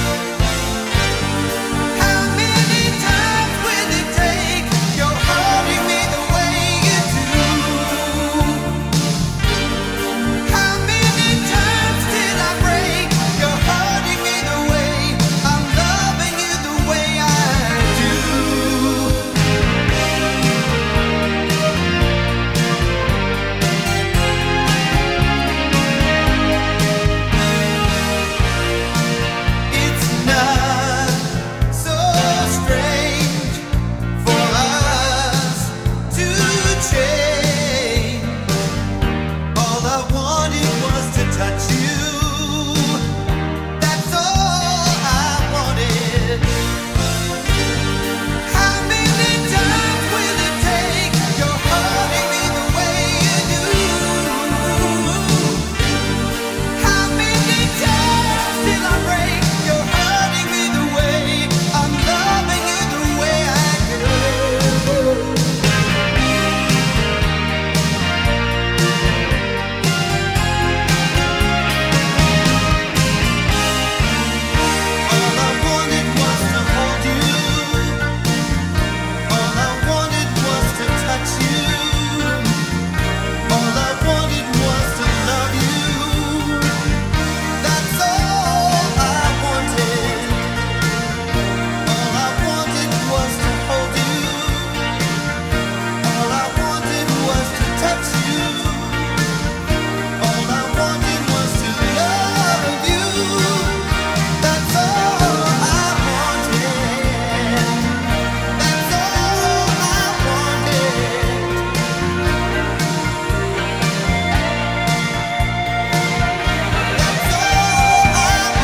How many times will it take? You're hurting me the way you do. How many times till I break? You're hurting me the way I'm loving you the way I do. It's not so strange for us to change. All I wanted was to touch you. That's all I wanted. How many times will it take? You're hurting me the way you do. How many times till I break? You're hurting me the way I'm loving you the way I do. All I wanted was to hold you. All I wanted was to touch you. All I wanted was to love you. That's all I wanted. All I wanted was to hold you. All I wanted was to touch you. All I wanted was to love you. That's all I wanted. That's all I wanted. That's all I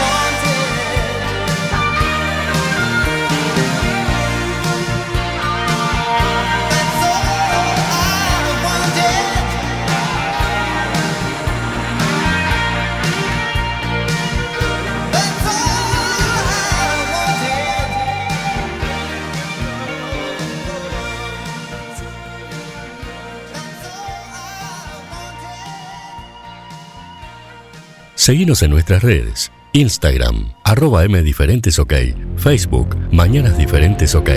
Seguinos en nuestras redes. Instagram, arroba mdiferentesok. Facebook, Mañanas Diferentes OK.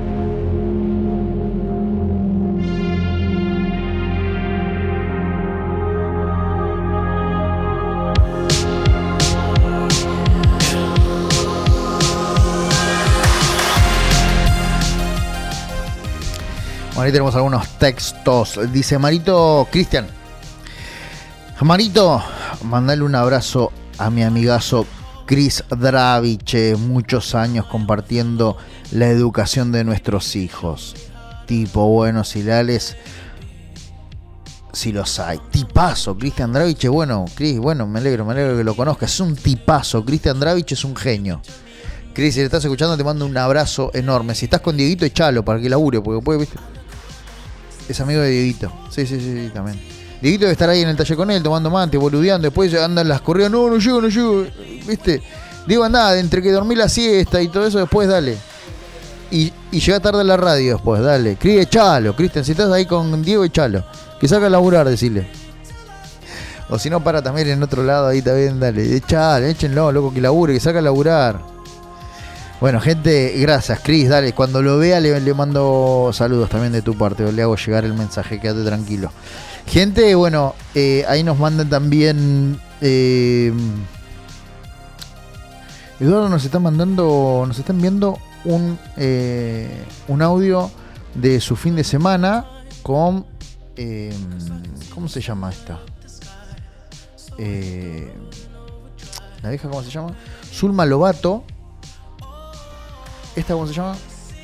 Bueno, ahí tenemos algunos textos. Dice Marito, Cristian. Marito, mandale un abrazo a mi amigazo Chris Draviche. Muchos años compartiendo la educación de nuestros hijos. Tipo buenos y leales, si los hay. Tipazo, Cristian Draviche. Bueno, Chris, bueno, me alegro, me alegro que lo conozcas. Es un tipazo. Cristian Draviche es un genio. Chris, si le estás escuchando, te mando un abrazo enorme. Si estás con Dieguito, echalo para que labure, porque puede, ¿viste? Es amigo de Dieguito. Sí, sí, sí, sí, también. Dieguito debe estar ahí en el taller con él, tomando mate, boludeando. Después andan las corridas. No, no llego, no llego. ¿Viste? Digo, andá, entre que dormí la siesta y todo eso, después dale. Y, y llega tarde a la radio después, dale. Cris, echalo. Cristian, si estás ahí con Diego, echalo. Que saca a laburar, decirle. O si no, para también en otro lado, ahí también, dale. Echalo, échenlo, loco, que labure, que saca a laburar. Bueno, gente, gracias, Cris, dale. Cuando lo vea, le, le mando saludos también de tu parte. O le hago llegar el mensaje, quédate tranquilo. Gente, bueno, eh, ahí nos mandan también. Eh, Eduardo nos está mandando, nos están viendo un, eh, un audio de su fin de semana con. Eh, ¿Cómo se llama esta? Eh, ¿La vieja cómo se llama? Zulma Lobato. ¿Esta cómo se llama?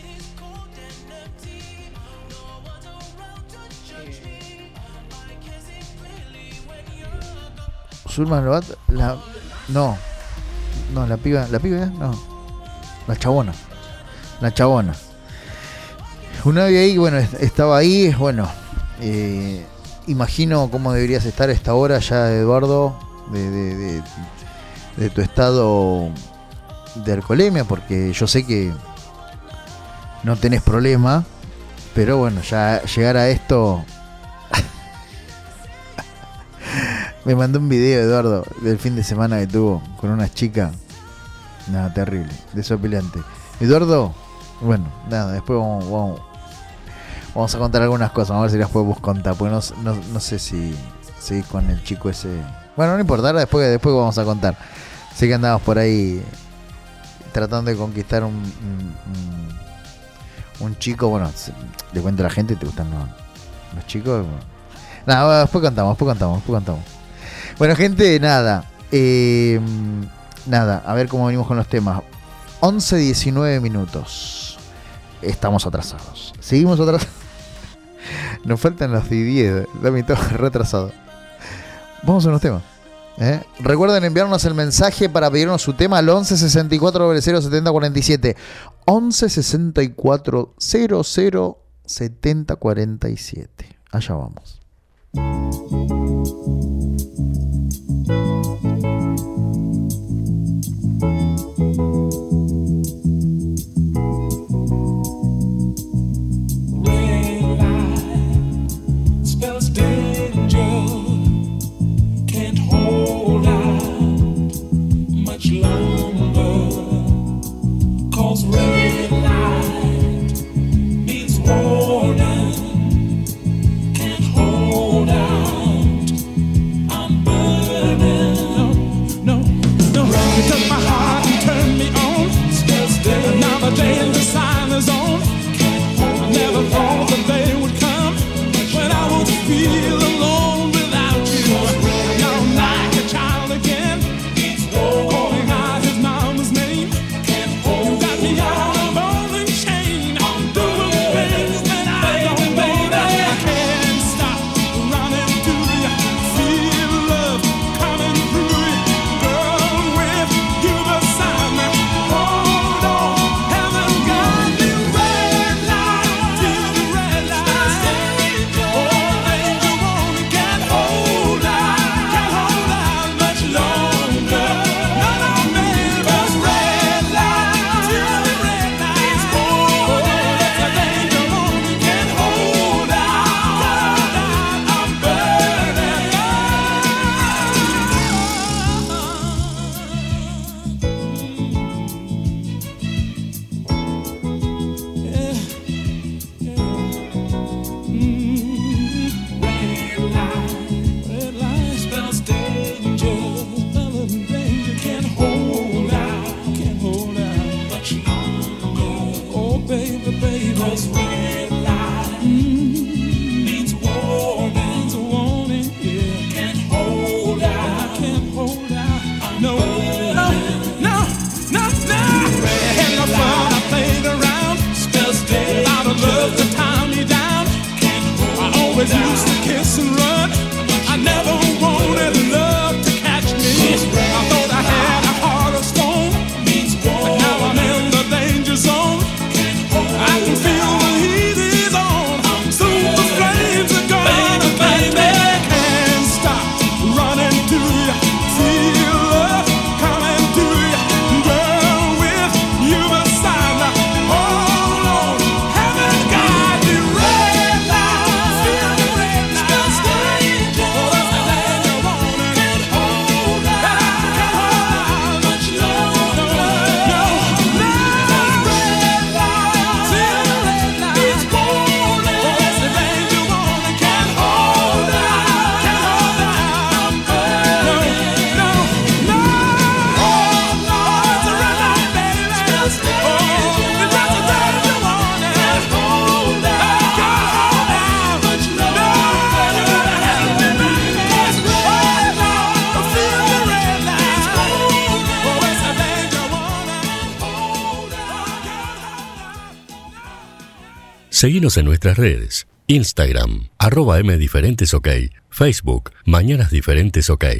Zulma Lobato. La, no. No, la piba. ¿La piba? No. La chabona. La chabona. Una vez ahí, bueno, estaba ahí. Bueno, eh, imagino cómo deberías estar a esta hora ya, Eduardo, de, de, de, de tu estado de alcoholemia, porque yo sé que no tenés problema, pero bueno, ya llegar a esto. Me mandó un video, Eduardo, del fin de semana que tuvo con una chica. Nada, terrible, desopilante. Eduardo, bueno, nada, después vamos, vamos, vamos a contar algunas cosas, vamos a ver si las podemos contar, porque no, no, no sé si seguís con el chico ese. Bueno, no importa, ahora después, después vamos a contar. Sé que andamos por ahí tratando de conquistar un, un, un, un chico, bueno, le cuento a la gente, ¿te gustan los, los chicos? Bueno. Nada, después contamos, después contamos, después contamos. Bueno, gente, nada. Eh, nada, a ver cómo venimos con los temas. once diecinueve minutos. Estamos atrasados. Seguimos atrasados. Nos faltan las diez. Dame todo retrasado. Vamos a unos temas. ¿Eh? Recuerden enviarnos el mensaje para pedirnos su tema al once sesenta y cuatro cero setenta cuarenta y siete. once sesenta y cuatro cero cero setenta cuarenta y siete. Allá vamos. Things Seguinos en nuestras redes. Instagram, arroba mdiferentesok. Facebook, Mañanas Diferentes OK.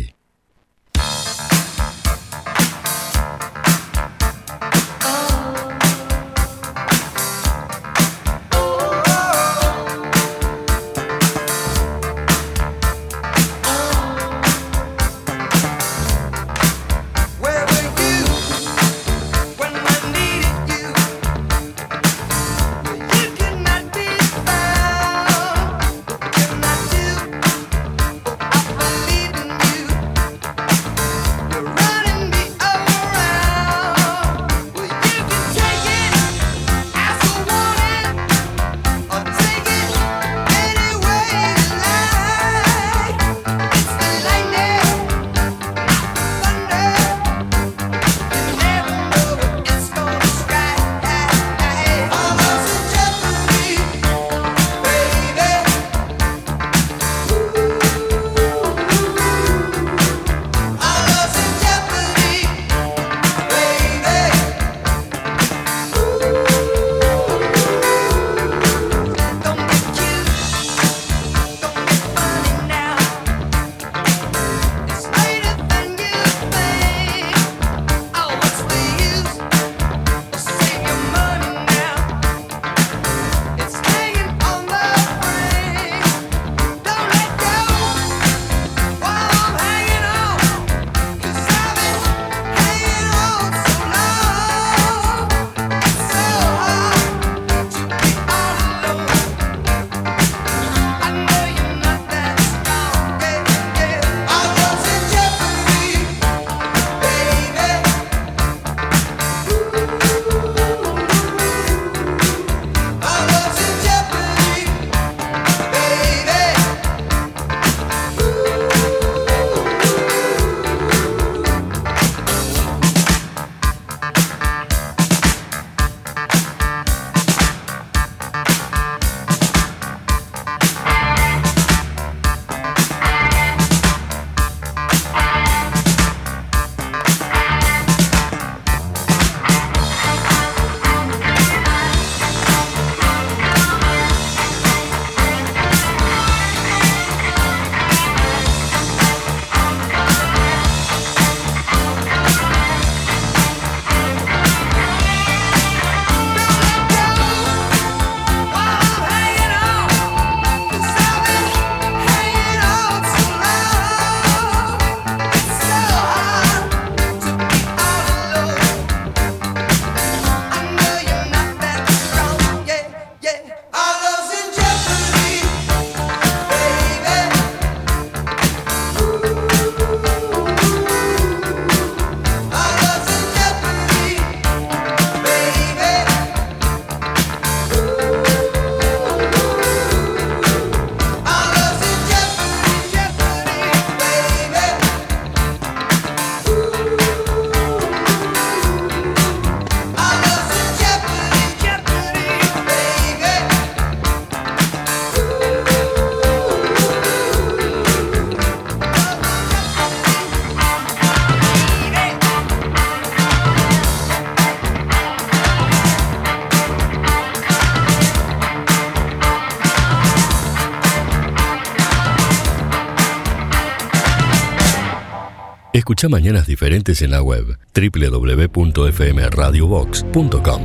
Escucha Mañanas Diferentes en la web doble u doble u doble u punto f m radio box punto com.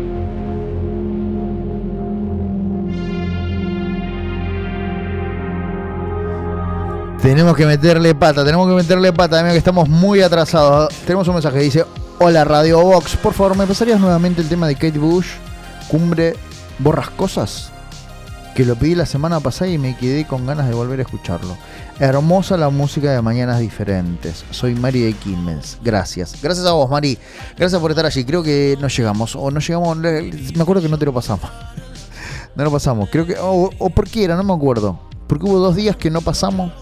Tenemos que meterle pata, tenemos que meterle pata, amigo, que estamos muy atrasados. Tenemos un mensaje que dice: hola Radio Box, por favor, ¿me pasarías nuevamente el tema de Kate Bush, Cumbre Borrascosas? Que lo pedí la semana pasada y me quedé con ganas de volver a escucharlo. Hermosa la música de Mañanas Diferentes. Soy Mari de Quilmes. Gracias. Gracias a vos, Mari. Gracias por estar allí. Creo que no llegamos. O no llegamos. Me acuerdo que no te lo pasamos. No lo pasamos. Creo que. O, o por qué era, no me acuerdo. Porque hubo dos días que no pasamos.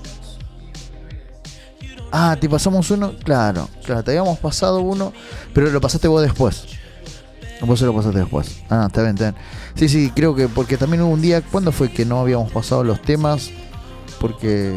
Ah, te pasamos uno. Claro, claro, te habíamos pasado uno, pero lo pasaste vos después. Vos se lo pasaste después. Ah, está bien, está bien. Sí, sí, creo que porque también hubo un día. ¿Cuándo fue que no habíamos pasado los temas? Porque.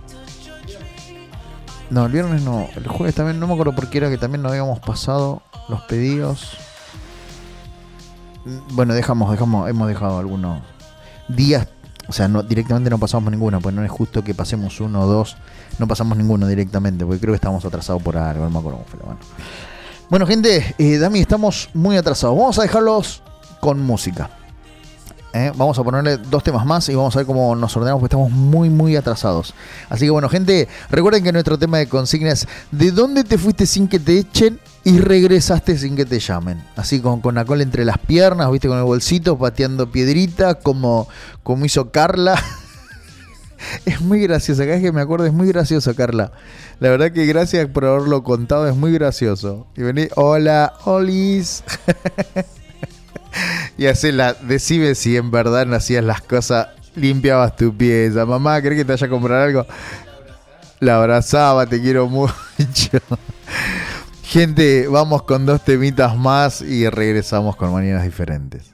No, el viernes no. El jueves también, no me acuerdo por qué era que también no habíamos pasado los pedidos. bueno, dejamos, dejamos, hemos dejado algunos días, o sea, no, directamente no pasamos ninguno, pues no es justo que pasemos uno o dos, no pasamos ninguno directamente, porque creo que estamos atrasados por algo, no me acuerdo, pero bueno. Bueno, gente, eh, Dami, estamos muy atrasados. Vamos a dejarlos con música. ¿eh? Vamos a ponerle dos temas más y vamos a ver cómo nos ordenamos, porque estamos muy, muy atrasados. Así que bueno, gente, recuerden que nuestro tema de consigna es ¿de dónde te fuiste sin que te echen y regresaste sin que te llamen? Así con, con la cola entre las piernas, viste, con el bolsito, pateando piedrita, como, como hizo Carla. Es muy gracioso, cada vez que me acuerdo es muy gracioso, Carla. La verdad que gracias por haberlo contado, es muy gracioso. Y vení, hola, olis. Y así la, decime si en verdad no hacías las cosas, limpiabas tu pieza. Mamá, ¿querés que te vaya a comprar algo? La abrazaba, te quiero mucho. Gente, vamos con dos temitas más y regresamos con mañanas diferentes.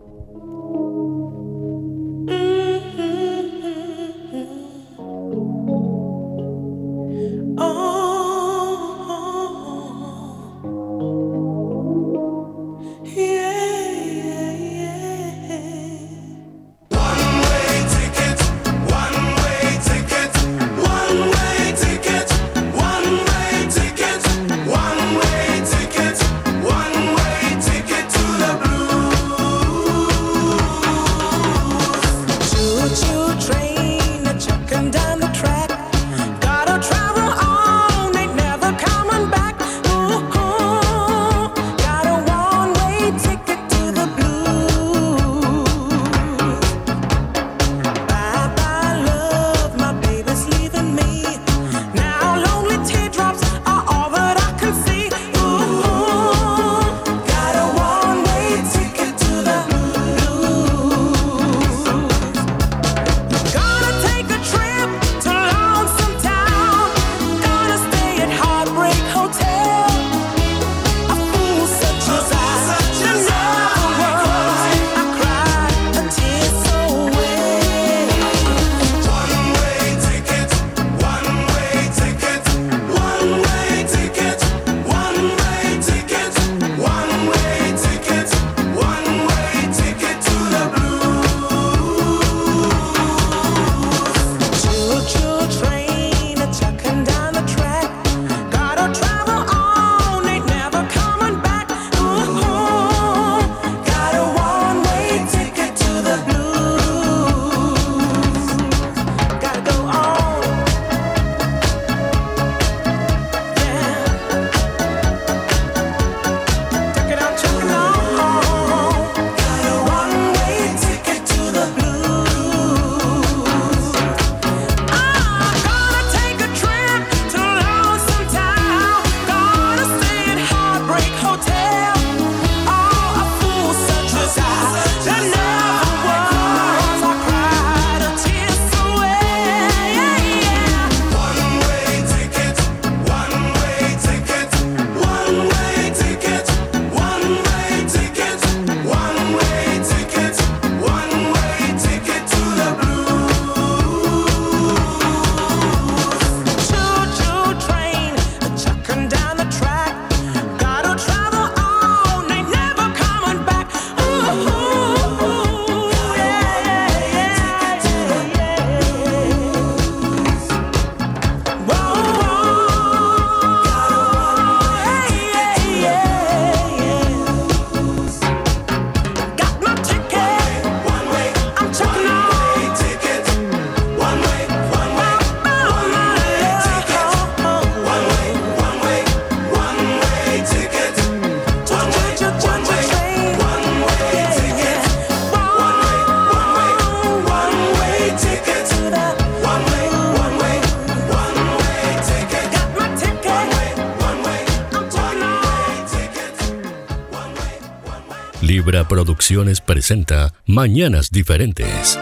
Libra Producciones presenta Mañanas Diferentes.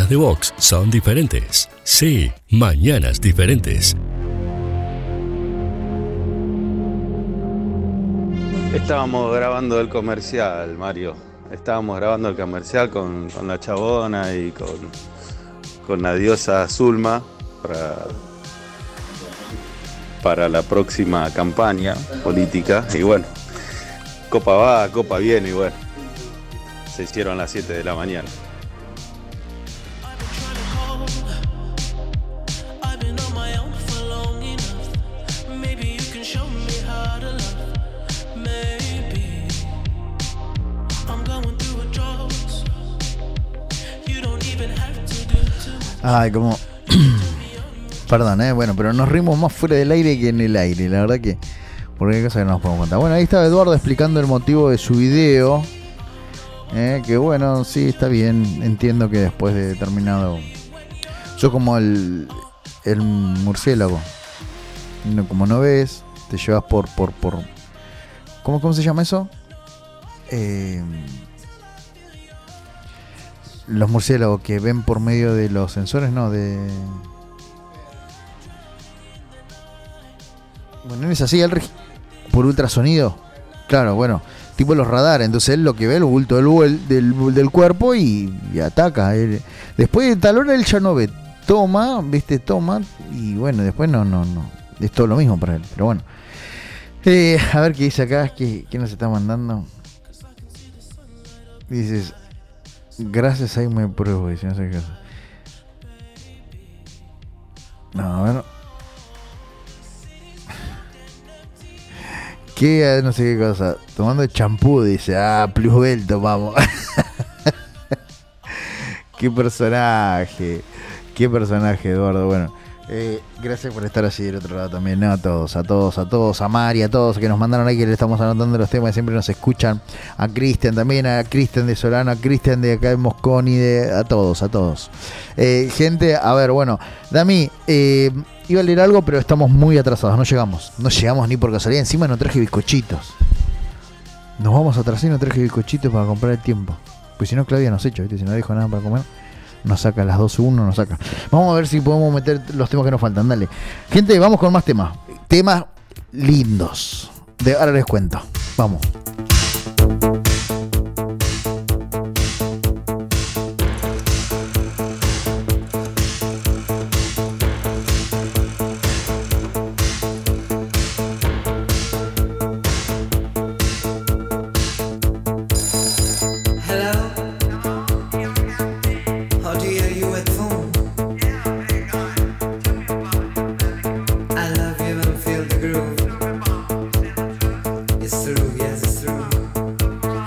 de Vox son diferentes. Sí, mañanas diferentes. Estábamos grabando el comercial, Mario. Estábamos grabando el comercial con, con la chabona y con, con la diosa Zulma para, para la próxima campaña política. Y bueno, copa va, copa viene y bueno, se hicieron las siete de la mañana. Ay, como... Perdón, eh, bueno, pero nos rimos más fuera del aire que en el aire, la verdad que... Porque hay cosas que no nos podemos contar. Bueno, ahí estaba Eduardo explicando el motivo de su video. Eh, que bueno, sí, está bien. Entiendo que después de determinado... Yo como el... El murciélago. No, como no ves, te llevas por... por, por ¿Cómo, cómo se llama eso? Eh... Los murciélagos que ven por medio de los sensores, no, de... Bueno, no es así, el reg... por ultrasonido. Claro, bueno, tipo los radares. Entonces él lo que ve el bulto del, vuel... del, del cuerpo y, y ataca. Él... Después de tal hora él ya no ve. Toma, viste, toma. Y bueno, después no, no, no. Es todo lo mismo para él, pero bueno. Eh, a ver qué dice acá, ¿qué, qué nos está mandando? Dices... Gracias, ahí me pruebo, dice, no sé qué cosa. No, a ver. ¿Qué? No sé qué cosa. Tomando champú, dice. Ah, Plusbel tomamos. Qué personaje. Qué personaje, Eduardo. Bueno, eh, gracias por estar allí del otro lado también. No, a todos, a todos, a todos. A Mari, a todos que nos mandaron ahí, que le estamos anotando los temas, siempre nos escuchan. A Cristian también, a Cristian de Solano, a Cristian de acá de Mosconi, de, a todos, a todos. Eh, gente, a ver, bueno, Dami, eh, iba a leer algo, pero estamos muy atrasados, no llegamos. No llegamos ni por casualidad, encima no traje bizcochitos. Nos vamos a atrasar y no traje bizcochitos para comprar el tiempo. Pues si no, Claudia nos echa, ¿viste? Si no dijo nada para comer, nos saca las doce uno, nos saca. Vamos a ver si podemos meter los temas que nos faltan, dale. Gente, vamos con más temas. Temas lindos. De, ahora les cuento. Vamos. It's through, yes, it's through.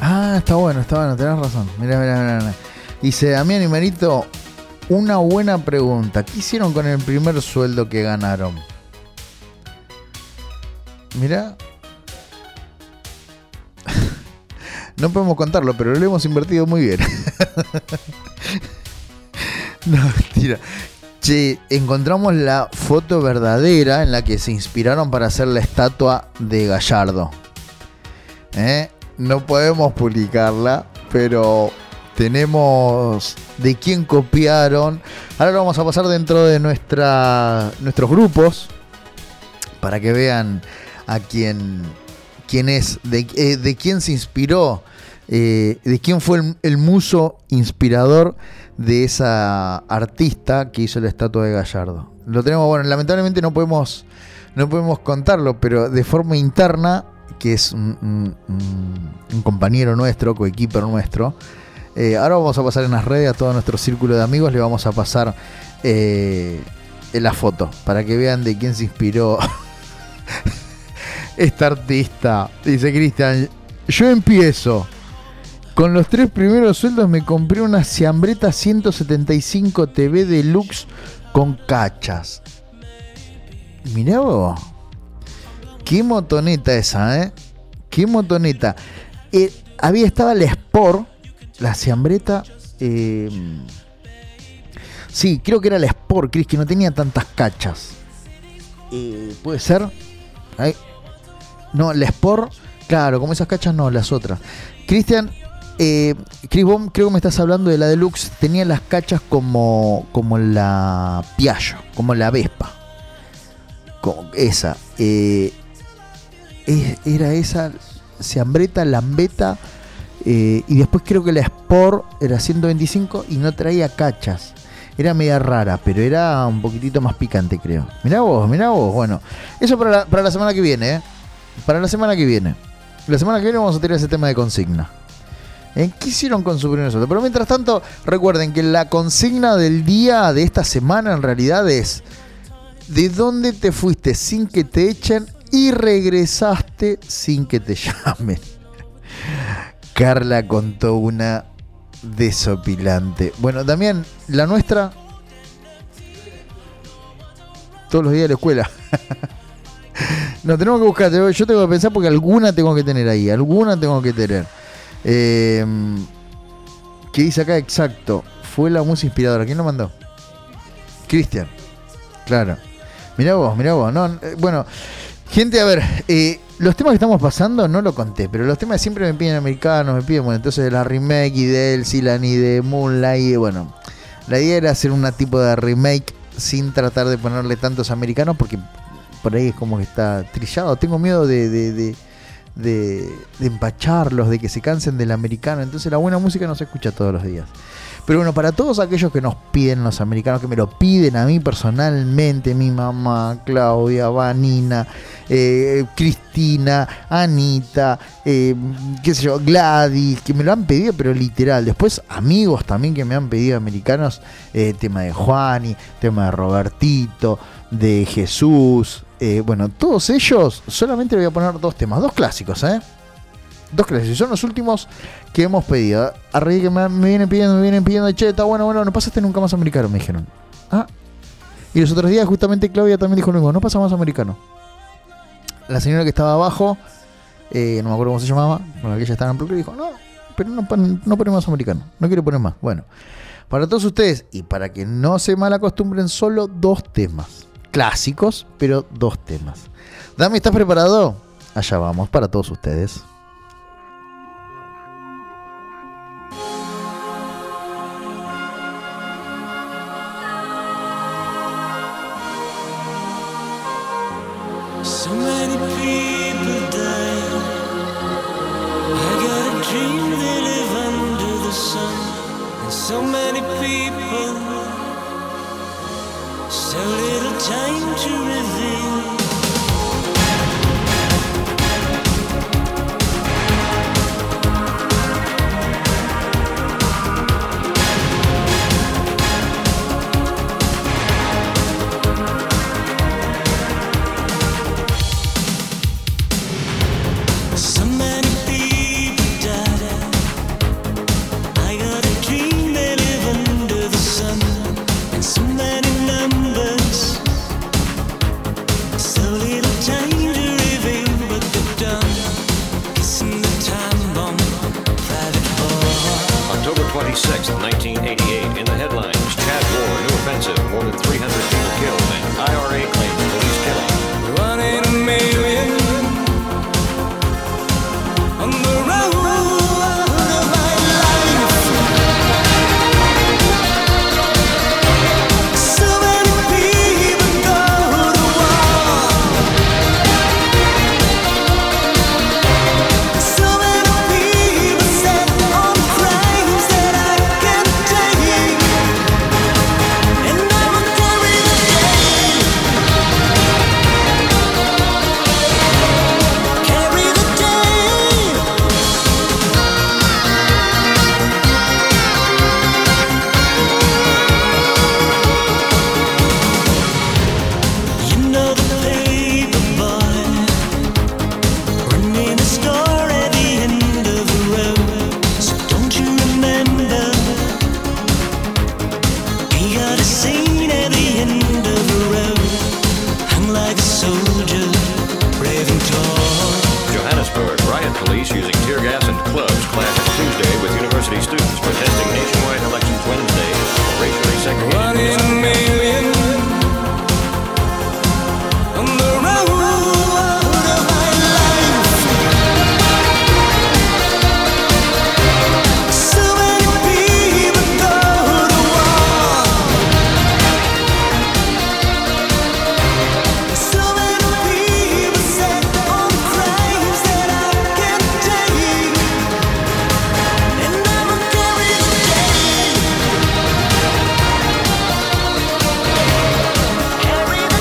Ah, está bueno, está bueno, tenés razón. Mirá, mirá, mirá, mirá. Dice Damián y Marito, una buena pregunta. ¿Qué hicieron con el primer sueldo que ganaron? Mirá. No podemos contarlo, pero lo hemos invertido muy bien. No, mentira. Che, encontramos la foto verdadera en la que se inspiraron para hacer la estatua de Gallardo. ¿Eh? No podemos publicarla, pero tenemos de quién copiaron. Ahora lo vamos a pasar dentro de nuestra, nuestros grupos para que vean a quién, quién es, de, eh, de quién se inspiró, eh, de quién fue el, el muso inspirador de esa artista que hizo la estatua de Gallardo. Lo tenemos, bueno, lamentablemente no podemos, no podemos contarlo, pero de forma interna, que es un, un, un compañero nuestro, coequiper nuestro, eh, ahora vamos a pasar en las redes a todo nuestro círculo de amigos, le vamos a pasar eh, la foto para que vean de quién se inspiró esta artista. Dice Cristian, yo empiezo. Con los tres primeros sueldos me compré una Ciambretta ciento setenta y cinco T V Deluxe con cachas. Mirá vos. Qué motoneta esa, ¿eh? Qué motoneta. Eh, había estaba la Sport, la Ciambretta. Eh, sí, creo que era la Sport, Chris, que no tenía tantas cachas. Eh, ¿Puede ser? Ahí. No, la Sport, claro, como esas cachas no, las otras. Cristian, eh, Chris, vos creo que me estás hablando de la Deluxe. Tenía las cachas como, como la Piaggio, como la Vespa. Como esa. Eh, era esa Ciambretta, Lambetta, eh, y después creo que la Sport era ciento veinticinco y no traía cachas. Era media rara, pero era un poquitito más picante, creo. Mirá vos, mirá vos. Bueno, eso para la, para la semana que viene, ¿eh? Para la semana que viene. La semana que viene vamos a tener ese tema de consigna. ¿Eh? ¿Qué hicieron con su primer sueldo? Pero mientras tanto, recuerden que la consigna del día de esta semana en realidad es: ¿de dónde te fuiste sin que te echen y regresaste sin que te llamen? Carla contó una desopilante. Bueno, Damián, la nuestra, todos los días de la escuela. No, tenemos que buscar, yo tengo que pensar porque alguna tengo que tener ahí, alguna tengo que tener. Eh, ¿Qué dice acá? Exacto, fue la música inspiradora. ¿Quién lo mandó? Cristian. Claro. Mirá vos, mirá vos. No, eh, bueno, gente, a ver, eh, los temas que estamos pasando no lo conté, pero los temas siempre me piden americanos, me piden, bueno, entonces de la remake y de Elsilan y de Moonlight, y bueno, la idea era hacer un tipo de remake sin tratar de ponerle tantos americanos porque por ahí es como que está trillado. Tengo miedo de, de, de, de, de empacharlos, de que se cansen del americano, entonces la buena música no se escucha todos los días. Pero bueno, para todos aquellos que nos piden los americanos, que me lo piden a mí personalmente, mi mamá, Claudia, Vanina, eh, Cristina, Anita, eh, qué sé yo, Gladys, que me lo han pedido, pero literal. Después amigos también que me han pedido americanos, eh, tema de Juani, tema de Robertito, de Jesús, eh, bueno, todos ellos, solamente le voy a poner dos temas, dos clásicos, ¿eh? Dos clásicos, son los últimos que hemos pedido. A raíz que me, me vienen pidiendo, me vienen pidiendo, che, está bueno, bueno, no pasaste nunca más americano, me dijeron. Ah, y los otros días justamente Claudia también dijo lo mismo, no pasa más americano. La señora que estaba abajo, eh, no me acuerdo cómo se llamaba, con la que ella estaba en Procure, dijo, no, pero no, no ponemos más americano, no quiero poner más. Bueno, para todos ustedes, y para que no se malacostumbren, solo dos temas. Clásicos, pero dos temas. Dami, ¿estás preparado? Allá vamos, para todos ustedes. So many people die. I got a dream they live under the sun. And so many people, so little time to reveal. twenty-sixth, nineteen eighty-eight. In the headlines, Chad War, new offensive, more than three hundred people killed, and I R A claims police killing. One in a million on the road of my life. So many people go to war. So many people set on crimes that I can't take, and I will carry the day. Carry the day. You know the paper boy running a store at the end of the road. So don't you remember? He got a scene at the end of the road, hung like a soldier, brave and tall. Johannesburg, riot police using tear gas and clubs clashed Tuesday with university students protesting nationwide elections Wednesday for racially segregated One in a million on the road of my life. So many people go to war. So many people set on crimes that I can't take, and I will carry the day. Carry the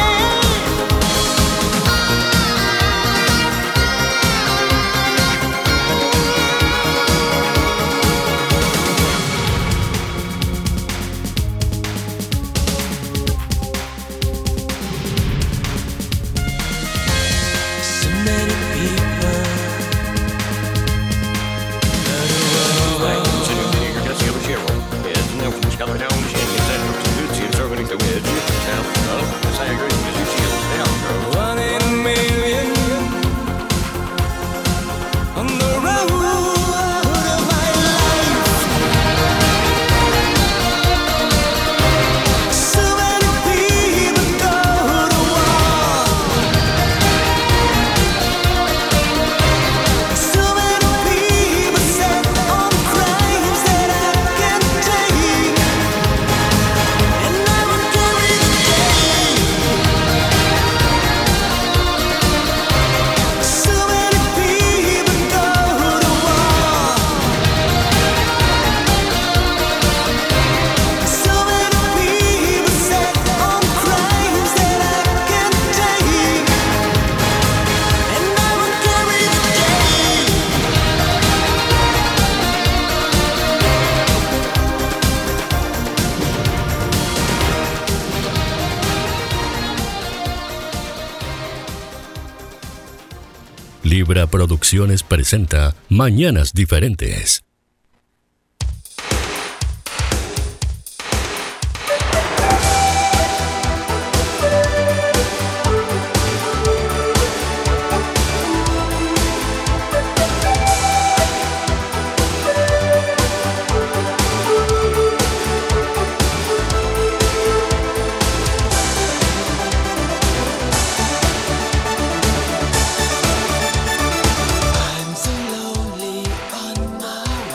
So many people One in a million on the road of my life. So many people go to war. So many people set on crimes that I can't take, and I will carry the day. So many people go to war. So many people set on crimes that I can't take, and I will carry the day. Libra Producciones presenta Mañanas Diferentes. I'm so lonely on my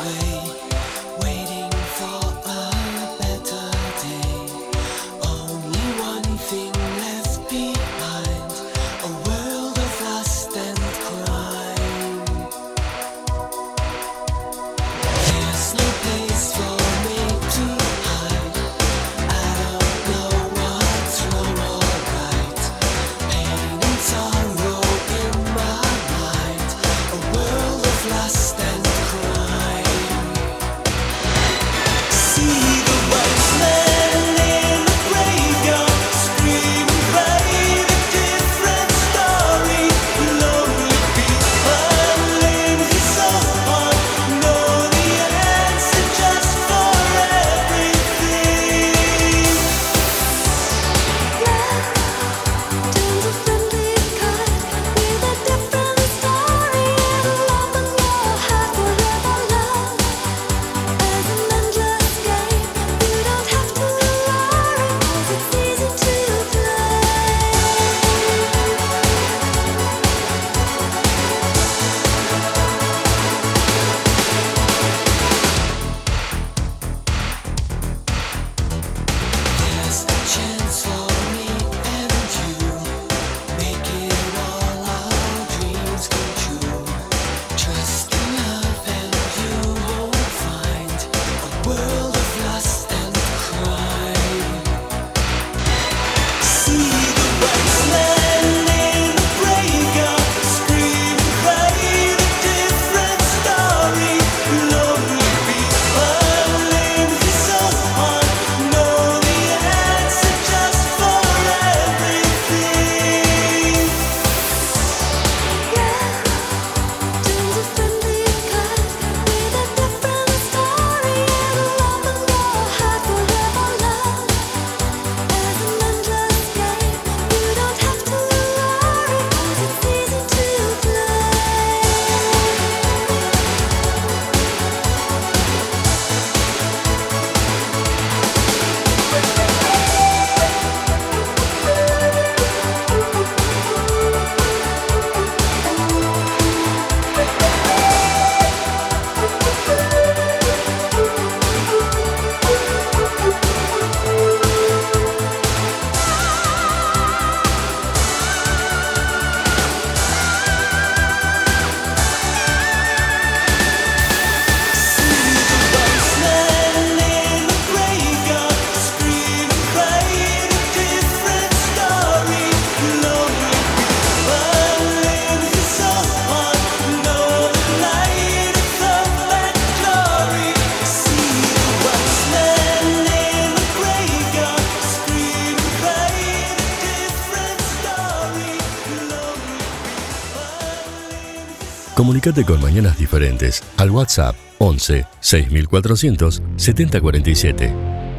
Comunicate con Mañanas Diferentes al WhatsApp once seis mil cuatrocientos setenta cuarenta y siete.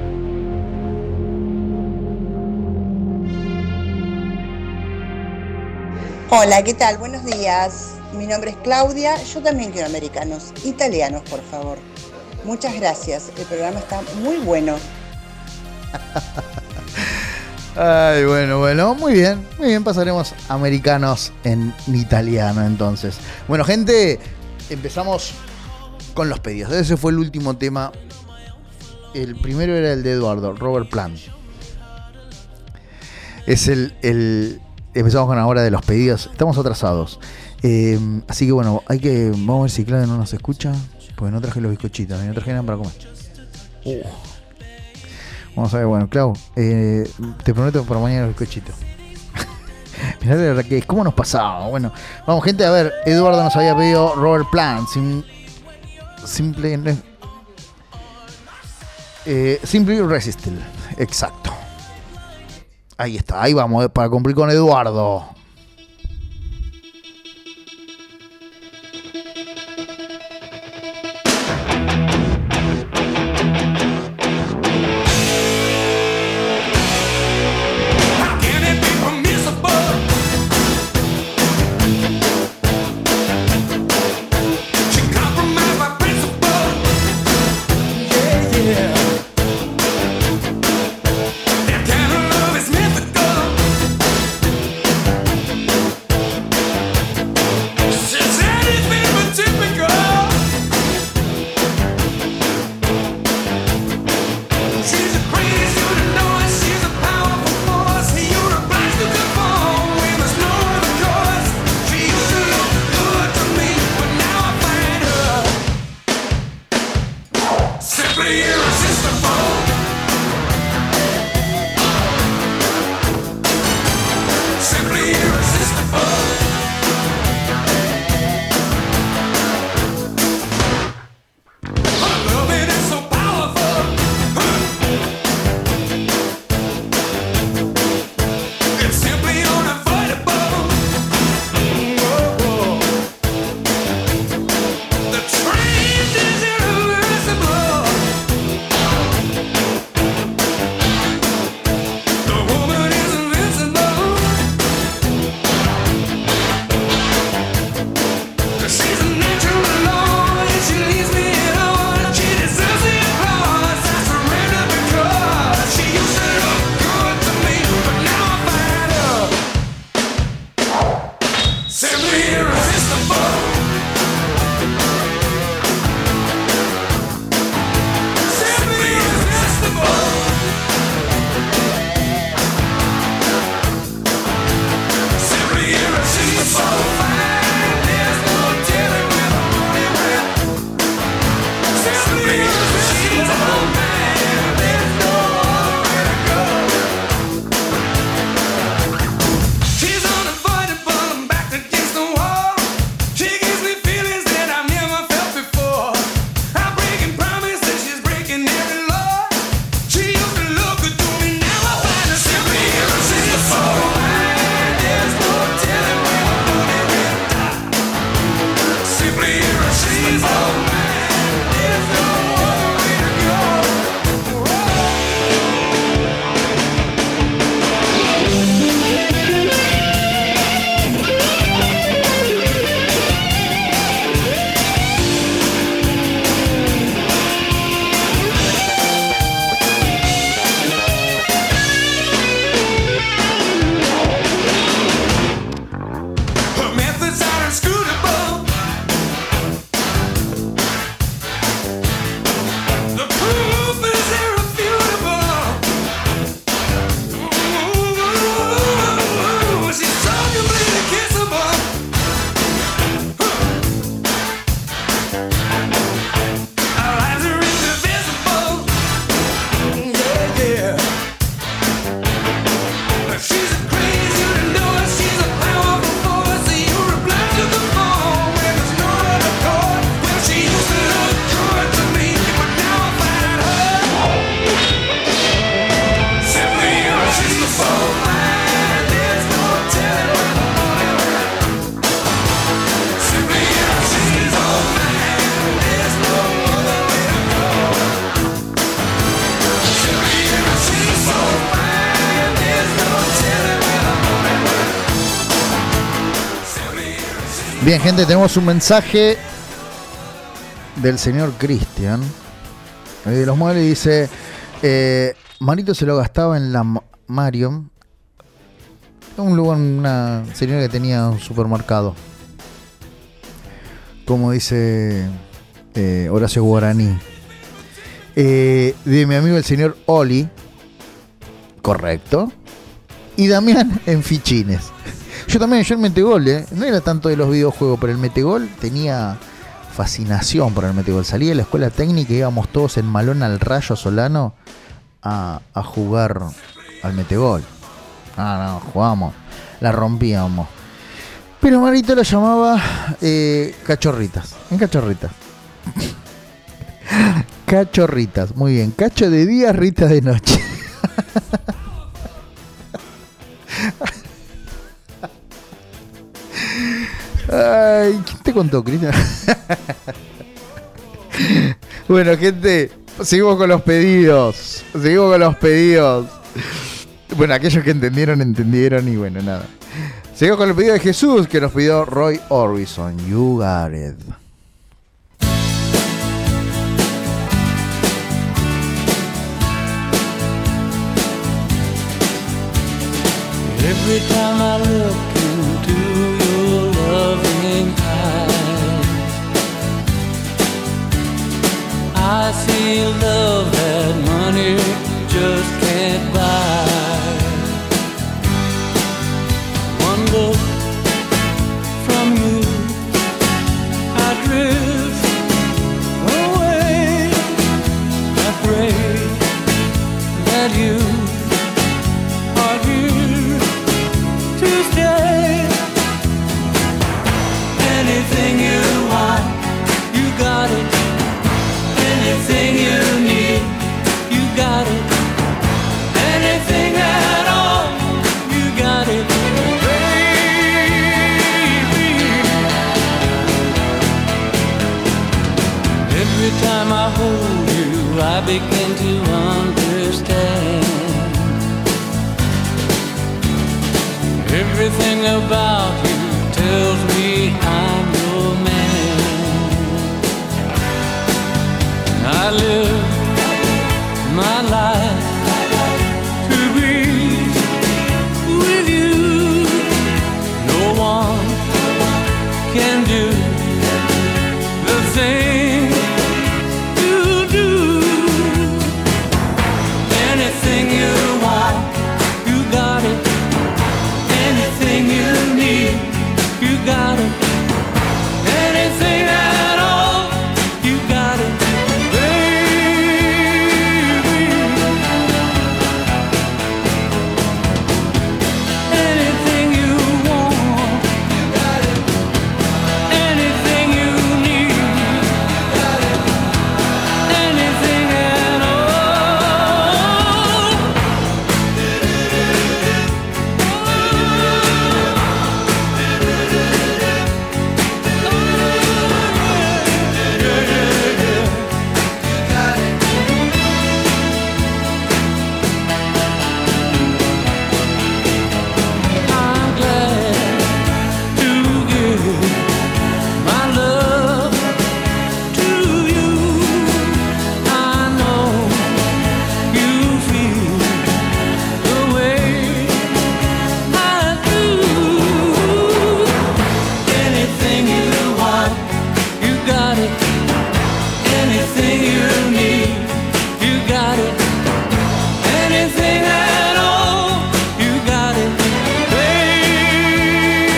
Hola, ¿qué tal? Buenos días. Mi nombre es Claudia. Yo también quiero americanos. Italianos, por favor. Muchas gracias. El programa está muy bueno. Ay, bueno, bueno, muy bien, muy bien, pasaremos americanos en italiano entonces. Bueno, gente, empezamos con los pedidos. Ese fue el último tema. El primero era el de Eduardo, Robert Plant. Es el, el empezamos con ahora de los pedidos. Estamos atrasados. Eh, así que bueno, hay que. Vamos a ver si Claudia no nos escucha. Porque no traje los bizcochitos, no traje nada para comer. Uh. Vamos a ver, bueno, Clau, eh, te prometo para mañana los bizcochitos. Mirá la verdad que cómo nos pasaba. Bueno, vamos, gente, a ver. Eduardo nos había pedido Robert Plant. Sim, simple. Eh, Simply Irresistible. Exacto. Ahí está, ahí vamos, para cumplir con Eduardo. Bien, gente, tenemos un mensaje del señor Cristian eh, de los muebles. Dice: eh, Marito se lo gastaba en la Marion, un lugar, una señora que tenía un supermercado, como dice eh, Horacio Guaraní. Eh, de mi amigo el señor Oli, correcto, y Damián en Fichines. Yo también, yo el Metegol, eh, no era tanto de los videojuegos, pero el Metegol tenía fascinación por el Metegol. Salí de la escuela técnica y íbamos todos en Malón al Rayo Solano a, a jugar al Metegol. Ah, no, jugábamos, la rompíamos. Pero Marito lo llamaba eh, cachorritas, en cachorritas. Cachorritas, muy bien. Cacho de día, Rita de noche. Ay, ¿quién te contó, Cristian? Bueno, gente, seguimos con los pedidos. Seguimos con los pedidos. Bueno, aquellos que entendieron, entendieron y bueno, nada. Seguimos con el pedido de Jesús que nos pidió Roy Orbison. You got it. Every time I look into your loving eyes, I see love that money just can't buy. One look from you, I drift away. I pray that you are here to stay. Anything you want, you got it. Anything you need, you got it. Anything at all, you got it, baby. Every time I hold you, I begin to understand. Everything about you tells me I'm your man. I live my life to be with you. No one can do the thing you do. Anything you want, you got it. Anything you need, you got it. Anything at all, you got it, baby. Anything you want, you got it. Anything you need, you got it. Anything at all. I'm glad to give my love to you. I know you feel the way I do. Anything you want, you got it. Anything you need, you got it. Anything at all, you got it, baby.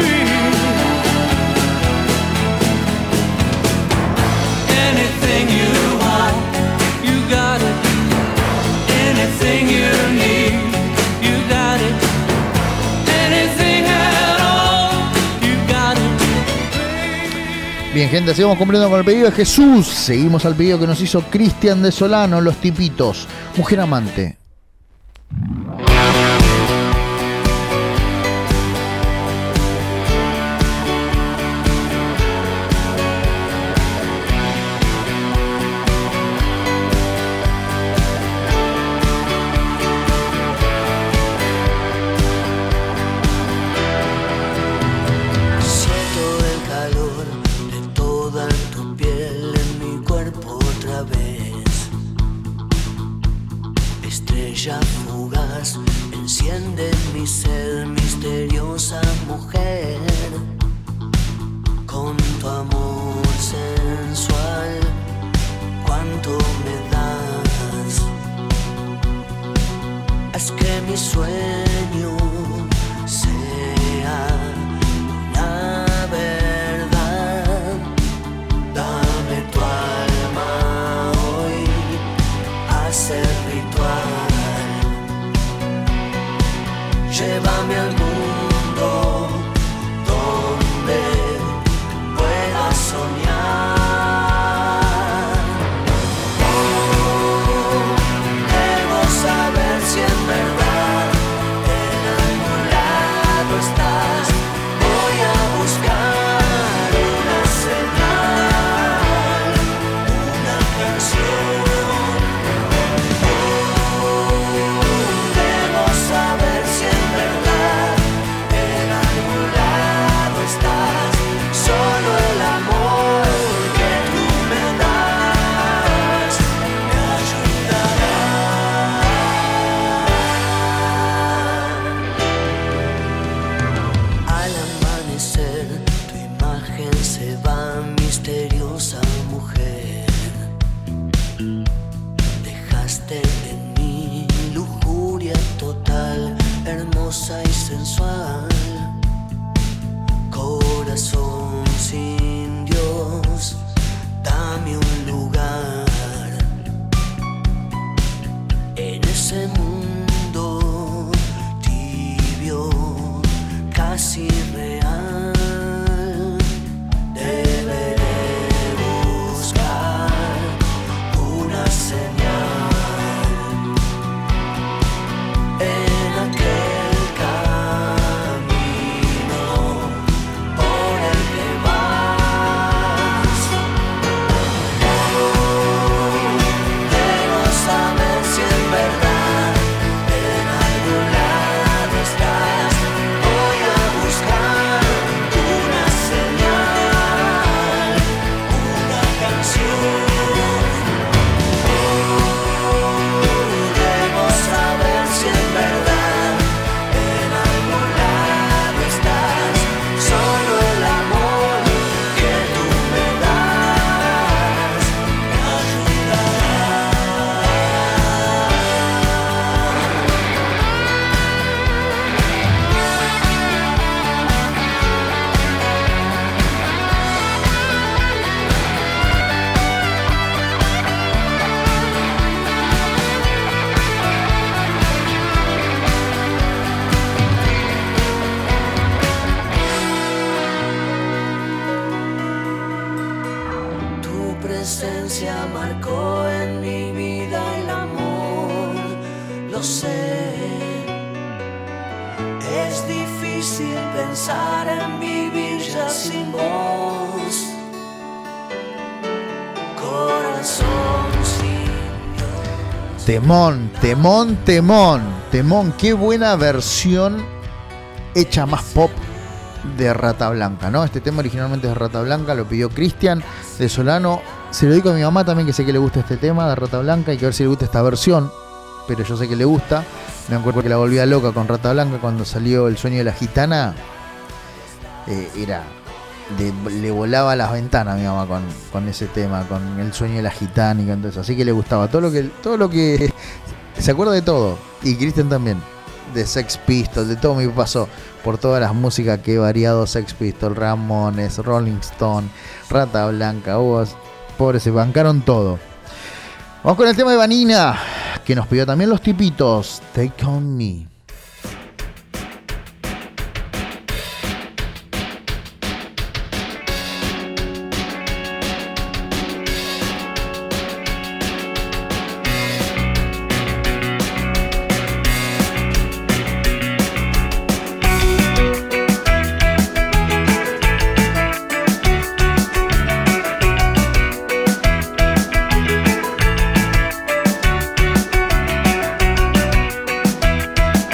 Anything you want, you got it. Anything you need, you got it. Anything at all, you got it. Bien, gente, seguimos cumpliendo con el pedido de Jesús. Seguimos al pedido que nos hizo Cristian de Solano, Los Tipitos. Mujer amante. Soto del enciende mi ser, misteriosa mujer, con tu amor sensual, cuánto me das. Haz que mi sueño sea una verdad. Dame tu alma hoy, haz el ritual. Llévame al mundo donde pueda soñar. Oh, debo saber si en verdad en algún lado estás. Voy a buscar una señal, una canción. Debo saber si en verdad en algún lado estás. Solo el amor que tú me das me ayudará. Al amanecer tu imagen se va, misteriosa mujer. Dejaste en mí lujuria total, hermosa y sensual. Corazón sin Dios, dame un lugar en ese mundo tibio, casi real. Deberé buscar una señal en aquel camino por el que vas. Debo saber si en verdad en algún lado estás. Voy a buscar una señal, una canción. Debo saber si en verdad en algún lado estás. Solo el amor que tú me das me Tu presencia marcó en mi vida el amor, lo sé. Es difícil pensar en vivir ya sin vos. Corazón sin Temón, temón, temón, temón. Qué buena versión hecha más pop de Rata Blanca, ¿no? Este tema originalmente es de Rata Blanca, lo pidió Cristian de Solano. Se lo digo a mi mamá también, que sé que le gusta este tema de Rata Blanca. Hay que ver si le gusta esta versión, pero yo sé que le gusta. Me acuerdo que la volvía loca con Rata Blanca cuando salió El sueño de la gitana. Eh, era de- le volaba a las ventanas a mi mamá con, con ese tema, con El sueño de la gitana y con todo eso. Así que le gustaba todo lo que todo lo que se acuerda de todo. Y Cristian también, de Sex Pistols, de todo. Me pasó por todas las músicas que he variado: Sex Pistols, Ramones, Rolling Stone, Rata Blanca. Oh, pobres, se bancaron todo. Vamos con el tema de Vanina, que nos pidió también los tipitos. Take on me. Take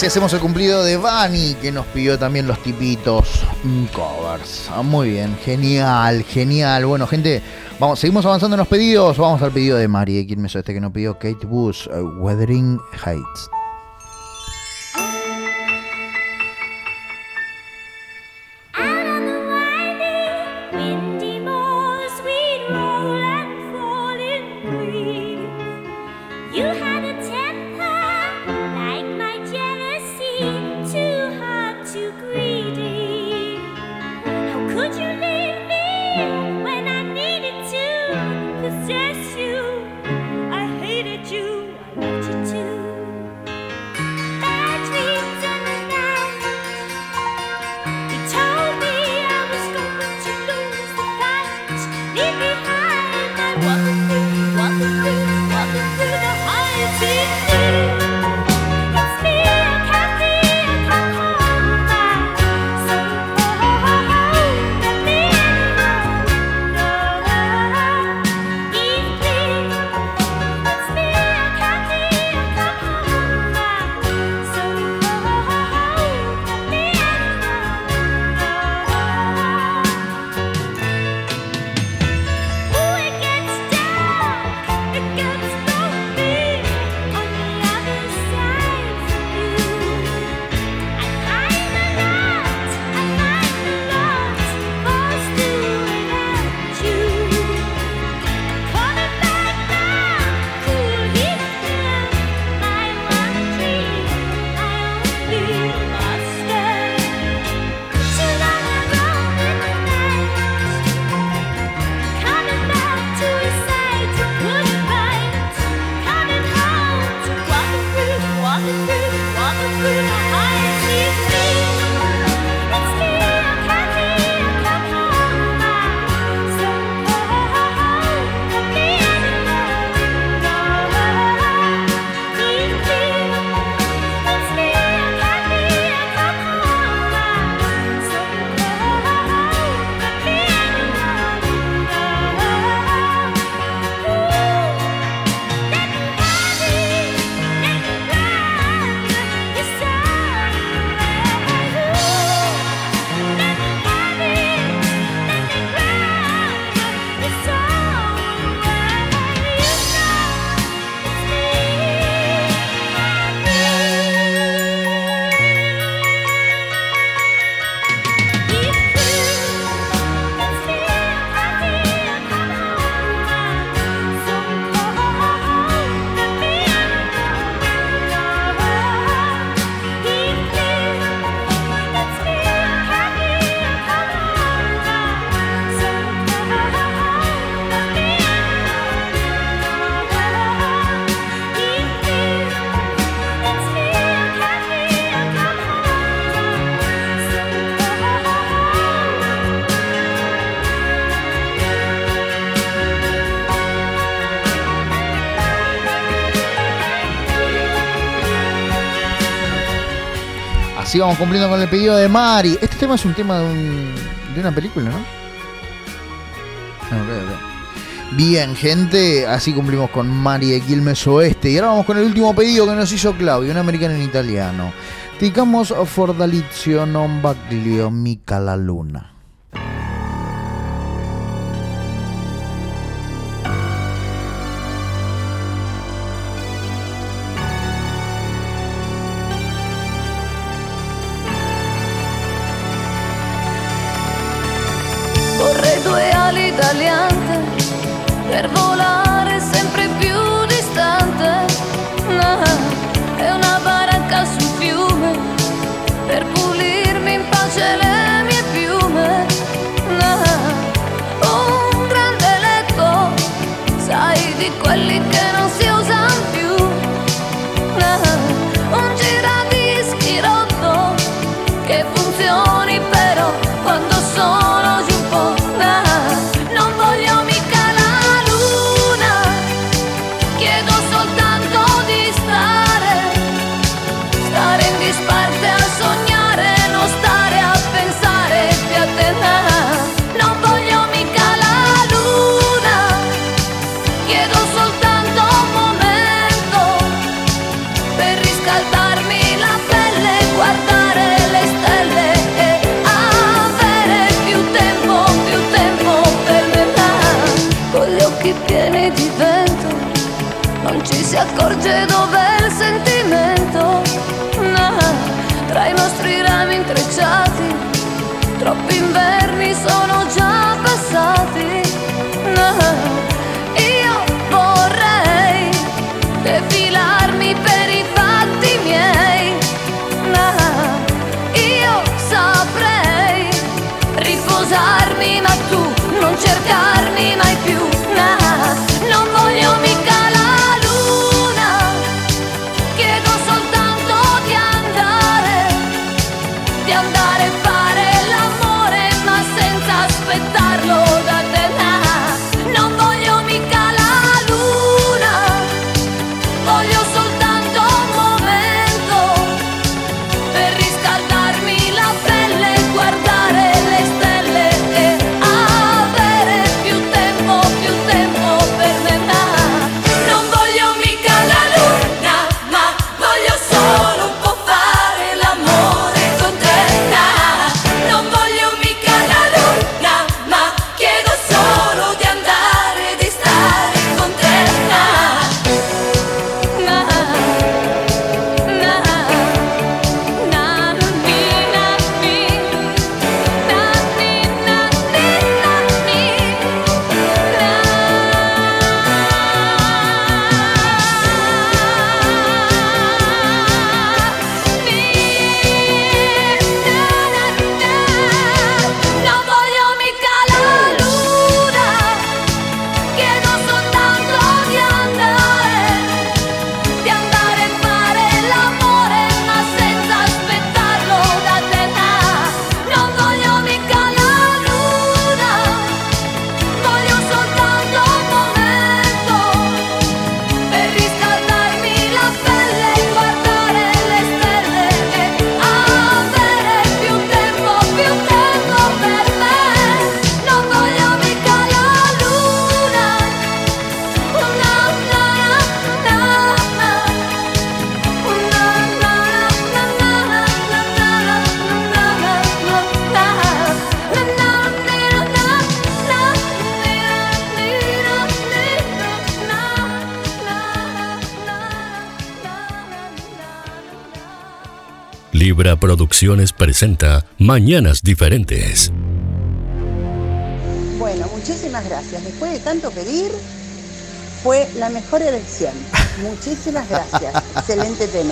y hacemos el cumplido de Vani, que nos pidió también los tipitos mm, covers. Ah, muy bien, genial, genial. Bueno, gente, vamos, seguimos avanzando en los pedidos. Vamos al pedido de Mari, de quién me hizo este que nos pidió Kate Bush, uh, Wuthering Heights. Así vamos cumpliendo con el pedido de Mari. Este tema es un tema de, un, de una película, ¿no? No, okay, okay. Bien, gente, así cumplimos con Mari de Quilmes Oeste. Y ahora vamos con el último pedido que nos hizo Claudio, un americano en italiano. Ticamos Fordalizio non baglio mica la luna. Vorrei due ali tagliate per volare sempre più distante. No, è una baracca sul fiume per pulirmi in pace le mie piume. No, un grande letto, sai, di quelli che non si usano più. No, un giradischi rotto che funzioni però quando sono giù un po'. No, non voglio mica la luna. troppi inverni sono già passati. Io vorrei defilarmi per i fatti miei. Io saprei riposarmi, ma tu non cercarmi mai più. Non voglio mica la luna, chiedo soltanto di andare, di andare a fare l'amore, ma senza aspettarlo da te. Non voglio mica la luna, voglio soltanto un momento per riscaldarmi la pelle, guardare le stelle e avere più tempo, più tempo per me. Non voglio mica la luna, ma voglio solo un po' fare l'amore con te. Non voglio mica la luna, ma chiedo solo di andare, di stare con te. Non voglio mica la luna, chiedo soltanto di andare, di andare a fare l'amore, ma senza aspettarlo da te. Non voglio mica la luna, voglio soltanto un momento per riscaldarmi la pelle, guardare le stelle e avere più tempo, più tempo per me. Non voglio mica la luna, na na na Libra Producciones presenta Mañanas Diferentes. Bueno, muchísimas gracias. Después de tanto pedir, fue la mejor elección. Muchísimas gracias. Excelente tema.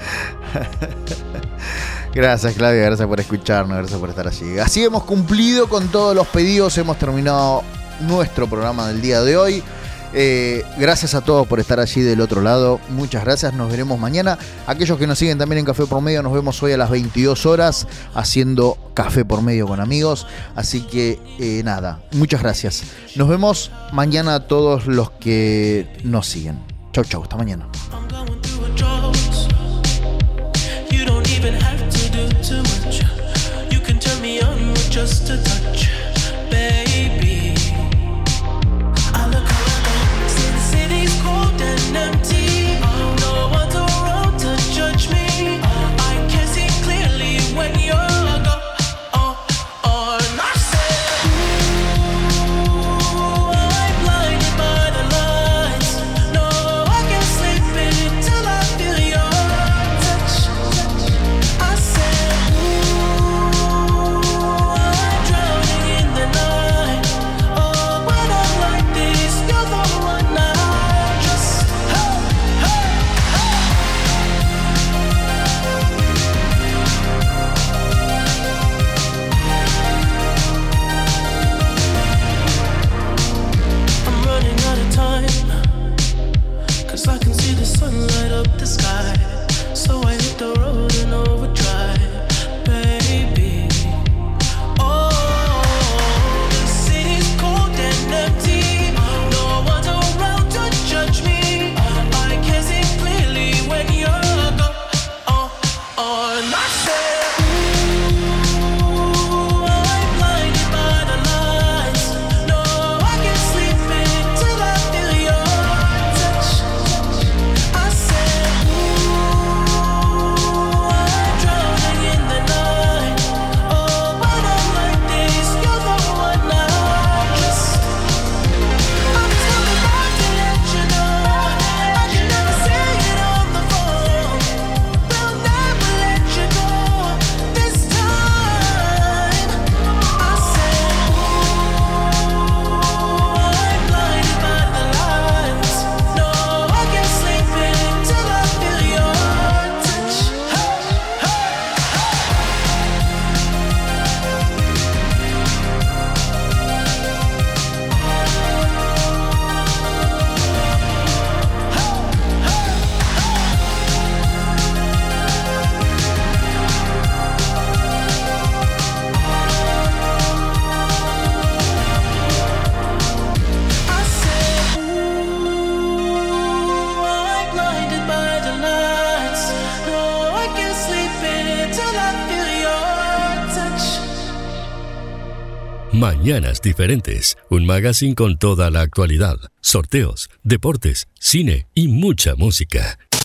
Gracias, Claudia, gracias por escucharnos, gracias por estar allí. Así hemos cumplido con todos los pedidos, hemos terminado nuestro programa del día de hoy. Eh, gracias a todos por estar allí del otro lado. Muchas gracias, nos veremos mañana. Aquellos que nos siguen también en Café por Medio, nos vemos hoy a las veintidós horas haciendo Café por Medio con amigos. Así que eh, nada, muchas gracias. Nos vemos mañana a todos los que nos siguen. Chau, chau, hasta mañana. You don't even have to do too much. You can turn me on with just a touch, baby. I look around, see the city's cold and empty. No one's around to judge me. I can see clearly when you're gone. Oh, oh, and I said, ooh, I'm blinded by the lights. No, I can't sleep in Mañanas Diferentes, un magazine con toda la actualidad, sorteos, deportes, cine y mucha música.